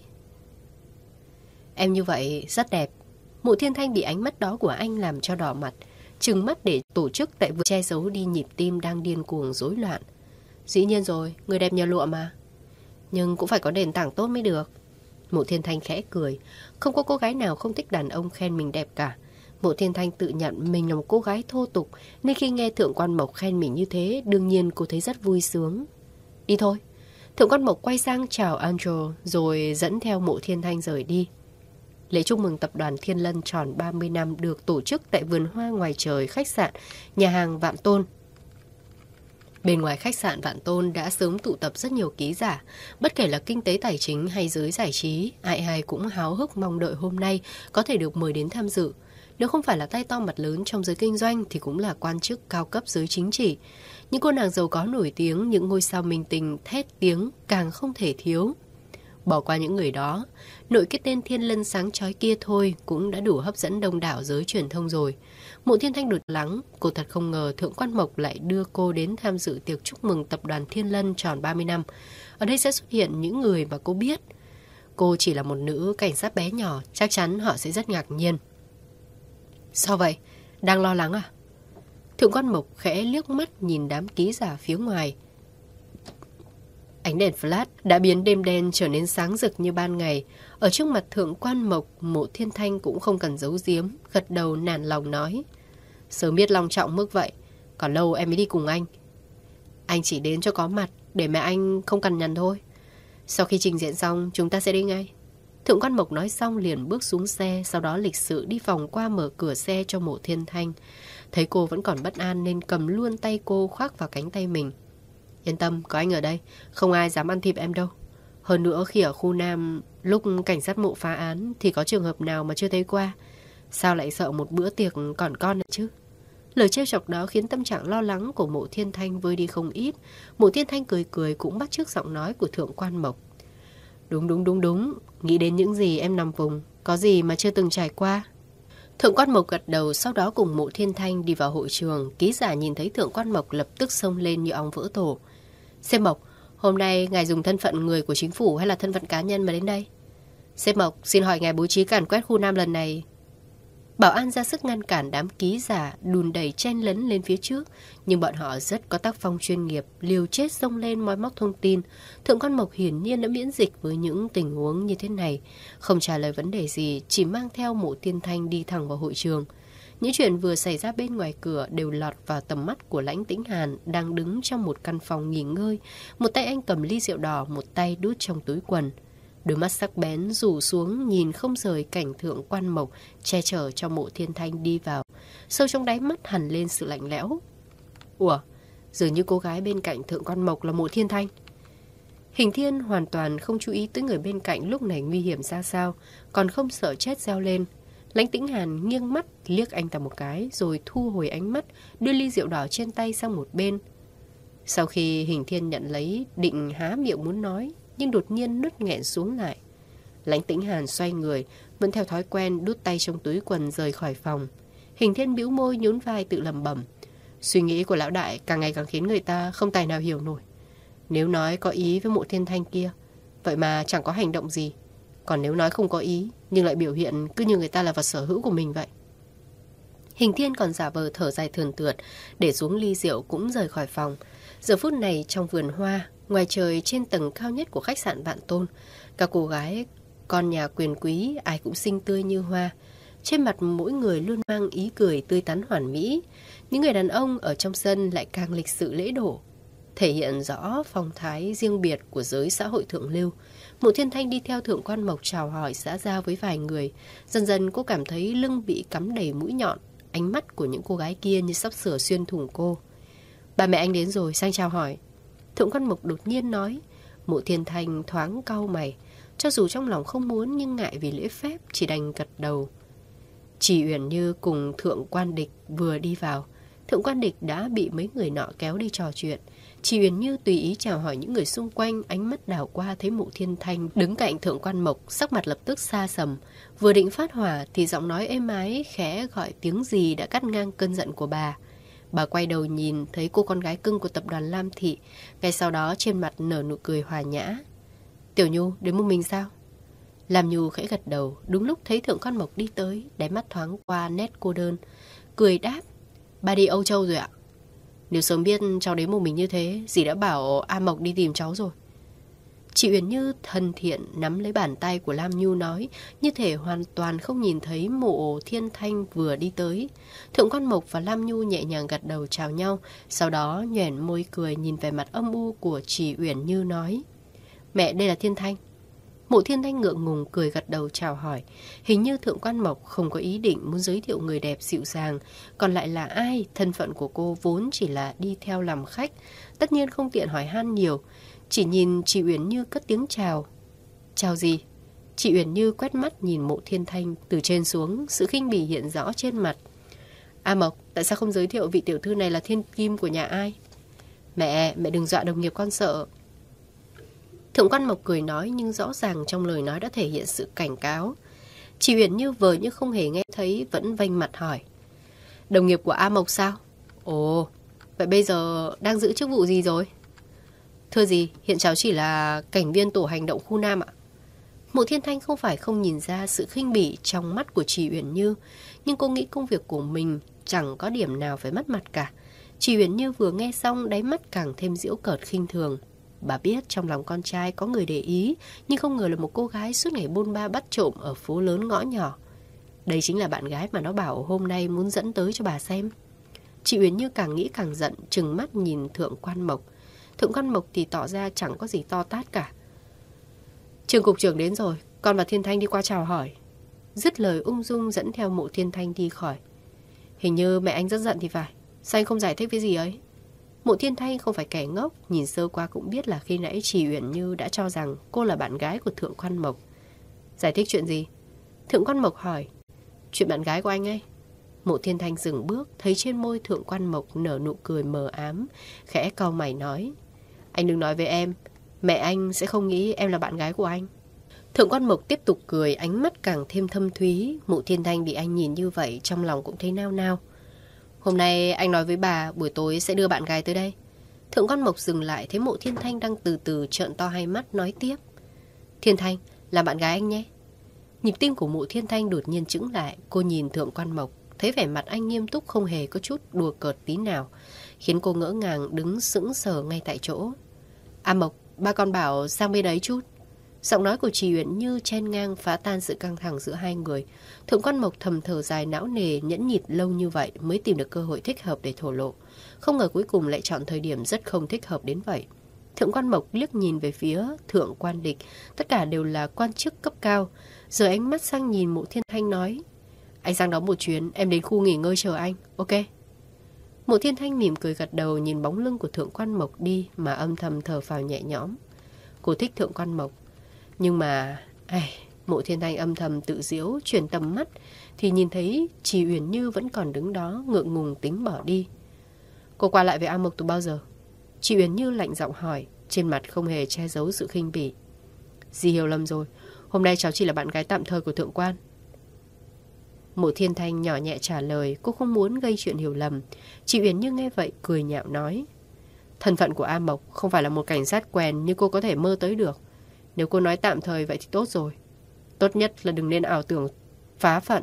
Speaker 1: Em như vậy rất đẹp. Mộ Thiên Thanh bị ánh mắt đó của anh làm cho đỏ mặt, trừng mắt để tổ chức tại vừa che giấu đi nhịp tim đang điên cuồng rối loạn. Dĩ nhiên rồi, người đẹp nhờ lụa mà. Nhưng cũng phải có nền tảng tốt mới được. Mộ Thiên Thanh khẽ cười. Không có cô gái nào không thích đàn ông khen mình đẹp cả. Mộ Thiên Thanh tự nhận mình là một cô gái thô tục, nên khi nghe Thượng quan Mộc khen mình như thế, đương nhiên cô thấy rất vui sướng. Đi thôi. Thượng quan Mộc quay sang chào Andrew rồi dẫn theo Mộ Thiên Thanh rời đi. Lễ chúc mừng tập đoàn Thiên Lân tròn ba mươi năm được tổ chức tại vườn hoa ngoài trời khách sạn nhà hàng Vạn Tôn. Bên ngoài khách sạn Vạn Tôn đã sớm tụ tập rất nhiều ký giả. Bất kể là kinh tế tài chính hay giới giải trí, ai ai cũng háo hức mong đợi hôm nay có thể được mời đến tham dự. Nếu không phải là tay to mặt lớn trong giới kinh doanh thì cũng là quan chức cao cấp giới chính trị. Những cô nàng giàu có nổi tiếng, những ngôi sao minh tinh thét tiếng càng không thể thiếu. Bỏ qua những người đó, nội cái tên Thiên Lân sáng chói kia thôi cũng đã đủ hấp dẫn đông đảo giới truyền thông rồi. Mộ Thiên Thanh đột lắng, cô thật không ngờ Thượng quan Mộc lại đưa cô đến tham dự tiệc chúc mừng tập đoàn Thiên Lân tròn ba mươi năm. Ở đây sẽ xuất hiện những người mà cô biết. Cô chỉ là một nữ cảnh sát bé nhỏ, chắc chắn họ sẽ rất ngạc nhiên. Sao vậy? Đang lo lắng à? Thượng quan Mộc khẽ liếc mắt nhìn đám ký giả phía ngoài. Ánh đèn flash đã biến đêm đen trở nên sáng rực như ban ngày. Ở trước mặt Thượng quan Mộc, Mộ Thiên Thanh cũng không cần giấu giếm, gật đầu nản lòng nói. Sớm biết long trọng mức vậy, còn lâu em mới đi cùng anh. Anh chỉ đến cho có mặt, để mẹ anh không cằn nhằn thôi. Sau khi trình diễn xong, chúng ta sẽ đi ngay. Thượng quan Mộc nói xong liền bước xuống xe, sau đó lịch sự đi vòng qua mở cửa xe cho Mộ Thiên Thanh. Thấy cô vẫn còn bất an nên cầm luôn tay cô khoác vào cánh tay mình. Yên tâm, có anh ở đây, không ai dám ăn thịt em đâu. Hơn nữa khi ở khu Nam, lúc cảnh sát Mộ phá án thì có trường hợp nào mà chưa thấy qua. Sao lại sợ một bữa tiệc còn con nữa chứ? Lời trêu chọc đó khiến tâm trạng lo lắng của Mộ Thiên Thanh vơi đi không ít. Mộ Thiên Thanh cười cười cũng bắt chước giọng nói của Thượng quan Mộc. Đúng đúng đúng đúng, nghĩ đến những gì em nằm vùng, có gì mà chưa từng trải qua. Thượng quan Mộc gật đầu, sau đó cùng Mộ Thiên Thanh đi vào hội trường. Ký giả nhìn thấy Thượng quan Mộc lập tức xông lên như ong vỡ tổ. Sếp Mộc, hôm nay ngài dùng thân phận người của chính phủ hay là thân phận cá nhân mà đến đây? Sếp Mộc, xin hỏi ngài bố trí càn quét khu Nam lần này. Bảo an ra sức ngăn cản đám ký giả đùn đẩy chen lấn lên phía trước, nhưng bọn họ rất có tác phong chuyên nghiệp, liều chết xông lên moi móc thông tin. Thượng quan Mộc hiển nhiên đã miễn dịch với những tình huống như thế này, không trả lời vấn đề gì, chỉ mang theo Mộ Thiên Thanh đi thẳng vào hội trường. Những chuyện vừa xảy ra bên ngoài cửa đều lọt vào tầm mắt của Lãnh Tĩnh Hàn đang đứng trong một căn phòng nghỉ ngơi. Một tay anh cầm ly rượu đỏ, một tay đút trong túi quần. Đôi mắt sắc bén rủ xuống nhìn không rời cảnh Thượng quan Mộc che chở cho Mộ Thiên Thanh đi vào. Sâu trong đáy mắt hằn lên sự lạnh lẽo. Ủa, dường như cô gái bên cạnh Thượng quan Mộc là Mộ Thiên Thanh. Hình Thiên hoàn toàn không chú ý tới người bên cạnh lúc này nguy hiểm ra sao, còn không sợ chết reo lên. Lãnh Tĩnh Hàn nghiêng mắt liếc anh ta một cái rồi thu hồi ánh mắt, đưa ly rượu đỏ trên tay sang một bên. Sau khi Hình Thiên nhận lấy, định há miệng muốn nói, nhưng đột nhiên nuốt nghẹn xuống lại. Lãnh Tĩnh Hàn xoay người, vẫn theo thói quen đút tay trong túi quần rời khỏi phòng. Hình Thiên bĩu môi nhún vai tự lẩm bẩm. Suy nghĩ của lão đại càng ngày càng khiến người ta không tài nào hiểu nổi. Nếu nói có ý với Mộ Thiên Thanh kia, vậy mà chẳng có hành động gì. Còn nếu nói không có ý, nhưng lại biểu hiện cứ như người ta là vật sở hữu của mình vậy. Hình Thiên còn giả vờ thở dài thườn thượt, để xuống ly rượu cũng rời khỏi phòng. Giờ phút này trong vườn hoa, ngoài trời trên tầng cao nhất của khách sạn Vạn Tôn, các cô gái con nhà quyền quý ai cũng xinh tươi như hoa. Trên mặt mỗi người luôn mang ý cười tươi tắn hoàn mỹ. Những người đàn ông ở trong sân lại càng lịch sự lễ độ, thể hiện rõ phong thái riêng biệt của giới xã hội thượng lưu. Mộ Thiên Thanh đi theo Thượng Quan Mộc chào hỏi xã giao với vài người. Dần dần cô cảm thấy lưng bị cắm đầy mũi nhọn. Ánh mắt của những cô gái kia như sắp sửa xuyên thủng cô. Ba mẹ anh đến rồi, sang chào hỏi. Thượng Quan Mộc đột nhiên nói. Mộ Thiên Thanh thoáng cau mày. Cho dù trong lòng không muốn nhưng ngại vì lễ phép, chỉ đành gật đầu. Chỉ Uyển Như cùng Thượng Quan Địch vừa đi vào. Thượng Quan Địch đã bị mấy người nọ kéo đi trò chuyện. Chỉ Uyển Như tùy ý chào hỏi những người xung quanh, ánh mắt đảo qua thấy Mộ Thiên Thanh đứng cạnh Thượng Quan Mộc, sắc mặt lập tức xa sầm. Vừa định phát hỏa thì giọng nói êm ái khẽ gọi tiếng gì đã cắt ngang cơn giận của bà. Bà quay đầu nhìn thấy cô con gái cưng của tập đoàn Lam Thị, ngay sau đó trên mặt nở nụ cười hòa nhã. Tiểu Nhu, đến một mình sao? Lam Nhu khẽ gật đầu, đúng lúc thấy Thượng Quan Mộc đi tới, đáy mắt thoáng qua nét cô đơn, cười đáp. Bà đi Âu Châu rồi ạ. Nếu sớm biết cháu đến một mình như thế, dì đã bảo A Mộc đi tìm cháu rồi. Chị Uyển Như thân thiện nắm lấy bàn tay của Lam Nhu nói, như thể hoàn toàn không nhìn thấy Mộ Thiên Thanh vừa đi tới. Thượng Quan Mộc và Lam Nhu nhẹ nhàng gật đầu chào nhau, sau đó nhoẻn môi cười nhìn về mặt âm u của chị Uyển Như nói. Mẹ, đây là Thiên Thanh. Mộ Thiên Thanh ngượng ngùng cười gật đầu chào hỏi. Hình như Thượng Quan Mộc không có ý định muốn giới thiệu người đẹp dịu dàng. Còn lại là ai? Thân phận của cô vốn chỉ là đi theo làm khách, tất nhiên không tiện hỏi han nhiều. Chỉ nhìn chị Uyển Như cất tiếng chào. Chào gì? Chị Uyển Như quét mắt nhìn Mộ Thiên Thanh từ trên xuống, sự khinh bỉ hiện rõ trên mặt. A Mộc, tại sao không giới thiệu vị tiểu thư này là thiên kim của nhà ai? Mẹ, mẹ đừng dọa đồng nghiệp con sợ. Thượng Quan Mộc cười nói nhưng rõ ràng trong lời nói đã thể hiện sự cảnh cáo. Chị Uyển Như vờ như không hề nghe thấy, vẫn vênh mặt hỏi. Đồng nghiệp của A Mộc sao? Ồ, vậy bây giờ đang giữ chức vụ gì rồi? Thưa gì, hiện cháu chỉ là cảnh viên tổ hành động khu Nam ạ. Mộ Thiên Thanh không phải không nhìn ra sự khinh bỉ trong mắt của chị Uyển Như, nhưng cô nghĩ công việc của mình chẳng có điểm nào phải mất mặt cả. Chị Uyển Như vừa nghe xong đáy mắt càng thêm giễu cợt khinh thường. Bà biết trong lòng con trai có người để ý, nhưng không ngờ là một cô gái suốt ngày bôn ba bắt trộm ở phố lớn ngõ nhỏ. Đây chính là bạn gái mà nó bảo hôm nay muốn dẫn tới cho bà xem. Chị Uyển Như càng nghĩ càng giận, trừng mắt nhìn Thượng Quan Mộc. Thượng Quan Mộc thì tỏ ra chẳng có gì to tát cả. Trường cục trưởng đến rồi, con và Thiên Thanh đi qua chào hỏi. Dứt lời ung dung dẫn theo Mộ Thiên Thanh đi khỏi. Hình như mẹ anh rất giận thì phải. Sao anh không giải thích với gì ấy? Mộ Thiên Thanh không phải kẻ ngốc, nhìn sơ qua cũng biết là khi nãy chị Uyển Như đã cho rằng cô là bạn gái của Thượng Quan Mộc. Giải thích chuyện gì? Thượng Quan Mộc hỏi. Chuyện bạn gái của anh ấy. Mộ Thiên Thanh dừng bước, thấy trên môi Thượng Quan Mộc nở nụ cười mờ ám, khẽ cau mày nói. Anh đừng nói với em, mẹ anh sẽ không nghĩ em là bạn gái của anh. Thượng Quan Mộc tiếp tục cười, ánh mắt càng thêm thâm thúy. Mộ Thiên Thanh bị anh nhìn như vậy, trong lòng cũng thấy nao nao. Hôm nay anh nói với bà buổi tối sẽ đưa bạn gái tới đây. Thượng Quan Mộc dừng lại, thấy Mộ Thiên Thanh đang từ từ trợn to hai mắt, nói tiếp. Thiên Thanh, là bạn gái anh nhé. Nhịp tim của Mộ Thiên Thanh đột nhiên chững lại. Cô nhìn Thượng Quan Mộc, thấy vẻ mặt anh nghiêm túc không hề có chút đùa cợt tí nào, khiến cô ngỡ ngàng đứng sững sờ ngay tại chỗ. A Mộc, ba con bảo sang bên đấy chút. Giọng nói của chị Uyển Như chen ngang phá tan sự căng thẳng giữa hai người. Thượng Quan Mộc thầm thở dài não nề, nhẫn nhịn lâu như vậy mới tìm được cơ hội thích hợp để thổ lộ. Không ngờ cuối cùng lại chọn thời điểm rất không thích hợp đến vậy. Thượng Quan Mộc liếc nhìn về phía Thượng Quan Địch, tất cả đều là quan chức cấp cao. Rồi ánh mắt sang nhìn Mộ Thiên Thanh nói. Anh sang đó một chuyến, em đến khu nghỉ ngơi chờ anh, ok? Mộ Thiên Thanh mỉm cười gật đầu, nhìn bóng lưng của Thượng Quan Mộc đi mà âm thầm thở phào nhẹ nhõm. Cô thích Thượng Quan Mộc. Nhưng mà, ai, Mộ Thiên Thanh âm thầm tự giễu, chuyển tầm mắt thì nhìn thấy chị Uyển Như vẫn còn đứng đó, ngượng ngùng tính bỏ đi. Cô qua lại với A Mộc từ bao giờ? Chị Uyển Như lạnh giọng hỏi, trên mặt không hề che giấu sự khinh bỉ. Dì hiểu lầm rồi, hôm nay cháu chỉ là bạn gái tạm thời của Thượng Quan. Mộ Thiên Thanh nhỏ nhẹ trả lời, cô không muốn gây chuyện hiểu lầm. Chị Uyển Như nghe vậy cười nhạo nói, thân phận của A Mộc không phải là một cảnh sát quèn như cô có thể mơ tới được. Nếu cô nói tạm thời vậy thì tốt rồi. Tốt nhất là đừng nên ảo tưởng phá phận.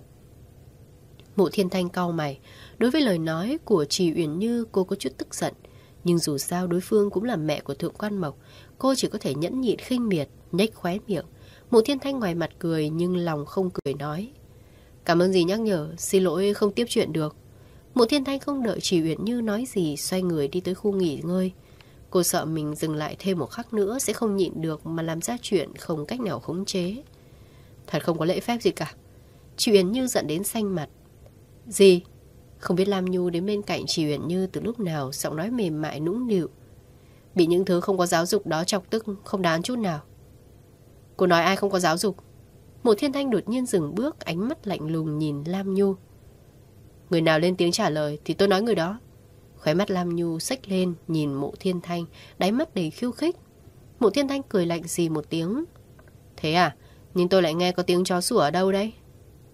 Speaker 1: Mộ Thiên Thanh cau mày. Đối với lời nói của chị Uyển Như, cô có chút tức giận. Nhưng dù sao đối phương cũng là mẹ của Thượng Quan Mộc, cô chỉ có thể nhẫn nhịn khinh miệt, nhếch khóe miệng. Mộ Thiên Thanh ngoài mặt cười nhưng lòng không cười nói, cảm ơn dì nhắc nhở, xin lỗi không tiếp chuyện được. Mộ Thiên Thanh không đợi chị Uyển Như nói gì, xoay người đi tới khu nghỉ ngơi. Cô sợ mình dừng lại thêm một khắc nữa sẽ không nhịn được mà làm ra chuyện không cách nào khống chế. Thật không có lễ phép gì cả. Chị Uyển Như giận đến xanh mặt. Gì? Không biết Lam Nhu đến bên cạnh chị Uyển Như từ lúc nào, giọng nói mềm mại nũng nịu. Bị những thứ không có giáo dục đó chọc tức không đáng chút nào. Cô nói ai không có giáo dục? Mộ Thiên Thanh đột nhiên dừng bước, ánh mắt lạnh lùng nhìn Lam Nhu. Người nào lên tiếng trả lời thì tôi nói người đó. Khóe mắt Lam Nhu xếch lên nhìn Mộ Thiên Thanh, đáy mắt đầy khiêu khích. Mộ Thiên Thanh cười lạnh xì một tiếng. Thế à? Nhưng tôi lại nghe có tiếng chó sủa ở đâu đấy?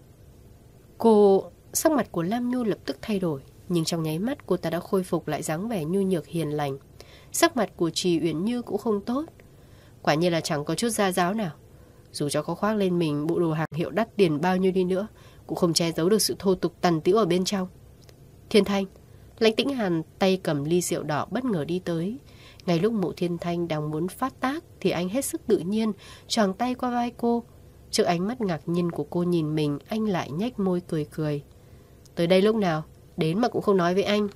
Speaker 1: Cô... Sắc mặt của Lam Nhu lập tức thay đổi, nhưng trong nháy mắt cô ta đã khôi phục lại dáng vẻ nhu nhược hiền lành. Sắc mặt của Trì Uyển Như cũng không tốt. Quả nhiên là chẳng có chút gia giáo nào. Dù cho có khoác lên mình bộ đồ hàng hiệu đắt tiền bao nhiêu đi nữa, cũng không che giấu được sự thô tục tằn tĩu ở bên trong. Thiên Thanh. Lãnh Tĩnh Hàn tay cầm ly rượu đỏ bất ngờ đi tới. Ngay lúc Mộ Thiên Thanh đang muốn phát tác thì anh hết sức tự nhiên choàng tay qua vai cô. Trước ánh mắt ngạc nhiên của cô nhìn mình, anh lại nhếch môi cười cười. Tới đây lúc nào? Đến mà cũng không nói với anh.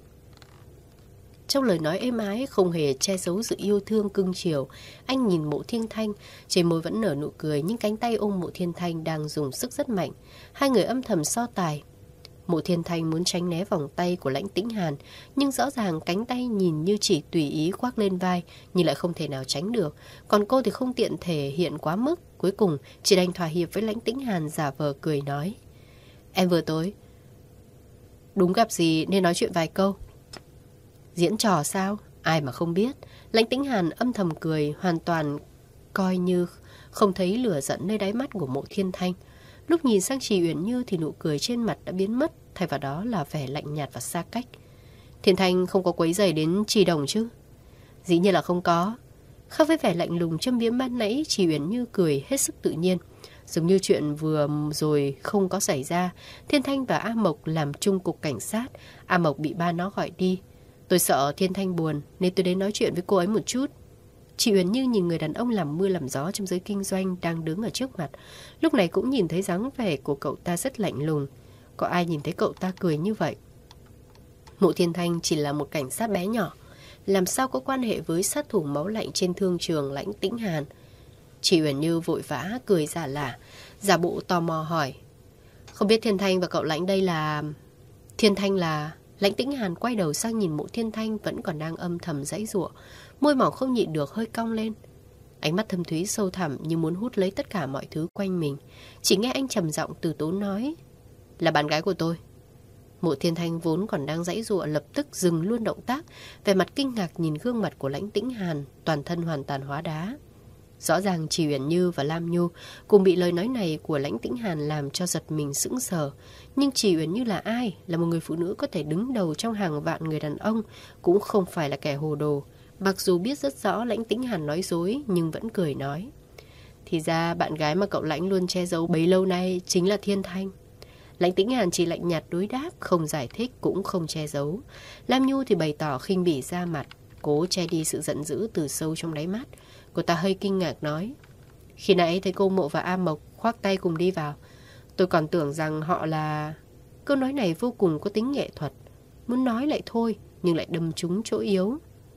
Speaker 1: Trong lời nói êm ái không hề che giấu sự yêu thương cưng chiều. Anh nhìn Mộ Thiên Thanh, trên môi vẫn nở nụ cười, nhưng cánh tay ôm Mộ Thiên Thanh đang dùng sức rất mạnh. Hai người âm thầm so tài. Mộ Thiên Thanh muốn tránh né vòng tay của Lãnh Tĩnh Hàn, nhưng rõ ràng cánh tay nhìn như chỉ tùy ý khoác lên vai, nhưng lại không thể nào tránh được. Còn cô thì không tiện thể hiện quá mức, cuối cùng chỉ đành thỏa hiệp với Lãnh Tĩnh Hàn, giả vờ cười nói. Em vừa tới, đúng gặp gì nên nói chuyện vài câu. Diễn trò sao? Ai mà không biết. Lãnh Tĩnh Hàn âm thầm cười, hoàn toàn coi như không thấy lửa giận nơi đáy mắt của Mộ Thiên Thanh. Lúc nhìn sang Trì Uyển Như thì nụ cười trên mặt đã biến mất, thay vào đó là vẻ lạnh nhạt và xa cách. Thiên Thanh không có quấy rầy đến Trì Đồng chứ? Dĩ nhiên là không có. Khác với vẻ lạnh lùng châm biếm ban nãy, Trì Uyển Như cười hết sức tự nhiên, giống như chuyện vừa rồi không có xảy ra. Thiên Thanh và A Mộc làm chung cục cảnh sát, A Mộc bị ba nó gọi đi. Tôi sợ Thiên Thanh buồn nên tôi đến nói chuyện với cô ấy một chút. Chị Uyển Như nhìn người đàn ông làm mưa làm gió trong giới kinh doanh đang đứng ở trước mặt. Lúc này cũng nhìn thấy dáng vẻ của cậu ta rất lạnh lùng. Có ai nhìn thấy cậu ta cười như vậy? Mộ Thiên Thanh chỉ là một cảnh sát bé nhỏ, làm sao có quan hệ với sát thủ máu lạnh trên thương trường Lãnh Tĩnh Hàn. Chị Uyển Như vội vã cười giả lả, giả bộ tò mò hỏi. Không biết Thiên Thanh và cậu Lãnh đây là... Thiên Thanh là... Lãnh Tĩnh Hàn quay đầu sang nhìn Mộ Thiên Thanh vẫn còn đang âm thầm giãy giụa, môi mỏng không nhịn được hơi cong lên. Ánh mắt thâm thúy sâu thẳm như muốn hút lấy tất cả mọi thứ quanh mình. Chỉ nghe anh trầm giọng từ tốn nói. Là bạn gái của tôi. Mộ Thiên Thanh vốn còn đang giãy giụa lập tức dừng luôn động tác, vẻ mặt kinh ngạc nhìn gương mặt của Lãnh Tĩnh Hàn, toàn thân hoàn toàn hóa đá. Rõ ràng Trì Uyển Như và Lam Nhu cùng bị lời nói này của Lãnh Tĩnh Hàn làm cho giật mình sững sờ. Nhưng Trì Uyển Như là ai? Là một người phụ nữ có thể đứng đầu trong hàng vạn người đàn ông, cũng không phải là kẻ hồ đồ. Mặc dù biết rất rõ Lãnh Tĩnh Hàn nói dối, nhưng vẫn cười nói. Thì ra bạn gái mà cậu Lãnh luôn che giấu bấy lâu nay chính là Thiên Thanh. Lãnh Tĩnh Hàn chỉ lạnh nhạt đối đáp, không giải thích cũng không che giấu. Lam Nhu thì bày tỏ khinh bỉ ra mặt, cố che đi sự giận dữ từ sâu trong đáy mắt. Cô ta hơi kinh ngạc nói. Khi nãy thấy cô Mộ và A Mộc khoác tay cùng đi vào, tôi còn tưởng rằng họ là... Câu nói này vô cùng có tính nghệ thuật. Muốn nói lại thôi, nhưng lại đâm trúng chỗ yếu.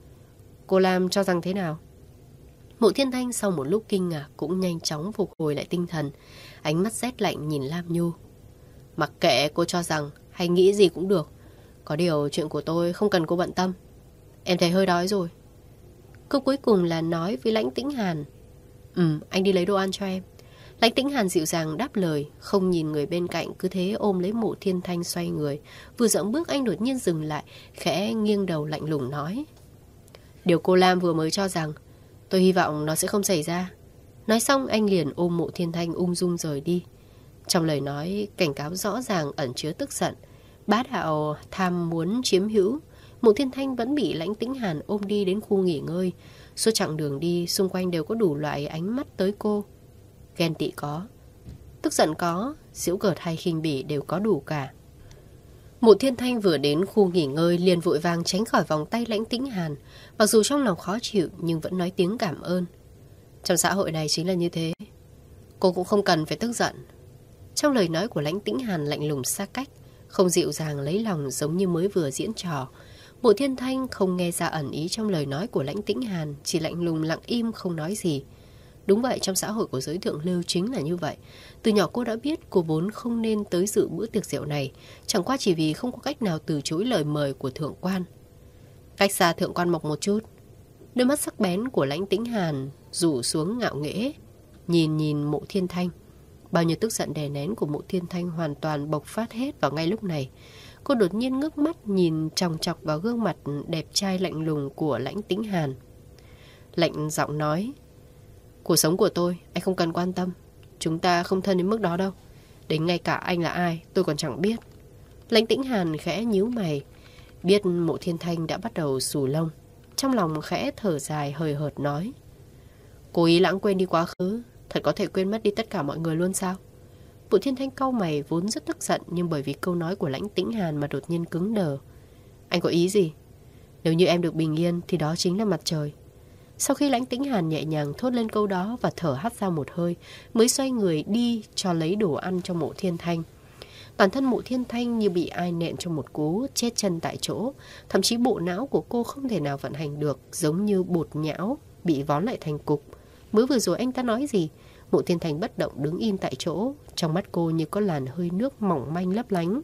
Speaker 1: Cô Lam cho rằng thế nào? Mộ Thiên Thanh sau một lúc kinh ngạc cũng nhanh chóng phục hồi lại tinh thần. Ánh mắt rét lạnh nhìn Lam Nhu. Mặc kệ cô cho rằng hay nghĩ gì cũng được. Có điều chuyện của tôi không cần cô bận tâm. Em thấy hơi đói rồi. Câu cuối cùng là nói với Lãnh Tĩnh Hàn. Ừ, anh đi lấy đồ ăn cho em. Lãnh Tĩnh Hàn dịu dàng đáp lời, không nhìn người bên cạnh, cứ thế ôm lấy Mộ Thiên Thanh xoay người. Vừa dẫm bước anh đột nhiên dừng lại, khẽ nghiêng đầu lạnh lùng nói. Điều cô Lam vừa mới cho rằng, tôi hy vọng nó sẽ không xảy ra. Nói xong anh liền ôm Mộ Thiên Thanh ung dung rời đi. Trong lời nói cảnh cáo rõ ràng ẩn chứa tức giận, bá đạo tham muốn chiếm hữu. Mộ Thiên Thanh vẫn bị Lãnh Tĩnh Hàn ôm đi đến khu nghỉ ngơi. Suốt chặng đường đi, xung quanh đều có đủ loại ánh mắt tới cô. Ghen tị có, tức giận có, giễu cợt hay khinh bỉ đều có đủ cả. Mộ Thiên Thanh vừa đến khu nghỉ ngơi liền vội vàng tránh khỏi vòng tay Lãnh Tĩnh Hàn. Mặc dù trong lòng khó chịu nhưng vẫn nói tiếng cảm ơn. Trong xã hội này chính là như thế, cô cũng không cần phải tức giận. Trong lời nói của Lãnh Tĩnh Hàn lạnh lùng xa cách, không dịu dàng lấy lòng giống như mới vừa diễn trò. Mộ Thiên Thanh không nghe ra ẩn ý trong lời nói của Lãnh Tĩnh Hàn, chỉ lạnh lùng lặng im không nói gì. Đúng vậy, trong xã hội của giới thượng lưu chính là như vậy. Từ nhỏ cô đã biết cô vốn không nên tới dự bữa tiệc rượu này, chẳng qua chỉ vì không có cách nào từ chối lời mời của thượng quan. Cách xa thượng quan Mộc một chút, đôi mắt sắc bén của Lãnh Tĩnh Hàn rủ xuống ngạo nghễ, nhìn nhìn Mộ Thiên Thanh. Bao nhiêu tức giận đè nén của Mộ Thiên Thanh hoàn toàn bộc phát hết vào ngay lúc này. Cô đột nhiên ngước mắt nhìn chòng chọc vào gương mặt đẹp trai lạnh lùng của Lãnh Tĩnh Hàn. Lạnh giọng nói, cuộc sống của tôi anh không cần quan tâm, chúng ta không thân đến mức đó đâu. Đến ngay cả anh là ai tôi còn chẳng biết. Lãnh Tĩnh Hàn khẽ nhíu mày, biết Mộ Thiên Thanh đã bắt đầu xù lông. Trong lòng khẽ thở dài hời hợt nói, cố ý lãng quên đi quá khứ, thật có thể quên mất đi tất cả mọi người luôn sao? Mộ Thiên Thanh cau mày vốn rất tức giận, nhưng bởi vì câu nói của Lãnh Tĩnh Hàn mà đột nhiên cứng đờ. Anh có ý gì? Nếu như em được bình yên thì đó chính là mặt trời. Sau khi Lãnh Tĩnh Hàn nhẹ nhàng thốt lên câu đó và thở hắt ra một hơi, mới xoay người đi cho lấy đồ ăn cho Mộ Thiên Thanh. Toàn thân Mộ Thiên Thanh như bị ai nện cho một cú, chết chân tại chỗ. Thậm chí bộ não của cô không thể nào vận hành được, giống như bột nhão bị vón lại thành cục. Mới vừa rồi anh ta nói gì? Mộ Thiên Thanh bất động đứng im tại chỗ, trong mắt cô như có làn hơi nước mỏng manh lấp lánh.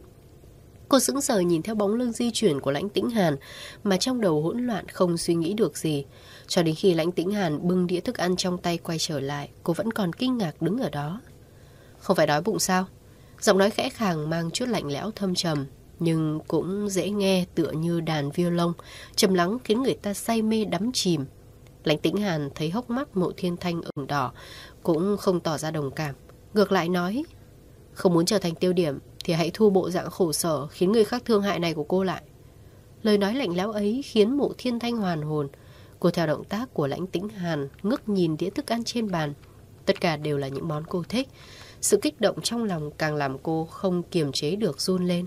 Speaker 1: Cô sững sờ nhìn theo bóng lưng di chuyển của Lãnh Tĩnh Hàn mà trong đầu hỗn loạn không suy nghĩ được gì. Cho đến khi Lãnh Tĩnh Hàn bưng đĩa thức ăn trong tay quay trở lại, cô vẫn còn kinh ngạc đứng ở đó. Không phải đói bụng sao? Giọng nói khẽ khàng mang chút lạnh lẽo thâm trầm, nhưng cũng dễ nghe tựa như đàn violon, trầm lắng khiến người ta say mê đắm chìm. Lãnh Tĩnh Hàn thấy hốc mắt Mộ Thiên Thanh ửng đỏ, cũng không tỏ ra đồng cảm. Ngược lại nói, không muốn trở thành tiêu điểm thì hãy thu bộ dạng khổ sở khiến người khác thương hại này của cô lại. Lời nói lạnh lẽo ấy khiến Mộ Thiên Thanh hoàn hồn. Cô theo động tác của Lãnh Tĩnh Hàn ngước nhìn đĩa thức ăn trên bàn. Tất cả đều là những món cô thích. Sự kích động trong lòng càng làm cô không kiềm chế được run lên.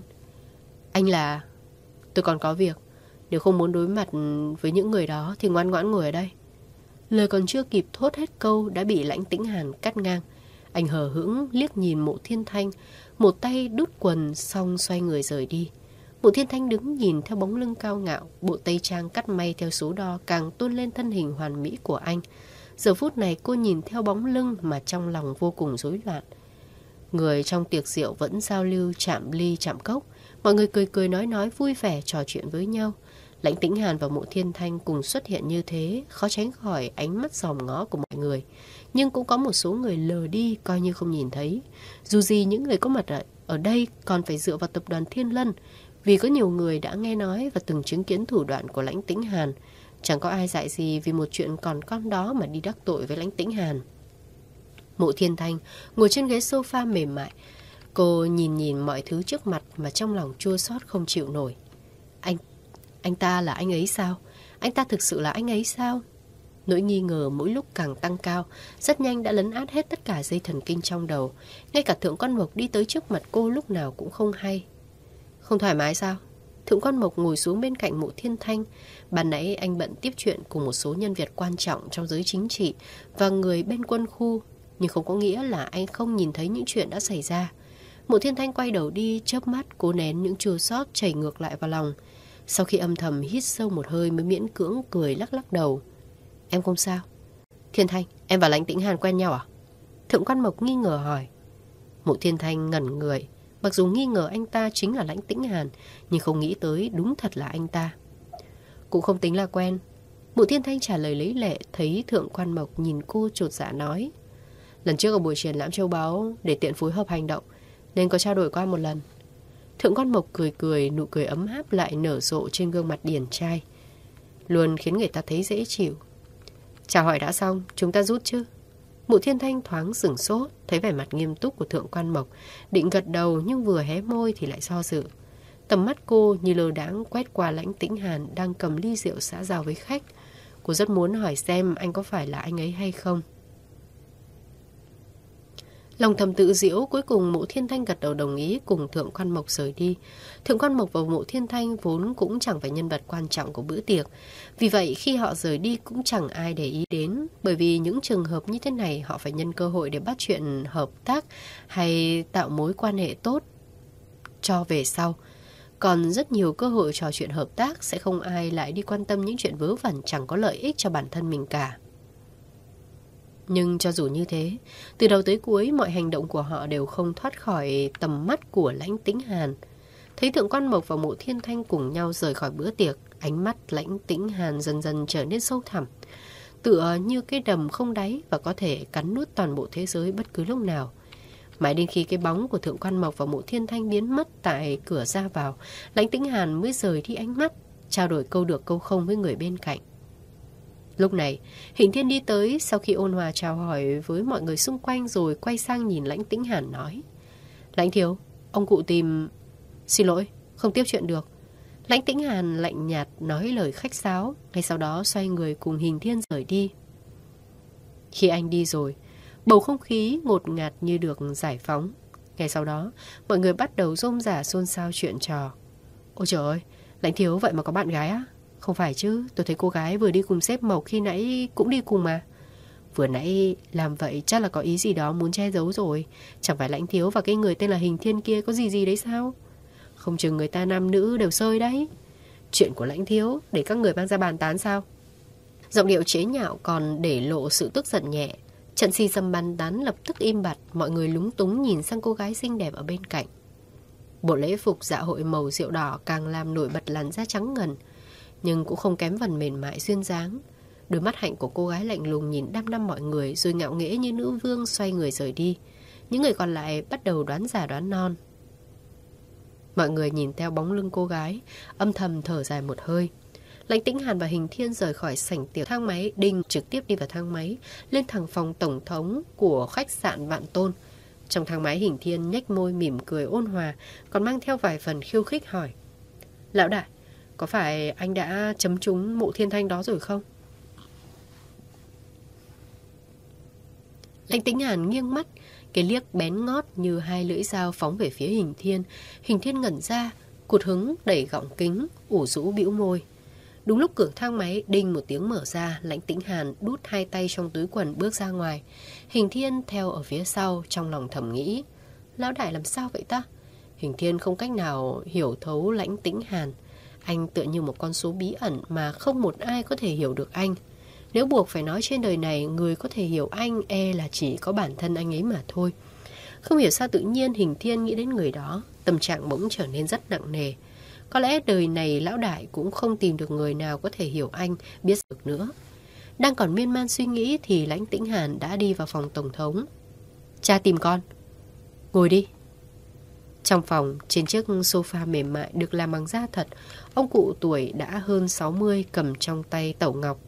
Speaker 1: Anh là... Tôi còn có việc. Nếu không muốn đối mặt với những người đó thì ngoan ngoãn ngồi ở đây. Lời còn chưa kịp thốt hết câu đã bị Lãnh Tĩnh Hàn cắt ngang. Anh hờ hững liếc nhìn Mộ Thiên Thanh, một tay đút quần xong xoay người rời đi. Mộ Thiên Thanh đứng nhìn theo bóng lưng cao ngạo, bộ tây trang cắt may theo số đo càng tôn lên thân hình hoàn mỹ của anh. Giờ phút này cô nhìn theo bóng lưng mà trong lòng vô cùng rối loạn. Người trong tiệc rượu vẫn giao lưu chạm ly chạm cốc, mọi người cười cười nói nói vui vẻ trò chuyện với nhau. Lãnh Tĩnh Hàn và Mộ Thiên Thanh cùng xuất hiện như thế, khó tránh khỏi ánh mắt dòm ngó của mọi người. Nhưng cũng có một số người lờ đi coi như không nhìn thấy. Dù gì những người có mặt ở đây còn phải dựa vào tập đoàn Thiên Lân, vì có nhiều người đã nghe nói và từng chứng kiến thủ đoạn của Lãnh Tĩnh Hàn. Chẳng có ai dại gì vì một chuyện còn con đó mà đi đắc tội với Lãnh Tĩnh Hàn. Mộ Thiên Thanh ngồi trên ghế sofa mềm mại. Cô nhìn nhìn mọi thứ trước mặt mà trong lòng chua xót không chịu nổi. Anh, anh ta là anh ấy sao? Anh ta thực sự là anh ấy sao? Nỗi nghi ngờ mỗi lúc càng tăng cao, rất nhanh đã lấn át hết tất cả dây thần kinh trong đầu. Ngay cả Thượng Quan Mộc đi tới trước mặt cô lúc nào cũng không hay. Không thoải mái sao? Thượng Quan Mộc ngồi xuống bên cạnh Mộ Thiên Thanh. Ban nãy anh bận tiếp chuyện cùng một số nhân vật quan trọng trong giới chính trị và người bên quân khu, nhưng không có nghĩa là anh không nhìn thấy những chuyện đã xảy ra. Mộ Thiên Thanh quay đầu đi, chớp mắt cố nén những chua xót chảy ngược lại vào lòng. Sau khi âm thầm hít sâu một hơi mới miễn cưỡng cười lắc lắc đầu. Em không sao. Thiên Thanh, em và Lãnh Tĩnh Hàn quen nhau à? Thượng Quan Mộc nghi ngờ hỏi. Mộ Thiên Thanh ngẩn người. Mặc dù nghi ngờ anh ta chính là Lãnh Tĩnh Hàn, nhưng không nghĩ tới đúng thật là anh ta. Cũng không tính là quen. Mộ Thiên Thanh trả lời lấy lệ. Thấy Thượng Quan Mộc nhìn cô chột dạ nói, lần trước ở buổi triển lãm châu báu, để tiện phối hợp hành động nên có trao đổi qua một lần. Thượng Quan Mộc cười cười, nụ cười ấm áp lại nở rộ trên gương mặt điển trai, luôn khiến người ta thấy dễ chịu. Chào hỏi đã xong, chúng ta rút chứ? Mộ Thiên Thanh thoáng sửng sốt, thấy vẻ mặt nghiêm túc của Thượng Quan Mộc, định gật đầu nhưng vừa hé môi thì lại do dự. Tầm mắt cô như lơ đãng quét qua Lãnh Tĩnh Hàn đang cầm ly rượu xã giao với khách. Cô rất muốn hỏi xem anh có phải là anh ấy hay không. Lòng thầm tự giễu, cuối cùng Mộ Thiên Thanh gật đầu đồng ý cùng Thượng Quan Mộc rời đi. Thượng Quan Mộc và Mộ Thiên Thanh vốn cũng chẳng phải nhân vật quan trọng của bữa tiệc. Vì vậy khi họ rời đi cũng chẳng ai để ý đến. Bởi vì những trường hợp như thế này họ phải nhân cơ hội để bắt chuyện hợp tác hay tạo mối quan hệ tốt cho về sau. Còn rất nhiều cơ hội trò chuyện hợp tác, sẽ không ai lại đi quan tâm những chuyện vớ vẩn chẳng có lợi ích cho bản thân mình cả. Nhưng cho dù như thế, từ đầu tới cuối mọi hành động của họ đều không thoát khỏi tầm mắt của Lãnh Tĩnh Hàn. Thấy Thượng Quan Mộc và Mộ Thiên Thanh cùng nhau rời khỏi bữa tiệc, ánh mắt Lãnh Tĩnh Hàn dần dần trở nên sâu thẳm, tựa như cái đầm không đáy và có thể cắn nuốt toàn bộ thế giới bất cứ lúc nào. Mãi đến khi cái bóng của Thượng Quan Mộc và Mộ Thiên Thanh biến mất tại cửa ra vào, Lãnh Tĩnh Hàn mới rời đi ánh mắt, trao đổi câu được câu không với người bên cạnh. Lúc này, Hình Thiên đi tới, sau khi ôn hòa chào hỏi với mọi người xung quanh rồi quay sang nhìn Lãnh Tĩnh Hàn nói: Lãnh thiếu, ông cụ tìm... Xin lỗi, không tiếp chuyện được. Lãnh Tĩnh Hàn lạnh nhạt nói lời khách sáo, ngay sau đó xoay người cùng Hình Thiên rời đi. Khi anh đi rồi, bầu không khí ngột ngạt như được giải phóng. Ngay sau đó, mọi người bắt đầu rôm rả xôn xao chuyện trò. Ôi trời ơi, Lãnh thiếu vậy mà có bạn gái á? Không phải chứ, tôi thấy cô gái vừa đi cùng sếp Mộc khi nãy cũng đi cùng mà. Vừa nãy làm vậy chắc là có ý gì đó muốn che giấu rồi. Chẳng phải Lãnh thiếu và cái người tên là Hình Thiên kia có gì gì đấy sao? Không chừng người ta nam nữ đều sơi đấy. Chuyện của Lãnh thiếu để các người mang ra bàn tán sao? Giọng điệu chế nhạo còn để lộ sự tức giận nhẹ. Trận si dâm bàn tán lập tức im bặt. Mọi người lúng túng nhìn sang cô gái xinh đẹp ở bên cạnh. Bộ lễ phục dạ hội màu rượu đỏ càng làm nổi bật làn da trắng ngần, nhưng cũng không kém phần mềm mại duyên dáng. Đôi mắt hạnh của cô gái lạnh lùng nhìn đăm đăm mọi người, rồi ngạo nghễ như nữ vương xoay người rời đi. Những người còn lại bắt đầu đoán già đoán non. Mọi người nhìn theo bóng lưng cô gái, âm thầm thở dài một hơi. Lãnh Tĩnh Hàn và Hình Thiên rời khỏi sảnh tiệc. Thang máy Đinh trực tiếp đi vào thang máy, lên thẳng phòng tổng thống của khách sạn Vạn Tôn. Trong thang máy, Hình Thiên nhếch môi mỉm cười ôn hòa, còn mang theo vài phần khiêu khích hỏi: Lão đại, có phải anh đã chấm trúng Mộ Thiên Thanh đó rồi không? Lãnh Tĩnh Hàn nghiêng mắt, cái liếc bén ngót như hai lưỡi dao phóng về phía Hình Thiên. Hình Thiên ngẩn ra, cụt hứng đẩy gọng kính, ủ rũ bĩu môi. Đúng lúc cửa thang máy đinh một tiếng mở ra, Lãnh Tĩnh Hàn đút hai tay trong túi quần bước ra ngoài. Hình Thiên theo ở phía sau, trong lòng thầm nghĩ: Lão đại làm sao vậy ta? Hình Thiên không cách nào hiểu thấu Lãnh Tĩnh Hàn. Anh tựa như một con số bí ẩn mà không một ai có thể hiểu được anh. Nếu buộc phải nói trên đời này người có thể hiểu anh, e là chỉ có bản thân anh ấy mà thôi. Không hiểu sao tự nhiên Hình Thiên nghĩ đến người đó, tâm trạng bỗng trở nên rất nặng nề. Có lẽ đời này lão đại cũng không tìm được người nào có thể hiểu anh, biết được nữa. Đang còn miên man suy nghĩ thì Lãnh Tĩnh Hàn đã đi vào phòng tổng thống. Cha tìm con. Ngồi đi. Trong phòng, trên chiếc sofa mềm mại được làm bằng da thật, ông cụ tuổi đã hơn sáu mươi cầm trong tay tẩu ngọc.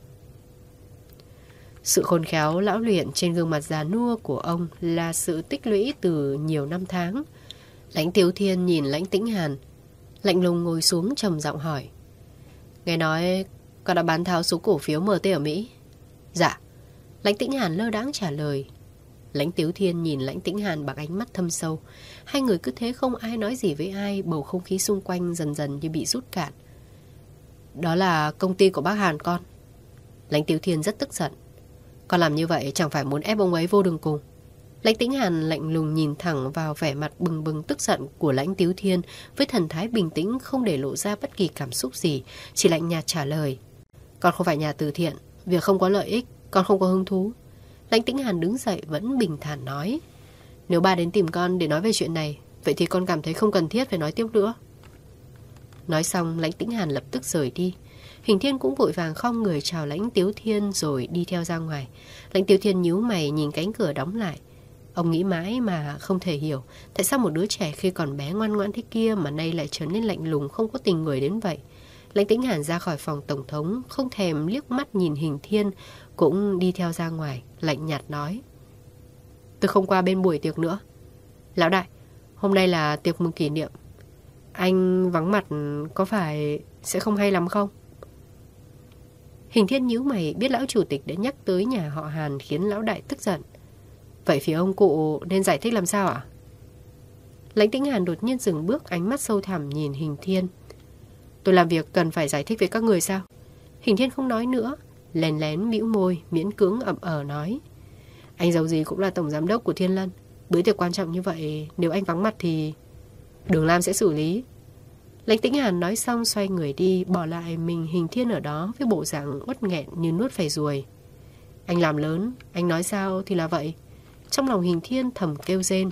Speaker 1: Sự khôn khéo lão luyện trên gương mặt già nua của ông là sự tích lũy từ nhiều năm tháng. Lãnh Tiếu Thiên nhìn Lãnh Tĩnh Hàn, lạnh lùng ngồi xuống trầm giọng hỏi: Nghe nói con đã bán tháo số cổ phiếu em tê ở Mỹ? Dạ. Lãnh Tĩnh Hàn lơ đãng trả lời. Lãnh Tiếu Thiên nhìn Lãnh Tĩnh Hàn bằng ánh mắt thâm sâu. Hai người cứ thế không ai nói gì với ai, bầu không khí xung quanh dần dần như bị rút cạn. Đó là công ty của bác Hàn con. Lãnh Tiếu Thiên rất tức giận. Con làm như vậy chẳng phải muốn ép ông ấy vô đường cùng. Lãnh Tĩnh Hàn lạnh lùng nhìn thẳng vào vẻ mặt bừng bừng tức giận của Lãnh Tiếu Thiên với thần thái bình tĩnh không để lộ ra bất kỳ cảm xúc gì, chỉ lạnh nhạt trả lời: Con không phải nhà từ thiện, việc không có lợi ích, con không có hứng thú. Lãnh Tĩnh Hàn đứng dậy vẫn bình thản nói: Nếu ba đến tìm con để nói về chuyện này, vậy thì con cảm thấy không cần thiết phải nói tiếp nữa. Nói xong, Lãnh Tĩnh Hàn lập tức rời đi. Hình Thiên cũng vội vàng khom người chào Lãnh Tiếu Thiên rồi đi theo ra ngoài. Lãnh Tiếu Thiên nhíu mày nhìn cánh cửa đóng lại. Ông nghĩ mãi mà không thể hiểu tại sao một đứa trẻ khi còn bé ngoan ngoãn thế kia mà nay lại trở nên lạnh lùng không có tình người đến vậy. Lãnh Tĩnh Hàn ra khỏi phòng tổng thống, không thèm liếc mắt nhìn Hình Thiên, cũng đi theo ra ngoài, lạnh nhạt nói: Tôi không qua bên buổi tiệc nữa. Lão đại, hôm nay là tiệc mừng kỷ niệm, anh vắng mặt có phải sẽ không hay lắm không? Hình Thiên nhíu mày, biết lão chủ tịch đã nhắc tới nhà họ Hàn khiến lão đại tức giận. Vậy phía ông cụ nên giải thích làm sao ạ? Lãnh Tĩnh Hàn đột nhiên dừng bước, ánh mắt sâu thẳm nhìn Hình Thiên. Tôi làm việc cần phải giải thích với các người sao? Hình Thiên không nói nữa, lén lén bĩu môi, miễn cưỡng ậm ờ nói: Anh giàu gì cũng là tổng giám đốc của Thiên Lân, bữa tiệc quan trọng như vậy, nếu anh vắng mặt thì Đường Lam sẽ xử lý. Lãnh Tĩnh Hàn nói xong xoay người đi, bỏ lại mình Hình Thiên ở đó với bộ dạng uất nghẹn như nuốt phải ruồi. Anh làm lớn, anh nói sao thì là vậy. Trong lòng Hình Thiên thầm kêu rên: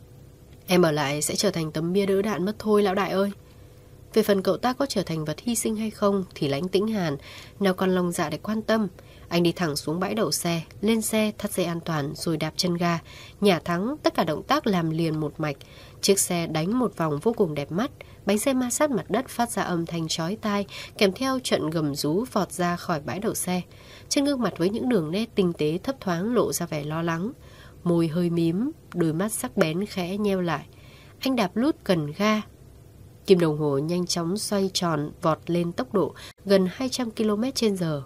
Speaker 1: Em ở lại sẽ trở thành tấm bia đỡ đạn mất thôi lão đại ơi. Về phần cậu ta có trở thành vật hy sinh hay không thì Lãnh Tĩnh Hàn nào còn lòng dạ để quan tâm. Anh đi thẳng xuống bãi đậu xe, lên xe, thắt dây an toàn rồi đạp chân ga, nhả thắng, tất cả động tác làm liền một mạch. Chiếc xe đánh một vòng vô cùng đẹp mắt, bánh xe ma sát mặt đất phát ra âm thanh chói tai, kèm theo trận gầm rú vọt ra khỏi bãi đậu xe. Trên gương mặt với những đường nét tinh tế thấp thoáng lộ ra vẻ lo lắng, môi hơi mím, đôi mắt sắc bén khẽ nheo lại. Anh đạp lút cần ga. Kim đồng hồ nhanh chóng xoay tròn vọt lên tốc độ gần hai trăm ki lô mét trên giờ.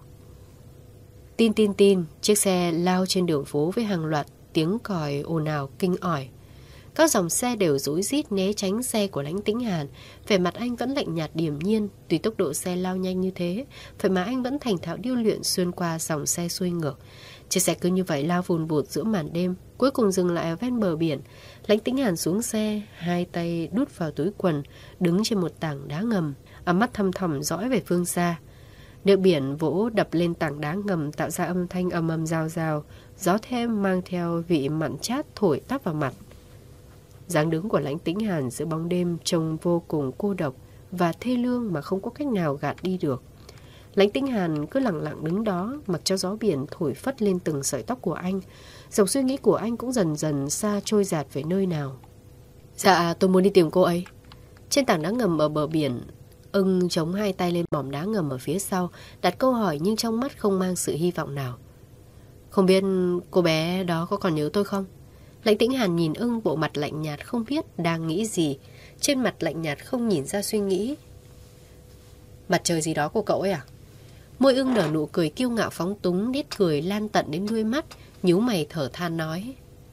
Speaker 1: Tin tin tin, chiếc xe lao trên đường phố với hàng loạt tiếng còi ồn ào kinh ỏi. Các dòng xe đều rối rít né tránh xe của Lãnh Tĩnh Hàn. Vẻ mặt anh vẫn lạnh nhạt điềm nhiên. Tùy tốc độ xe lao nhanh như thế, vậy mà anh vẫn thành thạo điêu luyện xuyên qua dòng xe xuôi ngược. Chiếc xe cứ như vậy lao vùn vụt giữa màn đêm, cuối cùng dừng lại ở ven bờ biển. Lãnh Tĩnh Hàn xuống xe, hai tay đút vào túi quần, đứng trên một tảng đá ngầm, ánh mắt thăm thẳm dõi về phương xa. Nước biển vỗ đập lên tảng đá ngầm tạo ra âm thanh ầm ầm rào rào, gió thêm mang theo vị mặn chát thổi tắp vào mặt. Dáng đứng của Lãnh Tĩnh Hàn giữa bóng đêm trông vô cùng cô độc và thê lương mà không có cách nào gạt đi được. Lãnh Tĩnh Hàn cứ lặng lặng đứng đó, mặc cho gió biển thổi phất lên từng sợi tóc của anh. Dòng suy nghĩ của anh cũng dần dần xa trôi dạt về nơi nào. Dạ, tôi muốn đi tìm cô ấy. Trên tảng đá ngầm ở bờ biển, Ưng chống hai tay lên mỏm đá ngầm ở phía sau, đặt câu hỏi nhưng trong mắt không mang sự hy vọng nào. Không biết cô bé đó có còn nhớ tôi không? Lãnh Tĩnh Hàn nhìn Ưng, bộ mặt lạnh nhạt không biết đang nghĩ gì. Trên mặt lạnh nhạt không nhìn ra suy nghĩ. Mặt trời gì đó của cậu ấy à? Môi Ưng nở nụ cười kiêu ngạo phóng túng, nét cười lan tận đến đuôi mắt, nhíu mày thở than nói: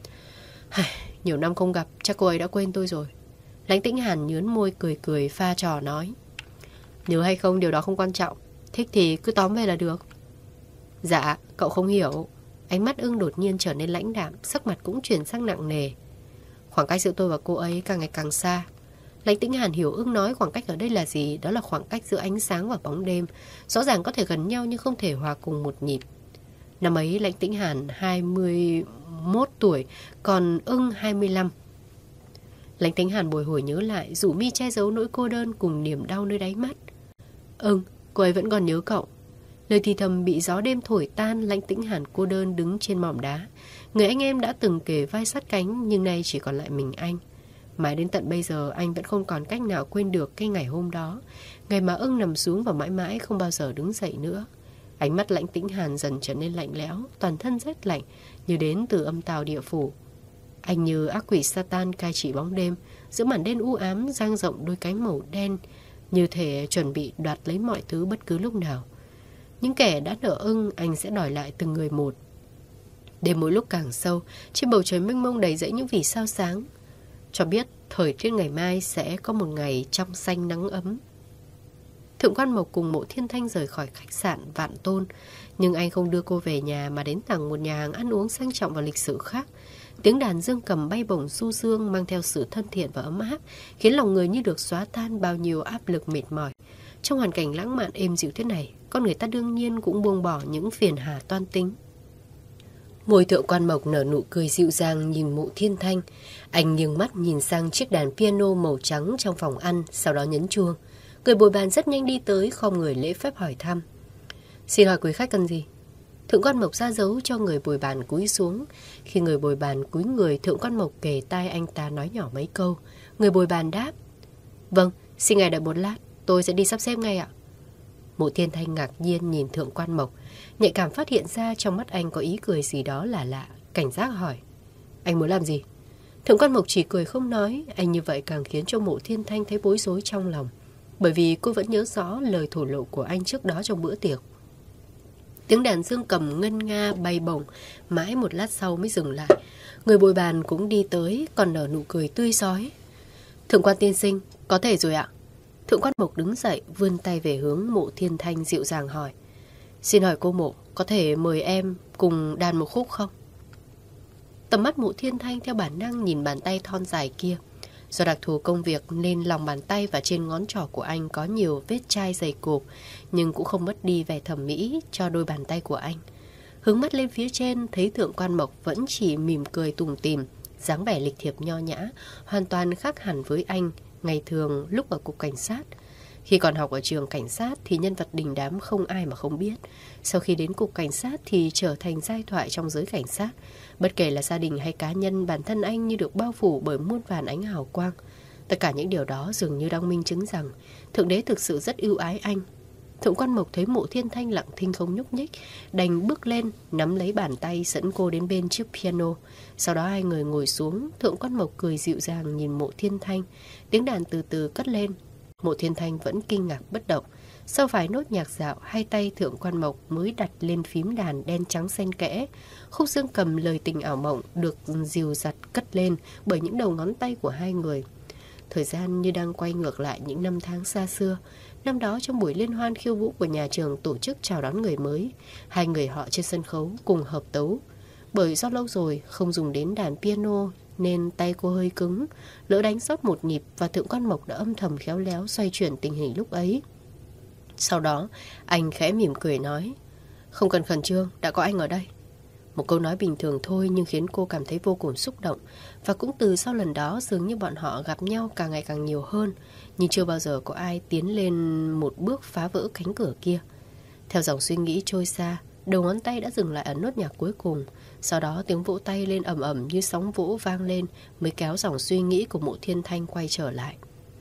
Speaker 1: Nhiều năm không gặp, chắc cô ấy đã quên tôi rồi. Lãnh Tĩnh Hàn nhướn môi cười cười pha trò nói: Nhớ hay không điều đó không quan trọng, thích thì cứ tóm về là được. Dạ, cậu không hiểu. Ánh mắt Ưng đột nhiên trở nên lãnh đạm, sắc mặt cũng chuyển sang nặng nề. Khoảng cách giữa tôi và cô ấy càng ngày càng xa. Lãnh Tĩnh Hàn hiểu Ưng nói khoảng cách ở đây là gì. Đó là khoảng cách giữa ánh sáng và bóng đêm. Rõ ràng có thể gần nhau nhưng không thể hòa cùng một nhịp. Năm ấy Lãnh Tĩnh Hàn hai mươi mốt tuổi, còn Ưng hai mươi lăm. Lãnh Tĩnh Hàn bồi hồi nhớ lại, rủ mi che giấu nỗi cô đơn cùng niềm đau nơi đáy mắt. Ưng, cô ấy vẫn còn nhớ cậu. Lời thì thầm bị gió đêm thổi tan. Lãnh Tĩnh Hàn cô đơn đứng trên mỏm đá. Người anh em đã từng kề vai sát cánh, nhưng nay chỉ còn lại mình anh. Mãi đến tận bây giờ anh vẫn không còn cách nào quên được cái ngày hôm đó, ngày mà Ưng nằm xuống và mãi mãi không bao giờ đứng dậy nữa. Ánh mắt Lãnh Tĩnh Hàn dần trở nên lạnh lẽo, toàn thân rét lạnh như đến từ âm tào địa phủ. Anh như ác quỷ Satan cai trị bóng đêm, giữa màn đêm u ám dang rộng đôi cánh màu đen, như thể chuẩn bị đoạt lấy mọi thứ bất cứ lúc nào. Những kẻ đã nợ Ưng anh sẽ đòi lại từng người một. Đêm mỗi lúc càng sâu, trên bầu trời mênh mông đầy dẫy những vì sao sáng, cho biết thời tiết ngày mai sẽ có một ngày trong xanh nắng ấm. Thượng quan Mộc cùng Mộ Thiên Thanh rời khỏi khách sạn Vạn Tôn, nhưng anh không đưa cô về nhà mà đến thẳng một nhà hàng ăn uống sang trọng và lịch sự khác. Tiếng đàn dương cầm bay bổng du dương mang theo sự thân thiện và ấm áp, khiến lòng người như được xóa tan bao nhiêu áp lực mệt mỏi. Trong hoàn cảnh lãng mạn êm dịu thế này, con người ta đương nhiên cũng buông bỏ những phiền hà toan tính. Môi Thượng quan Mộc nở nụ cười dịu dàng nhìn Mộ Thiên Thanh. Anh nghiêng mắt nhìn sang chiếc đàn piano màu trắng trong phòng ăn, sau đó nhấn chuông. Người bồi bàn rất nhanh đi tới, khom người lễ phép hỏi thăm. Xin hỏi quý khách cần gì? Thượng quan Mộc ra dấu cho người bồi bàn cúi xuống. Khi người bồi bàn cúi người, Thượng quan Mộc kề tai anh ta nói nhỏ mấy câu. Người bồi bàn đáp: Vâng, xin ngài đợi một lát, tôi sẽ đi sắp xếp ngay ạ. Mộ Thiên Thanh ngạc nhiên nhìn Thượng Quan Mộc, nhạy cảm phát hiện ra trong mắt anh có ý cười gì đó là lạ, cảnh giác hỏi: Anh muốn làm gì? Thượng Quan Mộc chỉ cười không nói. Anh như vậy càng khiến cho Mộ Thiên Thanh thấy bối rối trong lòng, bởi vì cô vẫn nhớ rõ lời thổ lộ của anh trước đó trong bữa tiệc. Tiếng đàn dương cầm ngân nga bay bổng, mãi một lát sau mới dừng lại. Người bồi bàn cũng đi tới, còn nở nụ cười tươi rói. Thượng Quan tiên sinh, có thể rồi ạ. Thượng Quan Mộc đứng dậy, vươn tay về hướng Mộ Thiên Thanh dịu dàng hỏi: Xin hỏi cô Mộ, có thể mời em cùng đàn một khúc không? Tầm mắt Mộ Thiên Thanh theo bản năng nhìn bàn tay thon dài kia. Do đặc thù công việc nên lòng bàn tay và trên ngón trỏ của anh có nhiều vết chai dày cộp, nhưng cũng không mất đi vẻ thẩm mỹ cho đôi bàn tay của anh. Hướng mắt lên phía trên, thấy Thượng Quan Mộc vẫn chỉ mỉm cười tủm tỉm, dáng vẻ lịch thiệp nho nhã, hoàn toàn khác hẳn với anh ngày thường lúc ở cục cảnh sát. Khi còn học ở trường cảnh sát thì nhân vật đình đám không ai mà không biết. Sau khi đến cục cảnh sát thì trở thành giai thoại trong giới cảnh sát. Bất kể là gia đình hay cá nhân, bản thân anh như được bao phủ bởi muôn vàn ánh hào quang. Tất cả những điều đó dường như đang minh chứng rằng Thượng Đế thực sự rất ưu ái anh. Thượng Quan Mộc thấy Mộ Thiên Thanh lặng thinh không nhúc nhích, đành bước lên nắm lấy bàn tay dẫn cô đến bên chiếc piano. Sau đó hai người ngồi xuống. Thượng Quan Mộc cười dịu dàng nhìn Mộ Thiên Thanh. Tiếng đàn từ từ cất lên. Mộ Thiên Thanh vẫn kinh ngạc bất động. Sau vài nốt nhạc dạo, hai tay Thượng Quan Mộc mới đặt lên phím đàn đen trắng xen kẽ. Khúc dương cầm lời tình ảo mộng được dìu dặt cất lên bởi những đầu ngón tay của hai người. Thời gian như đang quay ngược lại những năm tháng xa xưa. Năm đó trong buổi liên hoan khiêu vũ của nhà trường tổ chức chào đón người mới, hai người họ trên sân khấu cùng hợp tấu. Bởi do lâu rồi không dùng đến đàn piano nên tay cô hơi cứng, lỡ đánh sót một nhịp và Thượng Quan Mộc đã âm thầm khéo léo xoay chuyển tình hình lúc ấy. Sau đó anh khẽ mỉm cười nói: Không cần khẩn trương, đã có anh ở đây. Một câu nói bình thường thôi nhưng khiến cô cảm thấy vô cùng xúc động. Và cũng từ sau lần đó dường như bọn họ gặp nhau càng ngày càng nhiều hơn, nhưng chưa bao giờ có ai tiến lên một bước phá vỡ cánh cửa kia. Theo dòng suy nghĩ trôi xa, đầu ngón tay đã dừng lại ở nốt nhạc cuối cùng. Sau đó tiếng vỗ tay lên ầm ầm như sóng vỗ vang lên, mới kéo dòng suy nghĩ của Mộ Thiên Thanh quay trở lại.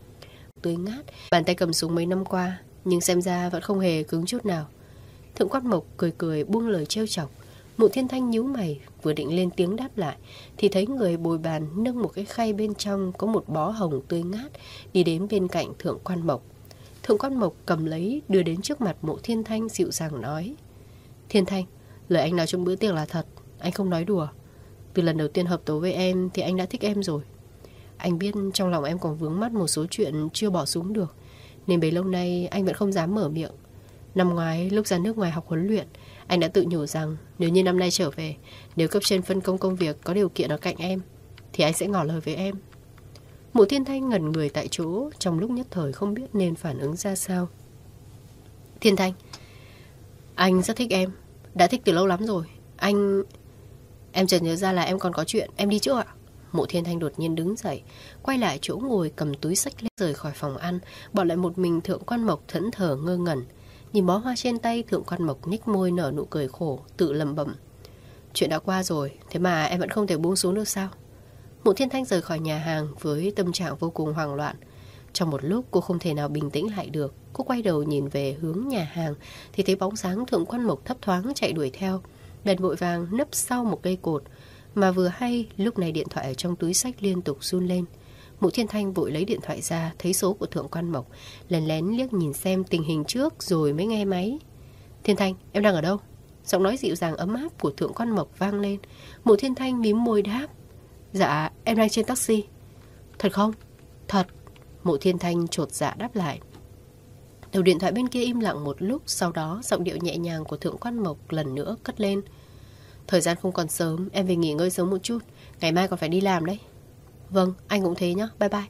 Speaker 1: Tươi ngát, bàn tay cầm súng mấy năm qua nhưng xem ra vẫn không hề cứng chút nào. Thượng Quan Mộc cười cười buông lời trêu chọc. Mộ Thiên Thanh nhíu mày, vừa định lên tiếng đáp lại thì thấy người bồi bàn nâng một cái khay bên trong có một bó hồng tươi ngát đi đến bên cạnh Thượng Quan Mộc. Thượng Quan Mộc cầm lấy đưa đến trước mặt Mộ Thiên Thanh dịu dàng nói: Thiên Thanh, lời anh nói trong bữa tiệc là thật, anh không nói đùa. Từ lần đầu tiên hợp tấu với em thì anh đã thích em rồi. Anh biết trong lòng em còn vướng mắc một số chuyện chưa bỏ xuống được, nên bấy lâu nay anh vẫn không dám mở miệng. Năm ngoái lúc ra nước ngoài học huấn luyện, anh đã tự nhủ rằng nếu như năm nay trở về, nếu cấp trên phân công công việc có điều kiện ở cạnh em thì anh sẽ ngỏ lời với em. Mộ Thiên Thanh ngẩn người tại chỗ, trong lúc nhất thời không biết nên phản ứng ra sao. Thiên Thanh, anh rất thích em, đã thích từ lâu lắm rồi. Anh... Em chợt nhớ ra là em còn có chuyện, em đi trước ạ. Mộ Thiên Thanh đột nhiên đứng dậy, quay lại chỗ ngồi cầm túi xách lên rời khỏi phòng ăn, bỏ lại một mình Thượng Quan Mộc thẫn thờ ngơ ngẩn. Nhìn bó hoa trên tay, Thượng Quan Mộc nhếch môi nở nụ cười khổ, tự lẩm bẩm: Chuyện đã qua rồi, thế mà em vẫn không thể buông xuống được sao? Mộ Thiên Thanh rời khỏi nhà hàng với tâm trạng vô cùng hoảng loạn. Trong một lúc cô không thể nào bình tĩnh lại được. Cô quay đầu nhìn về hướng nhà hàng thì thấy bóng dáng Thượng Quan Mộc thấp thoáng chạy đuổi theo, bèn vội vàng nấp sau một cây cột. Mà vừa hay lúc này điện thoại ở trong túi xách liên tục run lên. Mộ Thiên Thanh vội lấy điện thoại ra, thấy số của Thượng Quan Mộc, lén lén liếc nhìn xem tình hình trước rồi mới nghe máy. Thiên Thanh, em đang ở đâu? Giọng nói dịu dàng ấm áp của Thượng Quan Mộc vang lên. Mộ Thiên Thanh mím môi đáp: Dạ, em đang trên taxi. Thật không? Thật. Mộ Thiên Thanh chột dạ đáp lại. Đầu điện thoại bên kia im lặng một lúc, sau đó giọng điệu nhẹ nhàng của Thượng Quan Mộc lần nữa cất lên: Thời gian không còn sớm, em về nghỉ ngơi sớm một chút, ngày mai còn phải đi làm đấy. Vâng, anh cũng thế nhá, bye bye.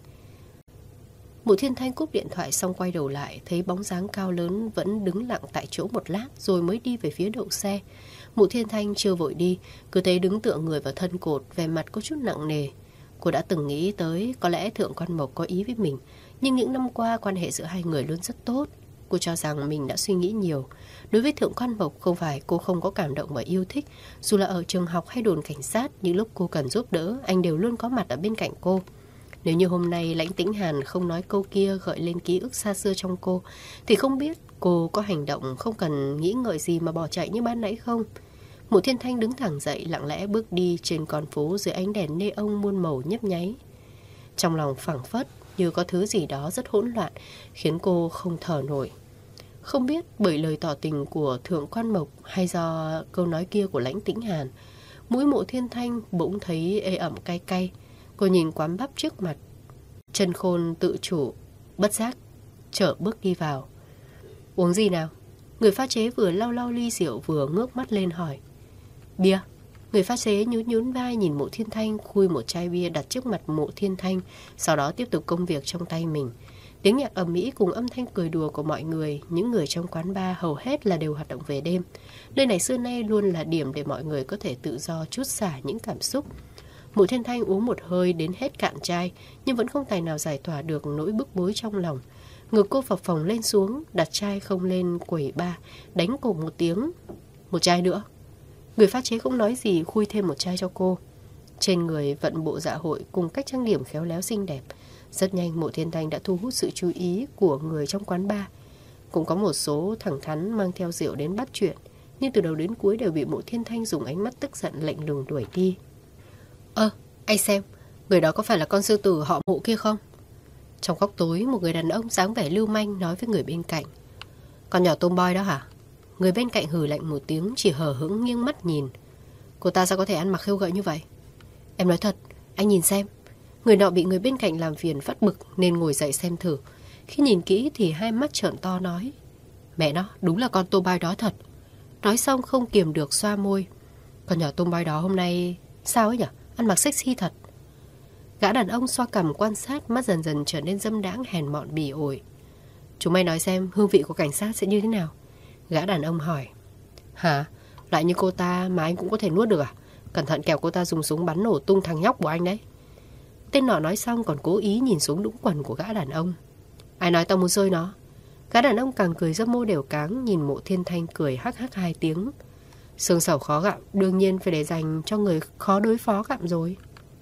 Speaker 1: Mộ Thiên Thanh cúp điện thoại xong quay đầu lại, thấy bóng dáng cao lớn vẫn đứng lặng tại chỗ một lát rồi mới đi về phía đậu xe. Mộ Thiên Thanh chưa vội đi, cứ thấy đứng tựa người vào thân cột, vẻ mặt có chút nặng nề. Cô đã từng nghĩ tới có lẽ Thượng Quan Mộc có ý với mình, nhưng những năm qua quan hệ giữa hai người luôn rất tốt. Cô cho rằng mình đã suy nghĩ nhiều. Đối với Thượng Quan Mộc không phải cô không có cảm động và yêu thích. Dù là ở trường học hay đồn cảnh sát, những lúc cô cần giúp đỡ, anh đều luôn có mặt ở bên cạnh cô. Nếu như hôm nay Lãnh Tĩnh Hàn không nói câu kia gợi lên ký ức xa xưa trong cô, thì không biết cô có hành động không cần nghĩ ngợi gì mà bỏ chạy như ban nãy không? Mộ Thiên Thanh đứng thẳng dậy, lặng lẽ bước đi trên con phố dưới ánh đèn neon muôn màu nhấp nháy. Trong lòng phảng phất như có thứ gì đó rất hỗn loạn, khiến cô không thở nổi. Không biết bởi lời tỏ tình của Thượng Quan Mộc hay do câu nói kia của Lãnh Tĩnh Hàn, mũi Mộ Thiên Thanh bỗng thấy ê ẩm cay cay. Cô nhìn quán bắp trước mặt, chân khôn tự chủ, bất giác chở bước đi vào. Uống gì nào? Người pha chế vừa lau lau ly rượu vừa ngước mắt lên hỏi. Bia. Người pha chế nhún nhún vai nhìn Mộ Thiên Thanh, khui một chai bia đặt trước mặt Mộ Thiên Thanh, sau đó tiếp tục công việc trong tay mình. Tiếng nhạc ầm ĩ cùng âm thanh cười đùa của mọi người, những người trong quán bar hầu hết là đều hoạt động về đêm. Nơi này xưa nay luôn là điểm để mọi người có thể tự do trút xả những cảm xúc. Mộ Thiên Thanh uống một hơi đến hết cạn chai, nhưng vẫn không tài nào giải tỏa được nỗi bức bối trong lòng. Ngực cô phập phồng lên xuống, đặt chai không lên quầy bar, đánh cổ một tiếng. Một chai nữa. Người pha chế không nói gì, khui thêm một chai cho cô. Trên người vận bộ dạ hội cùng cách trang điểm khéo léo xinh đẹp. Rất nhanh Mộ Thiên Thanh đã thu hút sự chú ý của người trong quán bar. Cũng có một số thẳng thắn mang theo rượu đến bắt chuyện, nhưng từ đầu đến cuối đều bị Mộ Thiên Thanh dùng ánh mắt tức giận lạnh lùng đuổi đi. Ơ, anh xem, người đó có phải là con sư tử họ Mộ kia không? Trong góc tối, một người đàn ông dáng vẻ lưu manh nói với người bên cạnh. Con nhỏ tomboy đó hả? Người bên cạnh hừ lạnh một tiếng, chỉ hờ hững nghiêng mắt nhìn. Cô ta sao có thể ăn mặc khêu gợi như vậy? Em nói thật, anh nhìn xem. Người nọ bị người bên cạnh làm phiền phát bực nên ngồi dậy xem thử. Khi nhìn kỹ thì hai mắt trợn to nói. Mẹ nó, đúng là con tomboy đó thật. Nói xong không kiềm được xoa môi. Con nhỏ tomboy đó hôm nay sao ấy nhỉ? Ăn mặc sexy thật. Gã đàn ông xoa cằm quan sát, mắt dần dần trở nên dâm đãng hèn mọn bỉ ổi. Chúng mày nói xem hương vị của cảnh sát sẽ như thế nào? Gã đàn ông hỏi. Hả? Loại như cô ta mà anh cũng có thể nuốt được à? Cẩn thận kẻo cô ta dùng súng bắn nổ tung thằng nhóc của anh đấy. Tên nọ nói xong còn cố ý nhìn xuống đũng quần của gã đàn ông. Ai nói tao muốn rơi nó? Gã đàn ông càng cười dâm môi đều cáng, nhìn Mộ Thiên Thanh cười hắc hắc hai tiếng. Xương sầu khó gặm, đương nhiên phải để dành cho người khó đối phó gặm rồi.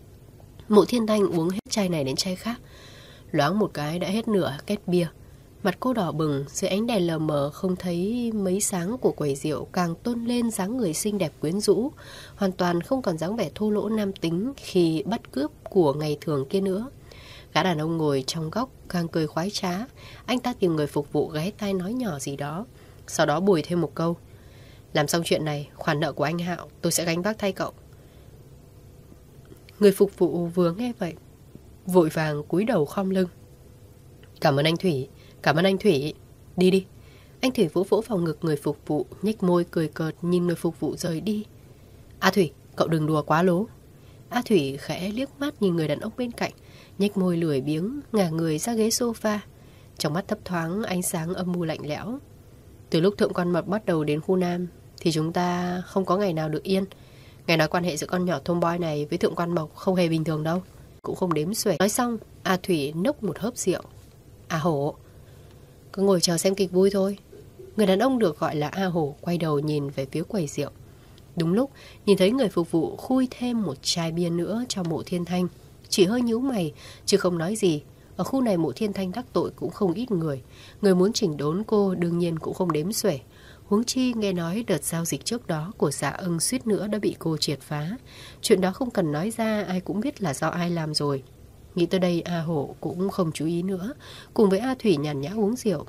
Speaker 1: Mộ Thiên Thanh uống hết chai này đến chai khác, loáng một cái đã hết nửa két bia. Mặt cô đỏ bừng, dưới ánh đèn lờ mờ không thấy mấy sáng của quầy rượu càng tôn lên dáng người xinh đẹp quyến rũ, hoàn toàn không còn dáng vẻ thô lỗ nam tính khi bắt cướp của ngày thường kia nữa. Gã đàn ông ngồi trong góc càng cười khoái trá, anh ta tìm người phục vụ ghé tai nói nhỏ gì đó, sau đó bồi thêm một câu. Làm xong chuyện này, khoản nợ của anh Hạo tôi sẽ gánh vác thay cậu. Người phục vụ vừa nghe vậy, vội vàng cúi đầu khom lưng. Cảm ơn anh Thủy. Cảm ơn anh Thủy. Đi đi. Anh Thủy vỗ vỗ vào ngực người phục vụ, nhếch môi cười cợt nhìn người phục vụ rời đi. A Thủy, cậu đừng đùa quá lố. A Thủy khẽ liếc mắt nhìn người đàn ông bên cạnh, nhếch môi lười biếng, ngả người ra ghế sofa. Trong mắt thấp thoáng ánh sáng âm mưu lạnh lẽo. Từ lúc Thượng Quan Mộc bắt đầu đến khu Nam thì chúng ta không có ngày nào được yên. Nghe nói quan hệ giữa con nhỏ tomboy này với Thượng Quan Mộc không hề bình thường đâu, cũng không đếm xuể. Nói xong, A Thủy nốc một hớp rượu. A Hổ, cứ ngồi chờ xem kịch vui thôi. Người đàn ông được gọi là A Hổ quay đầu nhìn về phía quầy rượu. Đúng lúc nhìn thấy người phục vụ khui thêm một chai bia nữa cho Mộ Thiên Thanh, chỉ hơi nhíu mày chứ không nói gì. Ở khu này Mộ Thiên Thanh đắc tội cũng không ít người, người muốn chỉnh đốn cô đương nhiên cũng không đếm xuể. Huống chi nghe nói đợt giao dịch trước đó của Dạ Ưng suýt nữa đã bị cô triệt phá. Chuyện đó không cần nói ra, ai cũng biết là do ai làm rồi. Nghĩ tới đây A Hổ cũng không chú ý nữa, cùng với A Thủy nhàn nhã uống rượu.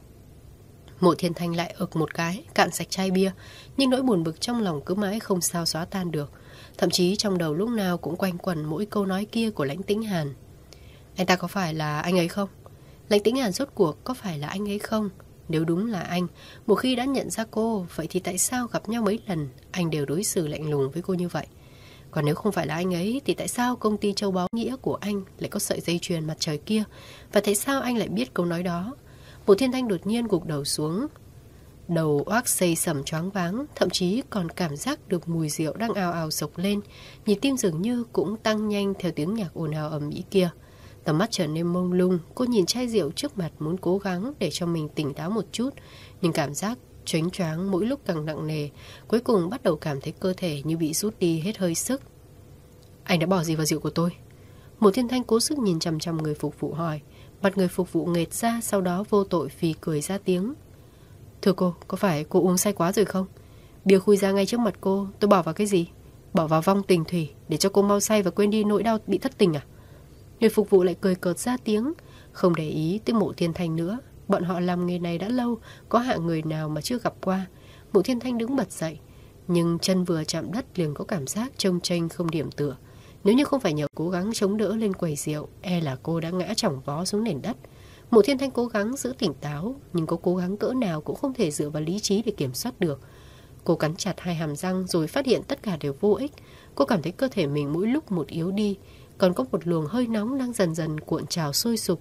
Speaker 1: Mộ Thiên Thanh lại ực một cái, cạn sạch chai bia, nhưng nỗi buồn bực trong lòng cứ mãi không sao xóa tan được. Thậm chí trong đầu lúc nào cũng quanh quẩn mỗi câu nói kia của Lãnh Tĩnh Hàn. Anh ta có phải là anh ấy không? Lãnh Tĩnh Hàn rốt cuộc có phải là anh ấy không? Nếu đúng là anh, một khi đã nhận ra cô, vậy thì tại sao gặp nhau mấy lần anh đều đối xử lạnh lùng với cô như vậy? Còn nếu không phải là anh ấy thì tại sao công ty Châu Báu Nghĩa của anh lại có sợi dây chuyền mặt trời kia? Và tại sao anh lại biết câu nói đó? Mộ Thiên Thanh đột nhiên gục đầu xuống, đầu oác xây sẩm choáng váng, thậm chí còn cảm giác được mùi rượu đang ào ào sộc lên, nhịp tim dường như cũng tăng nhanh theo tiếng nhạc ồn ào ầm ĩ kia. Tầm mắt trở nên mông lung, cô nhìn chai rượu trước mặt muốn cố gắng để cho mình tỉnh táo một chút, nhưng cảm giác choáng choáng mỗi lúc càng nặng nề, cuối cùng bắt đầu cảm thấy cơ thể như bị rút đi hết hơi sức. Anh đã bỏ gì vào rượu của tôi? Mộ Thiên Thanh cố sức nhìn chằm chằm người phục vụ hỏi. Mặt người phục vụ nghệt ra, sau đó vô tội phì cười ra tiếng. Thưa cô, có phải cô uống say quá rồi không? Bia khui ra ngay trước mặt cô, tôi bỏ vào cái gì? Bỏ vào vong tình thủy để cho cô mau say và quên đi nỗi đau bị thất tình à? Người phục vụ lại cười cợt ra tiếng, không để ý tới Mộ Thiên Thanh nữa. Bọn họ làm nghề này đã lâu, có hạng người nào mà chưa gặp qua. Mộ Thiên Thanh đứng bật dậy, nhưng chân vừa chạm đất liền có cảm giác chông chênh không điểm tựa. Nếu như không phải nhờ cố gắng chống đỡ lên quầy rượu, e là cô đã ngã chỏng vó xuống nền đất. Mộ Thiên Thanh cố gắng giữ tỉnh táo, nhưng có cố gắng cỡ nào cũng không thể dựa vào lý trí để kiểm soát được. Cô cắn chặt hai hàm răng rồi phát hiện tất cả đều vô ích. Cô cảm thấy cơ thể mình mỗi lúc một yếu đi, còn có một luồng hơi nóng đang dần dần cuộn trào sôi sục.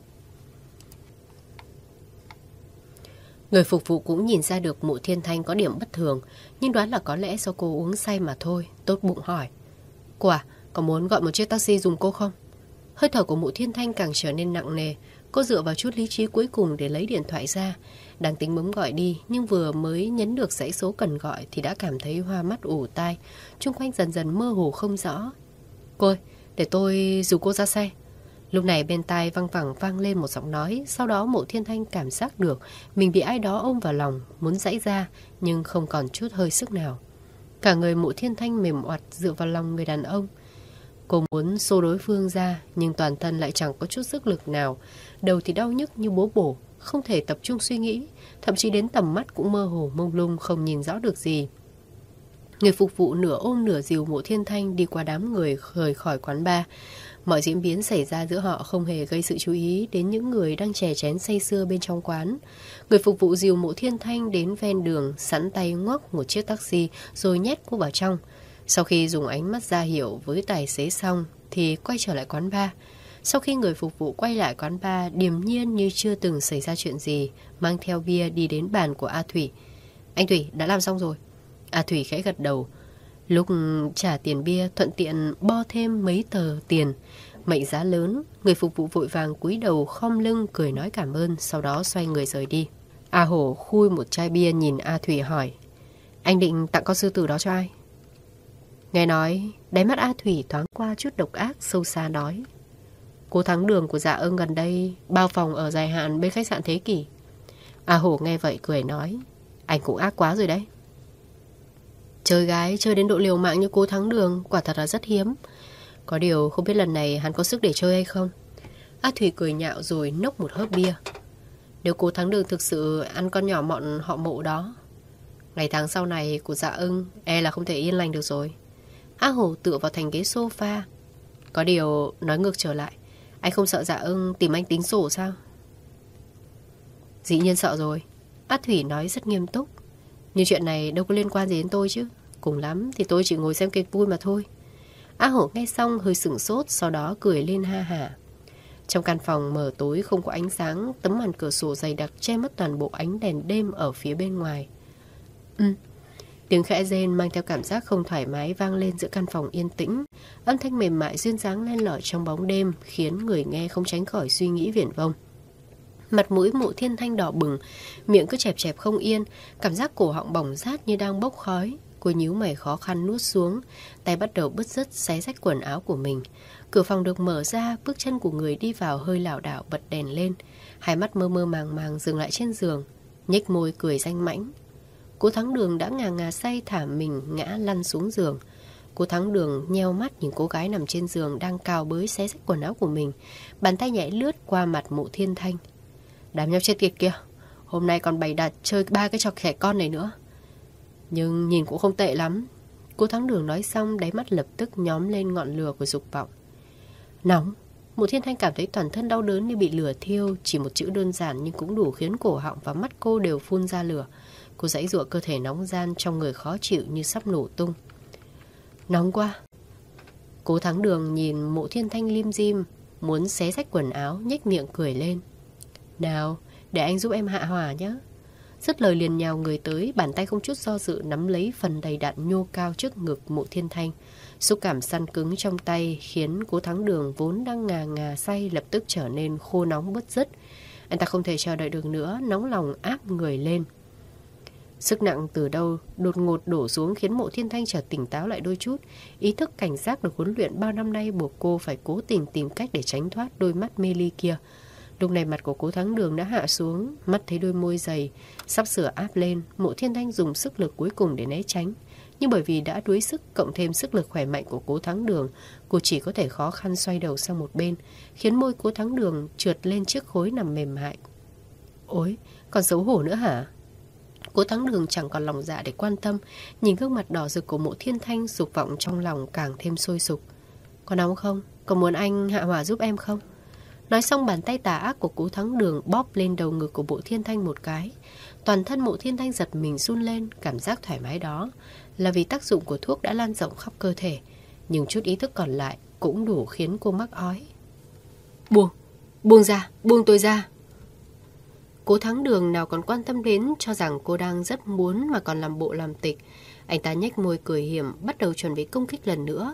Speaker 1: Người phục vụ cũng nhìn ra được Mộ Thiên Thanh có điểm bất thường, nhưng đoán là có lẽ do cô uống say mà thôi. Tốt bụng hỏi. Cô à, có muốn gọi một chiếc taxi dùng cô không? Hơi thở của Mộ Thiên Thanh càng trở nên nặng nề. Cô dựa vào chút lý trí cuối cùng để lấy điện thoại ra, đang tính bấm gọi đi, nhưng vừa mới nhấn được dãy số cần gọi thì đã cảm thấy hoa mắt ù tai, xung quanh dần dần mơ hồ không rõ. Cô ơi, để tôi dìu cô ra xe. Lúc này bên tai văng vẳng vang lên một giọng nói. Sau đó Mộ Thiên Thanh cảm giác được mình bị ai đó ôm vào lòng, muốn giãy ra nhưng không còn chút hơi sức nào. Cả người Mộ Thiên Thanh mềm oặt dựa vào lòng người đàn ông. Cô muốn xô đối phương ra, nhưng toàn thân lại chẳng có chút sức lực nào. Đầu thì đau nhức như búa bổ, không thể tập trung suy nghĩ, thậm chí đến tầm mắt cũng mơ hồ mông lung, không nhìn rõ được gì. Người phục vụ nửa ôm nửa dìu Mộ Thiên Thanh đi qua đám người rời khỏi quán bar. Mọi diễn biến xảy ra giữa họ không hề gây sự chú ý đến những người đang chè chén say sưa bên trong quán. Người phục vụ dìu Mộ Thiên Thanh đến ven đường, sẵn tay ngoắc một chiếc taxi rồi nhét cô vào trong. Sau khi dùng ánh mắt ra hiệu với tài xế xong thì quay trở lại quán bar. Sau khi người phục vụ quay lại quán bar, điềm nhiên như chưa từng xảy ra chuyện gì, mang theo bia đi đến bàn của A Thủy. Anh Thủy đã làm xong rồi. A Thủy khẽ gật đầu. Lúc trả tiền bia thuận tiện bo thêm mấy tờ tiền mệnh giá lớn. Người phục vụ vội vàng cúi đầu khom lưng cười nói cảm ơn, sau đó xoay người rời đi. A Hổ khui một chai bia nhìn A Thủy hỏi. Anh định tặng con sư tử đó cho ai? Nghe nói, đáy mắt A Thủy thoáng qua chút độc ác, sâu xa nói. Cô Thắng Đường của Dạ Ưng gần đây bao phòng ở dài hạn bên khách sạn Thế Kỷ. A Hổ nghe vậy cười nói. Anh cũng ác quá rồi đấy. Chơi gái chơi đến độ liều mạng như cô Thắng Đường quả thật là rất hiếm. Có điều không biết lần này hắn có sức để chơi hay không. A Thủy cười nhạo rồi nốc một hớp bia. Nếu cô Thắng Đường thực sự ăn con nhỏ mọn họ Mộ đó, ngày tháng sau này của Dạ Ưng e là không thể yên lành được rồi. A Hổ tựa vào thành ghế sofa. Có điều nói ngược trở lại, anh không sợ Dạ Ưng tìm anh tính sổ sao? Dĩ nhiên sợ rồi. A Thủy nói rất nghiêm túc. Nhưng chuyện này đâu có liên quan gì đến tôi chứ. Cùng lắm thì tôi chỉ ngồi xem kịch vui mà thôi. A Hổ nghe xong hơi sửng sốt, sau đó cười lên ha hả. Trong căn phòng mờ tối không có ánh sáng, tấm màn cửa sổ dày đặc che mất toàn bộ ánh đèn đêm ở phía bên ngoài. Ừ. Tiếng khẽ rên mang theo cảm giác không thoải mái vang lên giữa căn phòng yên tĩnh. Âm thanh mềm mại duyên dáng len lỏi trong bóng đêm, khiến người nghe không tránh khỏi suy nghĩ viển vông. Mặt mũi Mộ Thiên Thanh đỏ bừng, miệng cứ chẹp chẹp không yên, cảm giác cổ họng bỏng rát như đang bốc khói. Cô nhíu mày khó khăn nuốt xuống, tay bắt đầu bứt rứt xé rách quần áo của mình. Cửa phòng được mở ra, bước chân của người đi vào hơi lảo đảo bật đèn lên. Hai mắt mơ mơ màng màng dừng lại trên giường, nhếch môi cười danh mãnh. Cô Thắng Đường đã ngà ngà say thả mình ngã lăn xuống giường. Cô Thắng Đường nheo mắt nhìn cô gái nằm trên giường đang cào bới xé rách quần áo của mình. Bàn tay nhảy lướt qua mặt Mộ Thiên Thanh. Đám nhóc chết tiệt kia, hôm nay còn bày đặt chơi ba cái trò khẻ con này nữa. Nhưng nhìn cũng không tệ lắm. Cô Thắng Đường nói xong, đáy mắt lập tức nhóm lên ngọn lửa của dục vọng. Nóng. Mộ Thiên Thanh cảm thấy toàn thân đau đớn như bị lửa thiêu. Chỉ một chữ đơn giản nhưng cũng đủ khiến cổ họng và mắt cô đều phun ra lửa. Cô giãy giụa cơ thể nóng ran trong người khó chịu như sắp nổ tung. Nóng quá. Cô Thắng Đường nhìn Mộ Thiên Thanh lim dim, muốn xé rách quần áo, nhếch miệng cười lên. Nào, để anh giúp em hạ hỏa nhé. Dứt lời liền nhào người tới, bàn tay không chút do dự nắm lấy phần đầy đặn nhô cao trước ngực Mộ Thiên Thanh. Xúc cảm săn cứng trong tay khiến Cố Thắng Đường vốn đang ngà ngà say lập tức trở nên khô nóng bứt rứt. Anh ta không thể chờ đợi được nữa, nóng lòng áp người lên. Sức nặng từ đâu đột ngột đổ xuống khiến Mộ Thiên Thanh chợt tỉnh táo lại đôi chút. Ý thức cảnh giác được huấn luyện bao năm nay buộc cô phải cố tình tìm cách để tránh thoát đôi mắt mê ly kia. Lúc này mặt của Cố Thắng Đường đã hạ xuống, mắt thấy đôi môi dày sắp sửa áp lên. Mộ Thiên Thanh dùng sức lực cuối cùng để né tránh, nhưng bởi vì đã đuối sức cộng thêm sức lực khỏe mạnh của Cố Thắng Đường, cô chỉ có thể khó khăn xoay đầu sang một bên, khiến môi Cố Thắng Đường trượt lên chiếc khối nằm mềm mại. Ôi, còn xấu hổ nữa hả? Cố Thắng Đường chẳng còn lòng dạ để quan tâm, nhìn gương mặt đỏ rực của Mộ Thiên Thanh, dục vọng trong lòng càng thêm sôi sục. Có nóng không? Có muốn anh hạ hỏa giúp em không? Nói xong, bàn tay tà ác của Cố Thắng Đường bóp lên đầu ngực của Mộ Thiên Thanh một cái. Toàn thân Mộ Thiên Thanh giật mình run lên, cảm giác thoải mái đó là vì tác dụng của thuốc đã lan rộng khắp cơ thể, nhưng chút ý thức còn lại cũng đủ khiến cô mắc ói. Buông, buông ra, buông tôi ra. Cố Thắng Đường nào còn quan tâm đến, cho rằng cô đang rất muốn mà còn làm bộ làm tịch. Anh ta nhếch môi cười hiểm, bắt đầu chuẩn bị công kích lần nữa.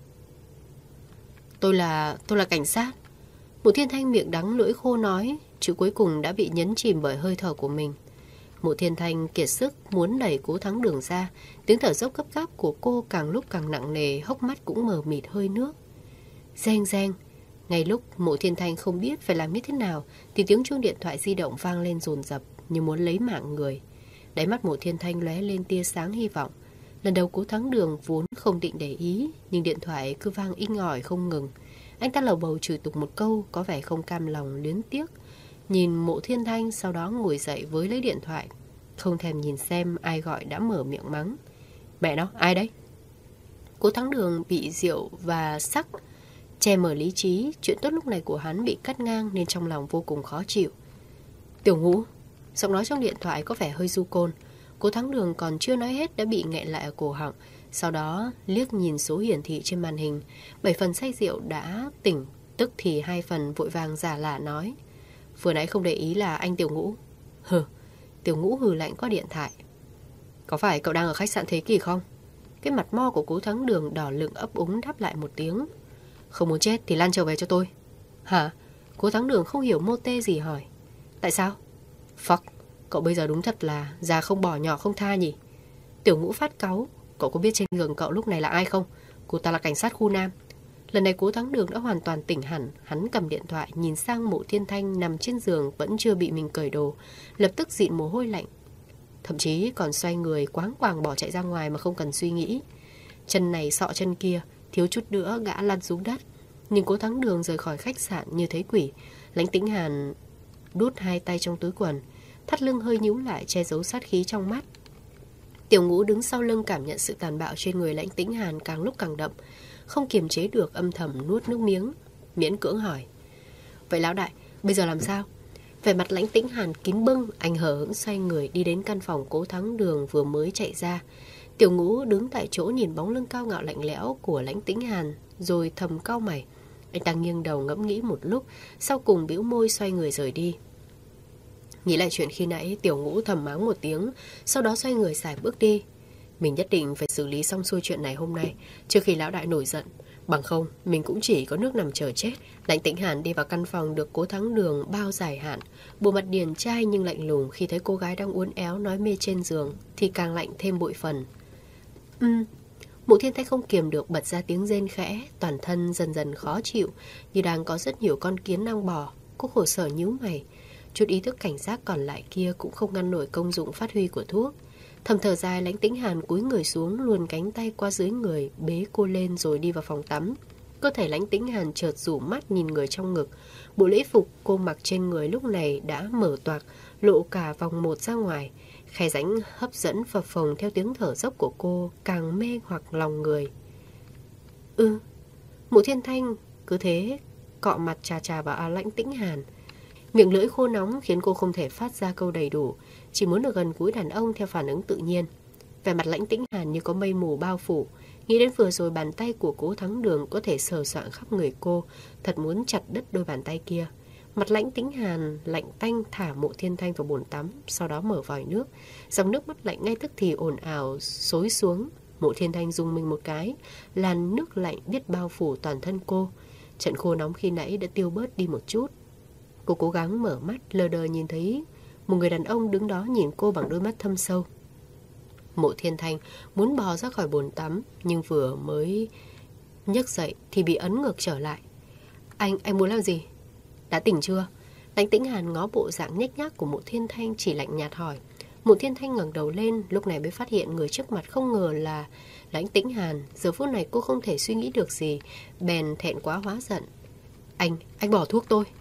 Speaker 1: Tôi là, tôi là cảnh sát. Mộ Thiên Thanh miệng đắng lưỡi khô nói, chữ cuối cùng đã bị nhấn chìm bởi hơi thở của mình. Mộ Thiên Thanh kiệt sức muốn đẩy Cố Thắng Đường ra, tiếng thở dốc gấp gáp của cô càng lúc càng nặng nề, hốc mắt cũng mờ mịt hơi nước. Reng reng. Ngay lúc Mộ Thiên Thanh không biết phải làm như thế nào thì tiếng chuông điện thoại di động vang lên dồn dập như muốn lấy mạng người. Đáy mắt Mộ Thiên Thanh lóe lên tia sáng hy vọng. Lần đầu Cố Thắng Đường vốn không định để ý, nhưng điện thoại cứ vang inh ỏi không ngừng. Anh ta lầu bầu chửi tục một câu, có vẻ không cam lòng luyến tiếc. Nhìn Mộ Thiên Thanh, sau đó ngồi dậy với lấy điện thoại, không thèm nhìn xem ai gọi đã mở miệng mắng. Mẹ nó, ai đấy? Cố Thắng Đường bị rượu và sắc che mở lý trí, chuyện tốt lúc này của hắn bị cắt ngang nên trong lòng vô cùng khó chịu. Tiểu Ngũ, giọng nói trong điện thoại có vẻ hơi du côn. Cố Thắng Đường còn chưa nói hết đã bị nghẹn lại ở cổ họng. Sau đó liếc nhìn số hiển thị trên màn hình, bảy phần say rượu đã tỉnh, tức thì hai phần vội vàng giả lả nói. Vừa nãy không để ý là anh Tiểu Ngũ. Hừ, Tiểu Ngũ hừ lạnh qua điện thoại. Có phải cậu đang ở khách sạn Thế Kỷ không? Cái mặt mo của Cố Thắng Đường đỏ lựng ấp úng đáp lại một tiếng. Không muốn chết thì lan trở về cho tôi. Hả? Cố Thắng Đường không hiểu mô tê gì hỏi. Tại sao? Fuck, cậu bây giờ đúng thật là già không bỏ nhỏ không tha nhỉ? Tiểu Ngũ phát cáu. Cậu có biết trên giường cậu lúc này là ai không? Cô ta là cảnh sát khu Nam. Lần này Cố Thắng Đường đã hoàn toàn tỉnh hẳn. Hắn cầm điện thoại nhìn sang Mộ Thiên Thanh nằm trên giường vẫn chưa bị mình cởi đồ, lập tức dịn mồ hôi lạnh. Thậm chí còn xoay người quáng quàng bỏ chạy ra ngoài mà không cần suy nghĩ. Chân này sọ chân kia, thiếu chút nữa gã lăn xuống đất. Nhưng Cố Thắng Đường rời khỏi khách sạn như thấy quỷ. Lãnh Tĩnh Hàn đút hai tay trong túi quần, thắt lưng hơi nhíu lại che giấu sát khí trong mắt. Tiểu Ngũ đứng sau lưng cảm nhận sự tàn bạo trên người Lãnh Tĩnh Hàn càng lúc càng đậm, không kiềm chế được âm thầm nuốt nước miếng, miễn cưỡng hỏi. Vậy lão đại, bây giờ làm sao? Vẻ mặt Lãnh Tĩnh Hàn kín bưng, anh hờ hững xoay người đi đến căn phòng Cố Thắng Đường vừa mới chạy ra. Tiểu Ngũ đứng tại chỗ nhìn bóng lưng cao ngạo lạnh lẽo của Lãnh Tĩnh Hàn, rồi thầm cau mày. Anh ta nghiêng đầu ngẫm nghĩ một lúc, sau cùng bĩu môi xoay người rời đi. Nghĩ lại chuyện khi nãy, Tiểu Ngũ thầm mắng một tiếng, sau đó xoay người xài bước đi. Mình nhất định phải xử lý xong xuôi chuyện này hôm nay, trước khi lão đại nổi giận. Bằng không, mình cũng chỉ có nước nằm chờ chết. Lãnh Tĩnh Hàn đi vào căn phòng được Cố Thắng Đường bao dài hạn. Bộ mặt điển trai nhưng lạnh lùng, khi thấy cô gái đang uốn éo nói mê trên giường thì càng lạnh thêm bội phần. Ừm. Mộ Thiên Thanh không kiềm được bật ra tiếng rên khẽ, toàn thân dần dần khó chịu, như đang có rất nhiều con kiến đang bò. Cô khổ sở nhíu mày. Chút ý thức cảnh giác còn lại kia cũng không ngăn nổi công dụng phát huy của thuốc. Thầm thở dài, Lãnh Tĩnh Hàn cúi người xuống, luồn cánh tay qua dưới người, bế cô lên rồi đi vào phòng tắm. Cơ thể Lãnh Tĩnh Hàn chợt rủ mắt nhìn người trong ngực. Bộ lễ phục cô mặc trên người lúc này đã mở toạc, lộ cả vòng một ra ngoài. Khe rãnh hấp dẫn phập phồng theo tiếng thở dốc của cô, càng mê hoặc lòng người. Ừ, Mộ Thiên Thanh cứ thế cọ mặt chà chà vào Lãnh Tĩnh Hàn. Miệng lưỡi khô nóng khiến cô không thể phát ra câu đầy đủ, chỉ muốn được gần gũi đàn ông theo phản ứng tự nhiên. Vẻ mặt Lãnh Tĩnh Hàn như có mây mù bao phủ. Nghĩ đến vừa rồi bàn tay của Cố Thắng Đường có thể sờ soạng khắp người cô, thật muốn chặt đứt đôi bàn tay kia. Mặt Lãnh Tĩnh Hàn lạnh tanh thả Mộ Thiên Thanh vào bồn tắm, sau đó mở vòi nước. Dòng nước mắt lạnh ngay tức thì ồn ào xối xuống. Mộ Thiên Thanh rung mình một cái, làn nước lạnh biết bao phủ toàn thân cô. Trận khô nóng khi nãy đã tiêu bớt đi một chút. Cô cố gắng mở mắt, lờ đờ nhìn thấy một người đàn ông đứng đó nhìn cô bằng đôi mắt thâm sâu. Mộ Thiên Thanh muốn bò ra khỏi bồn tắm, nhưng vừa mới nhấc dậy thì bị ấn ngược trở lại. Anh, anh muốn làm gì? Đã tỉnh chưa? Lãnh Tĩnh Hàn ngó bộ dạng nhếch nhác của Mộ Thiên Thanh, chỉ lạnh nhạt hỏi. Mộ Thiên Thanh ngẩng đầu lên, lúc này mới phát hiện người trước mặt không ngờ là Lãnh Tĩnh Hàn. Giờ phút này cô không thể suy nghĩ được gì, bèn thẹn quá hóa giận. Anh, anh bỏ thuốc tôi.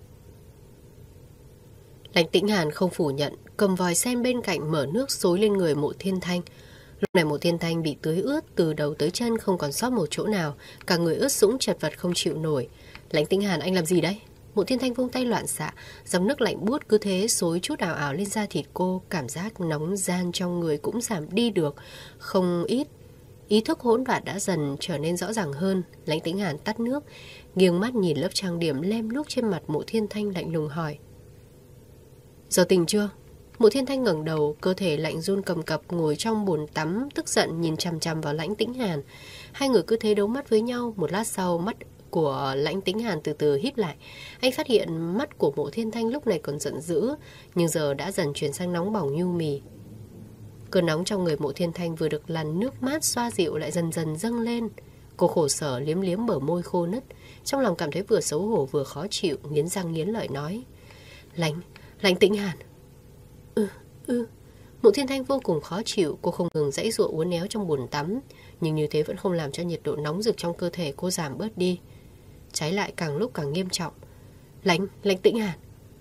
Speaker 1: Lãnh Tĩnh Hàn không phủ nhận, cầm vòi sen bên cạnh mở nước xối lên người Mộ Thiên Thanh. Lúc này Mộ Thiên Thanh bị tưới ướt từ đầu tới chân, không còn sót một chỗ nào, cả người ướt sũng chật vật không chịu nổi. Lãnh Tĩnh Hàn, anh làm gì đấy? Mộ Thiên Thanh vung tay loạn xạ, dòng nước lạnh buốt cứ thế xối chút ảo ảo lên da thịt cô, cảm giác nóng ran trong người cũng giảm đi được không ít. Ý thức hỗn loạn đã dần trở nên rõ ràng hơn. Lãnh Tĩnh Hàn tắt nước, nghiêng mắt nhìn lớp trang điểm lem luốc trên mặt Mộ Thiên Thanh, lạnh lùng hỏi. Giờ tỉnh chưa? Mộ Thiên Thanh ngẩng đầu, cơ thể lạnh run cầm cập ngồi trong bồn tắm, tức giận nhìn chằm chằm vào Lãnh Tĩnh Hàn. Hai người cứ thế đấu mắt với nhau. Một lát sau, mắt của Lãnh Tĩnh Hàn từ từ híp lại. Anh phát hiện mắt của Mộ Thiên Thanh lúc này còn giận dữ, nhưng giờ đã dần chuyển sang nóng bỏng nhu mì. Cơn nóng trong người Mộ Thiên Thanh vừa được làn nước mát xoa dịu lại dần dần dâng lên. Cô khổ sở liếm liếm bờ môi khô nứt, trong lòng cảm thấy vừa xấu hổ vừa khó chịu, nghiến răng nghiến lợi nói. Lãnh, Lãnh Tĩnh Hàn. Ừ, ừ. Mộ Thiên Thanh vô cùng khó chịu, cô không ngừng giãy giụa uốn éo trong bồn tắm, nhưng như thế vẫn không làm cho nhiệt độ nóng rực trong cơ thể cô giảm bớt đi. Trái lại càng lúc càng nghiêm trọng. Lãnh, Lãnh Tĩnh Hàn.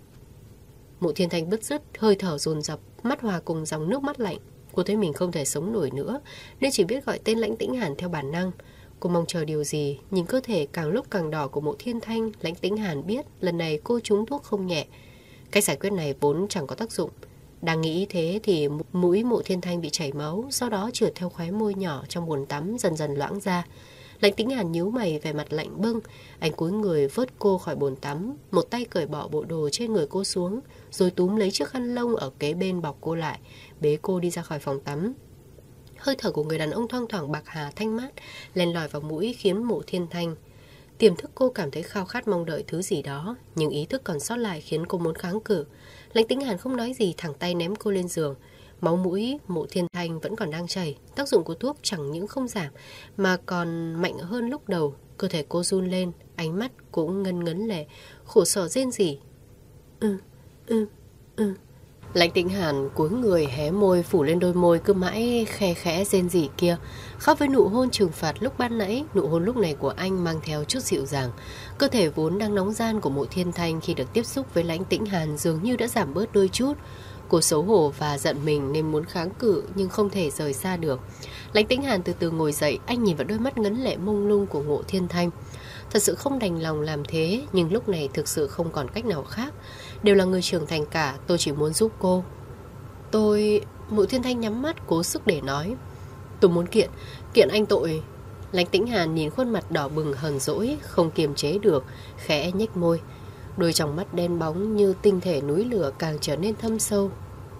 Speaker 1: Mộ Thiên Thanh bứt rứt, hơi thở dồn dập, mắt hòa cùng dòng nước mắt lạnh. Cô thấy mình không thể sống nổi nữa, nên chỉ biết gọi tên Lãnh Tĩnh Hàn theo bản năng. Cô mong chờ điều gì, nhìn cơ thể càng lúc càng đỏ của Mộ Thiên Thanh, Lãnh Tĩnh Hàn biết lần này cô trúng thuốc không nhẹ. Cách giải quyết này vốn chẳng có tác dụng. Đang nghĩ thế thì mũi Mộ Thiên Thanh bị chảy máu, sau đó trượt theo khóe môi nhỏ trong bồn tắm dần dần loãng ra. Lãnh Tĩnh Hàn nhíu mày, vẻ mặt lạnh bưng. Anh cúi người vớt cô khỏi bồn tắm, một tay cởi bỏ bộ đồ trên người cô xuống, rồi túm lấy chiếc khăn lông ở kế bên bọc cô lại, bế cô đi ra khỏi phòng tắm. Hơi thở của người đàn ông thoang thoảng bạc hà thanh mát len lỏi vào mũi khiến Mộ Thiên Thanh tiềm thức cô cảm thấy khao khát mong đợi thứ gì đó, nhưng ý thức còn sót lại khiến cô muốn kháng cự. Lãnh Tĩnh Hàn không nói gì, thẳng tay ném cô lên giường. Máu mũi Mộ Thiên Thanh vẫn còn đang chảy, tác dụng của thuốc chẳng những không giảm mà còn mạnh hơn lúc đầu. Cơ thể cô run lên, ánh mắt cũng ngấn ngấn lệ, khổ sở rên rỉ. Ừ, ừ, ừ. Lãnh Tĩnh Hàn cúi người hé môi phủ lên đôi môi cứ mãi khe khẽ rên rỉ kia, khác với nụ hôn trừng phạt lúc ban nãy. Nụ hôn lúc này của anh mang theo chút dịu dàng. Cơ thể vốn đang nóng ran của Mộ Thiên Thanh khi được tiếp xúc với Lãnh Tĩnh Hàn dường như đã giảm bớt đôi chút. Cô xấu hổ và giận mình nên muốn kháng cự nhưng không thể rời xa được. Lãnh Tĩnh Hàn từ từ ngồi dậy, anh nhìn vào đôi mắt ngấn lệ mông lung của Mộ Thiên Thanh. Thật sự không đành lòng làm thế, nhưng lúc này thực sự không còn cách nào khác. Đều là người trưởng thành cả, tôi chỉ muốn giúp cô. Tôi... Mộ Thiên Thanh nhắm mắt cố sức để nói. Tôi muốn kiện, kiện anh tội. Lãnh Tĩnh Hàn nhìn khuôn mặt đỏ bừng hờn dỗi, không kiềm chế được, khẽ nhếch môi. Đôi tròng mắt đen bóng như tinh thể núi lửa càng trở nên thâm sâu.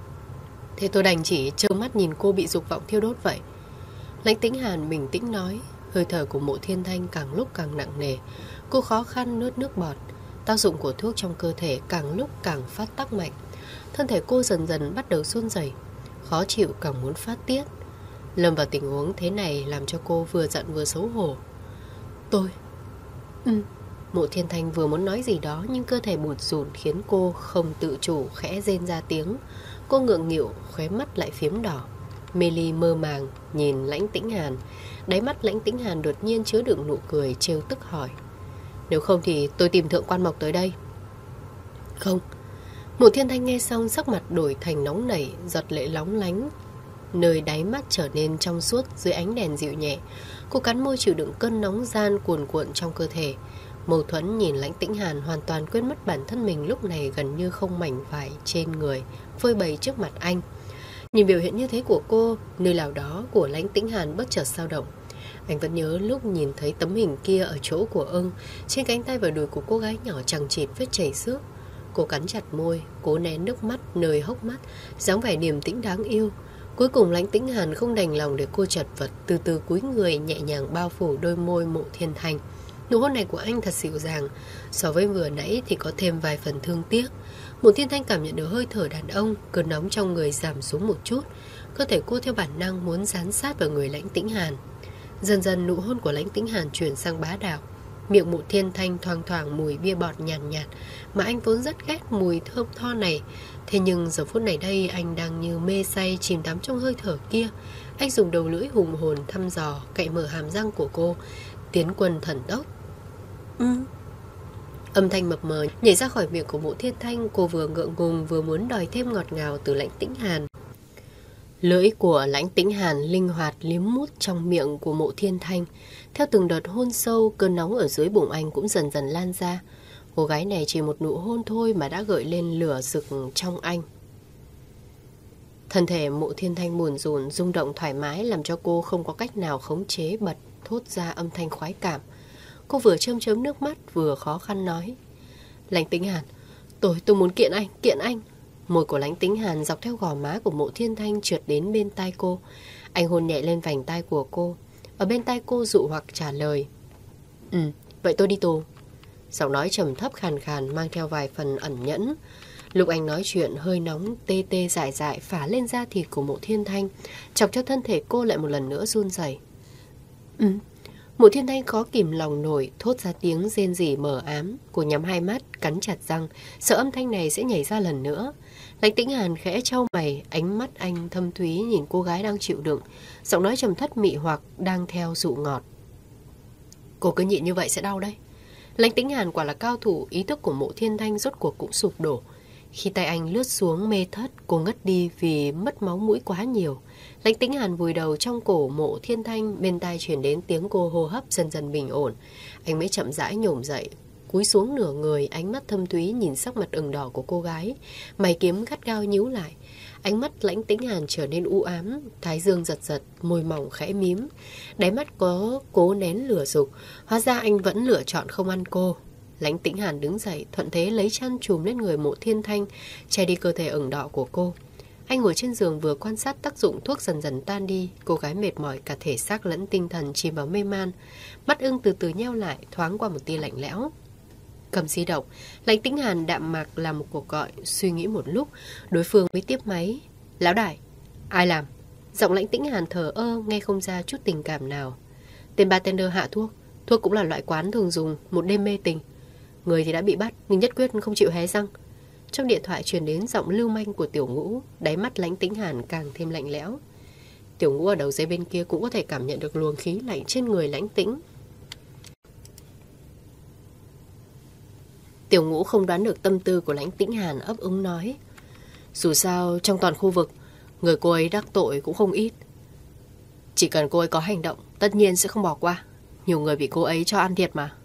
Speaker 1: Thế tôi đành chỉ trơ mắt nhìn cô bị dục vọng thiêu đốt vậy. Lãnh Tĩnh Hàn bình tĩnh nói. Hơi thở của Mộ Thiên Thanh càng lúc càng nặng nề. Cô khó khăn nuốt nước bọt. Tác dụng của thuốc trong cơ thể càng lúc càng phát tác mạnh. Thân thể cô dần dần bắt đầu run rẩy, khó chịu càng muốn phát tiết. Lâm vào tình huống thế này làm cho cô vừa giận vừa xấu hổ. Tôi... Ừ... Mộ Thiên Thanh vừa muốn nói gì đó nhưng cơ thể bụt rùn khiến cô không tự chủ khẽ rên ra tiếng. Cô ngượng nghịu, khóe mắt lại phiếm đỏ. Mê ly mơ màng nhìn Lãnh Tĩnh Hàn. Đáy mắt Lãnh Tĩnh Hàn đột nhiên chứa đựng nụ cười trêu tức hỏi. Nếu không thì tôi tìm Thượng Quan Mộc tới đây. Không. Mộ Thiên Thanh nghe xong sắc mặt đổi thành nóng nảy, giọt lệ lóng lánh, nơi đáy mắt trở nên trong suốt dưới ánh đèn dịu nhẹ. Cô cắn môi chịu đựng cơn nóng gian cuồn cuộn trong cơ thể. Mâu thuẫn nhìn Lãnh Tĩnh Hàn hoàn toàn quên mất bản thân mình lúc này gần như không mảnh vải trên người phơi bày trước mặt anh. Nhìn biểu hiện như thế của cô, nơi nào đó của Lãnh Tĩnh Hàn bất chợt dao động. Anh vẫn nhớ lúc nhìn thấy tấm hình kia ở chỗ của ưng, trên cánh tay và đùi của cô gái nhỏ chằng chịt vết chảy xước. Cô cắn chặt môi, cố nén nước mắt nơi hốc mắt, dáng vẻ điềm tĩnh đáng yêu. Cuối cùng Lãnh Tĩnh Hàn không đành lòng để cô chật vật, từ từ cúi người nhẹ nhàng bao phủ đôi môi Mộ Thiên Thanh. Nụ hôn này của anh thật dịu dàng, so với vừa nãy thì có thêm vài phần thương tiếc. Mộ Thiên Thanh cảm nhận được hơi thở đàn ông, cơn nóng trong người giảm xuống một chút. Cơ thể cô theo bản năng muốn dán sát vào người Lãnh Tĩnh Hàn. Dần dần nụ hôn của Lãnh Tĩnh Hàn chuyển sang bá đạo. Miệng Mộ Thiên Thanh thoang thoảng mùi bia bọt nhàn nhạt, nhạt mà anh vốn rất ghét mùi thơm tho này. Thế nhưng giờ phút này đây anh đang như mê say chìm đắm trong hơi thở kia. Anh dùng đầu lưỡi hùng hồn thăm dò, cạy mở hàm răng của cô, tiến quân thần tốc. Ừ. Âm thanh mập mờ nhảy ra khỏi miệng của Mộ Thiên Thanh. Cô vừa ngượng ngùng vừa muốn đòi thêm ngọt ngào từ Lãnh Tĩnh Hàn. Lưỡi của Lãnh Tĩnh Hàn linh hoạt liếm mút trong miệng của Mộ Thiên Thanh. Theo từng đợt hôn sâu, cơn nóng ở dưới bụng anh cũng dần dần lan ra. Cô gái này chỉ một nụ hôn thôi mà đã gợi lên lửa rực trong anh. Thân thể Mộ Thiên Thanh buồn rùn, rung động thoải mái làm cho cô không có cách nào khống chế bật thốt ra âm thanh khoái cảm. Cô vừa chớm chớm nước mắt vừa khó khăn nói: Lãnh Tĩnh Hàn, tôi tôi muốn kiện anh, kiện anh. Môi của Lãnh Tĩnh Hàn dọc theo gò má của Mộ Thiên Thanh trượt đến bên tai cô. Anh hôn nhẹ lên vành tai của cô. Ở bên tai cô dụ hoặc trả lời: Ừ, vậy tôi đi tù. Giọng nói trầm thấp khàn khàn mang theo vài phần ẩn nhẫn. Lúc anh nói chuyện, hơi nóng tê tê dại dại phả lên da thịt của Mộ Thiên Thanh, chọc cho thân thể cô lại một lần nữa run rẩy. Ừ. Mộ Thiên Thanh khó kìm lòng nổi, thốt ra tiếng rên rỉ mờ ám. Cô nhắm hai mắt, cắn chặt răng, sợ âm thanh này sẽ nhảy ra lần nữa. Lãnh Tĩnh Hàn khẽ chau mày, ánh mắt anh thâm thúy nhìn cô gái đang chịu đựng, giọng nói trầm thấp mị hoặc đang theo dụ ngọt. Cô cứ nhịn như vậy sẽ đau đấy. Lãnh Tĩnh Hàn quả là cao thủ, ý thức của Mộ Thiên Thanh rốt cuộc cũng sụp đổ. Khi tay anh lướt xuống mê thất, cô ngất đi vì mất máu mũi quá nhiều. Lãnh Tĩnh Hàn vùi đầu trong cổ Mộ Thiên Thanh, bên tai truyền đến tiếng cô hô hấp dần dần bình ổn. Anh mới chậm rãi nhổm dậy, cúi xuống nửa người, ánh mắt thâm thúy nhìn sắc mặt ửng đỏ của cô gái, mày kiếm gắt gao nhíu lại. Ánh mắt Lãnh Tĩnh Hàn trở nên u ám, thái dương giật giật, môi mỏng khẽ mím. Đáy mắt có cố nén lửa dục, hóa ra anh vẫn lựa chọn không ăn cô. Lãnh Tĩnh Hàn đứng dậy, thuận thế lấy chăn trùm lên người Mộ Thiên Thanh, che đi cơ thể ửng đỏ của cô. Anh ngồi trên giường vừa quan sát tác dụng thuốc dần dần tan đi. Cô gái mệt mỏi cả thể xác lẫn tinh thần chìm vào mê man. Mắt ưng từ từ nheo lại, thoáng qua một tia lạnh lẽo. Cầm di động, Lãnh Tĩnh Hàn đạm mạc làm một cuộc gọi. Suy nghĩ một lúc, đối phương mới tiếp máy. Lão đại, ai làm? Giọng Lãnh Tĩnh Hàn thờ ơ, nghe không ra chút tình cảm nào. Tên bartender hạ thuốc. Thuốc cũng là loại quán thường dùng một đêm mê tình. Người thì đã bị bắt, nhưng nhất quyết không chịu hé răng. Trong điện thoại truyền đến giọng lưu manh của Tiểu Ngũ. Đáy mắt Lãnh Tĩnh Hàn càng thêm lạnh lẽo. Tiểu Ngũ ở đầu dây bên kia cũng có thể cảm nhận được luồng khí lạnh trên người Lãnh Tĩnh. Tiểu Ngũ không đoán được tâm tư của Lãnh Tĩnh Hàn, ấp úng nói: Dù sao trong toàn khu vực, người cô ấy đắc tội cũng không ít. Chỉ cần cô ấy có hành động, tất nhiên sẽ không bỏ qua. Nhiều người bị cô ấy cho ăn thiệt mà.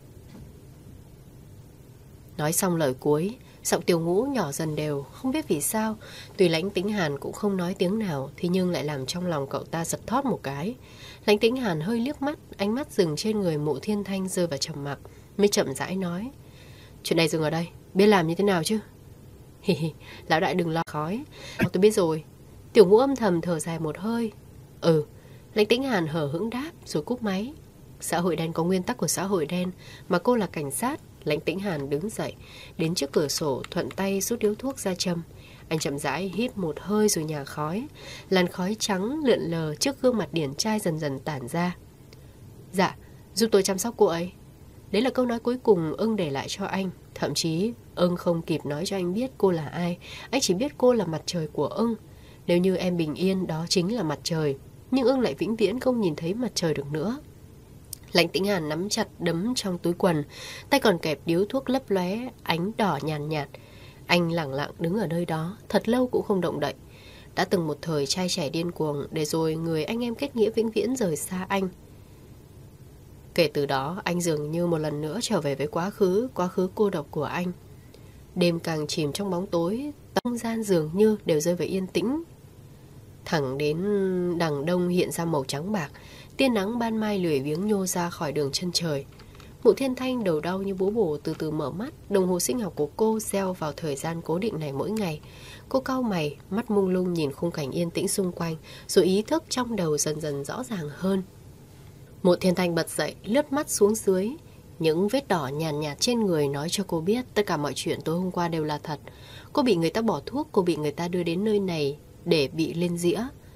Speaker 1: Nói xong lời cuối, giọng Tiểu Ngũ nhỏ dần đều, không biết vì sao. Tuy Lãnh Tĩnh Hàn cũng không nói tiếng nào, thế nhưng lại làm trong lòng cậu ta giật thót một cái. Lãnh Tĩnh Hàn hơi liếc mắt, ánh mắt dừng trên người Mộ Thiên Thanh rơi vào trầm mặc, mới chậm rãi nói: Chuyện này dừng ở đây, biết làm như thế nào chứ? Hi hi, lão đại đừng lo khói. Tôi biết rồi. Tiểu Ngũ âm thầm thở dài một hơi. Ừ. Lãnh Tĩnh Hàn hở hững đáp rồi cúp máy. Xã hội đen có nguyên tắc của xã hội đen, mà cô là cảnh sát. Lãnh Tĩnh Hàn đứng dậy, đến trước cửa sổ, thuận tay rút điếu thuốc ra châm. Anh chậm rãi hít một hơi rồi nhả khói. Làn khói trắng lượn lờ trước gương mặt điển trai dần dần tản ra. Dạ, giúp tôi chăm sóc cô ấy. Đấy là câu nói cuối cùng ưng để lại cho anh. Thậm chí ưng không kịp nói cho anh biết cô là ai. Anh chỉ biết cô là mặt trời của ưng. Nếu như em bình yên, đó chính là mặt trời. Nhưng ưng lại vĩnh viễn không nhìn thấy mặt trời được nữa. Lãnh Tĩnh Hàn nắm chặt đấm trong túi quần, tay còn kẹp điếu thuốc lấp lóe ánh đỏ nhàn nhạt, nhạt. Anh lẳng lặng đứng ở nơi đó, thật lâu cũng không động đậy. Đã từng một thời trai trẻ điên cuồng, để rồi người anh em kết nghĩa vĩnh viễn rời xa anh. Kể từ đó, anh dường như một lần nữa trở về với quá khứ, quá khứ cô độc của anh. Đêm càng chìm trong bóng tối, không gian dường như đều rơi vào yên tĩnh. Thẳng đến đằng đông hiện ra màu trắng bạc, tia nắng ban mai lười biếng nhô ra khỏi đường chân trời. Mộ Thiên Thanh đầu đau như búa bổ từ từ mở mắt. Đồng hồ sinh học của cô gieo vào thời gian cố định này mỗi ngày. Cô cau mày, mắt mông lung nhìn khung cảnh yên tĩnh xung quanh, rồi ý thức trong đầu dần dần rõ ràng hơn. Mộ Thiên Thanh bật dậy, lướt mắt xuống dưới. Những vết đỏ nhàn nhạt, nhạt trên người nói cho cô biết tất cả mọi chuyện tối hôm qua đều là thật. Cô bị người ta bỏ thuốc, cô bị người ta đưa đến nơi này để bị lên dĩa.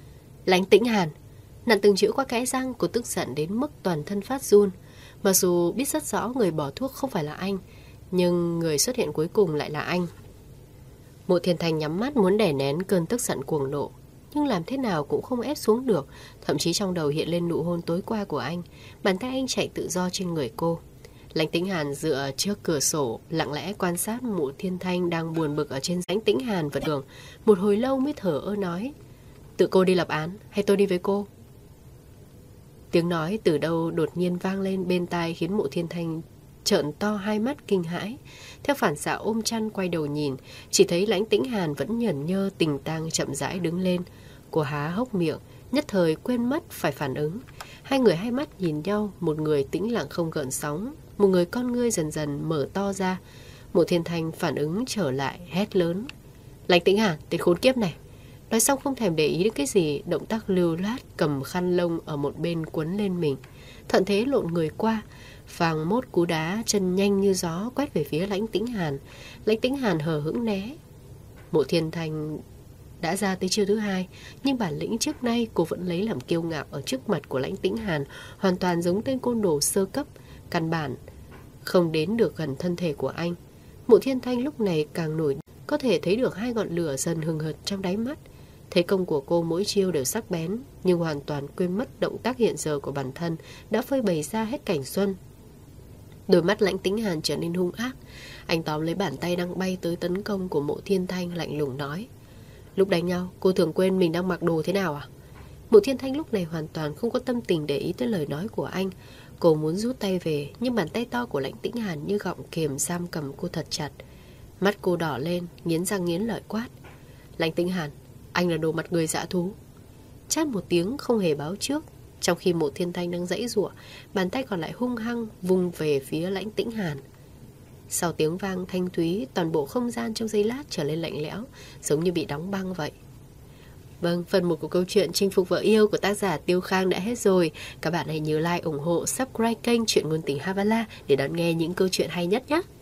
Speaker 1: Lãnh Tĩnh Hàn. Nặn từng chữ qua kẽ răng, cô tức giận đến mức toàn thân phát run. Mặc dù biết rất rõ người bỏ thuốc không phải là anh, nhưng người xuất hiện cuối cùng lại là anh. Mộ Thiên Thanh nhắm mắt muốn đè nén cơn tức giận cuồng nộ, nhưng làm thế nào cũng không ép xuống được. Thậm chí trong đầu hiện lên nụ hôn tối qua của anh. Bàn tay anh chạy tự do trên người cô. Lãnh Tĩnh Hàn dựa trước cửa sổ, lặng lẽ quan sát Mộ Thiên Thanh đang buồn bực ở trên. Lãnh Tĩnh Hàn vật đường một hồi lâu mới thở ơ nói: tự cô đi lập án hay tôi đi với cô? Tiếng nói từ đâu đột nhiên vang lên bên tai khiến Mộ Thiên Thanh trợn to hai mắt kinh hãi. Theo phản xạ ôm chăn quay đầu nhìn, chỉ thấy Lãnh Tĩnh Hàn vẫn nhởn nhơ tình tang chậm rãi đứng lên. Cô há hốc miệng, nhất thời quên mất phải phản ứng. Hai người hai mắt nhìn nhau, một người tĩnh lặng không gợn sóng, một người con ngươi dần dần mở to ra. Mộ Thiên Thanh phản ứng trở lại, hét lớn: Lãnh Tĩnh Hàn, tên khốn kiếp này! Nói xong không thèm để ý đến cái gì, động tác lưu loát cầm khăn lông ở một bên quấn lên mình, thuận thế lộn người qua, phàng mốt cú đá chân nhanh như gió quét về phía Lãnh Tĩnh Hàn. Lãnh Tĩnh Hàn hờ hững né. Mộ Thiên Thanh đã ra tới chiêu thứ hai, nhưng bản lĩnh trước nay cô vẫn lấy làm kiêu ngạo ở trước mặt của Lãnh Tĩnh Hàn, hoàn toàn giống tên côn đồ sơ cấp, căn bản không đến được gần thân thể của anh. Mộ Thiên Thanh lúc này càng nổi, có thể thấy được hai ngọn lửa dần hừng hực trong đáy mắt. Thế công của cô mỗi chiêu đều sắc bén, nhưng hoàn toàn quên mất động tác hiện giờ của bản thân đã phơi bày ra hết cảnh xuân. Đôi mắt Lãnh Tĩnh Hàn trở nên hung ác. Anh tóm lấy bàn tay đang bay tới tấn công của Mộ Thiên Thanh, lạnh lùng nói: lúc đánh nhau, cô thường quên mình đang mặc đồ thế nào à? Mộ Thiên Thanh lúc này hoàn toàn không có tâm tình để ý tới lời nói của anh. Cô muốn rút tay về, nhưng bàn tay to của Lãnh Tĩnh Hàn như gọng kềm giam cầm cô thật chặt. Mắt cô đỏ lên, nghiến răng nghiến lợi quát: Lãnh Tĩnh Hàn, anh là đồ mặt người dã thú. Chát một tiếng không hề báo trước. Trong khi Mộ Thiên Thanh đang giãy giụa, bàn tay còn lại hung hăng vung về phía Lãnh Tĩnh Hàn. Sau tiếng vang thanh thúy, toàn bộ không gian trong giây lát trở lên lạnh lẽo, giống như bị đóng băng vậy. Vâng, phần một của câu chuyện Chinh Phục Vợ Yêu của tác giả Tiêu Khang đã hết rồi. Các bạn hãy nhớ like, ủng hộ, subscribe kênh Chuyện Ngôn Tình Havala để đón nghe những câu chuyện hay nhất nhé.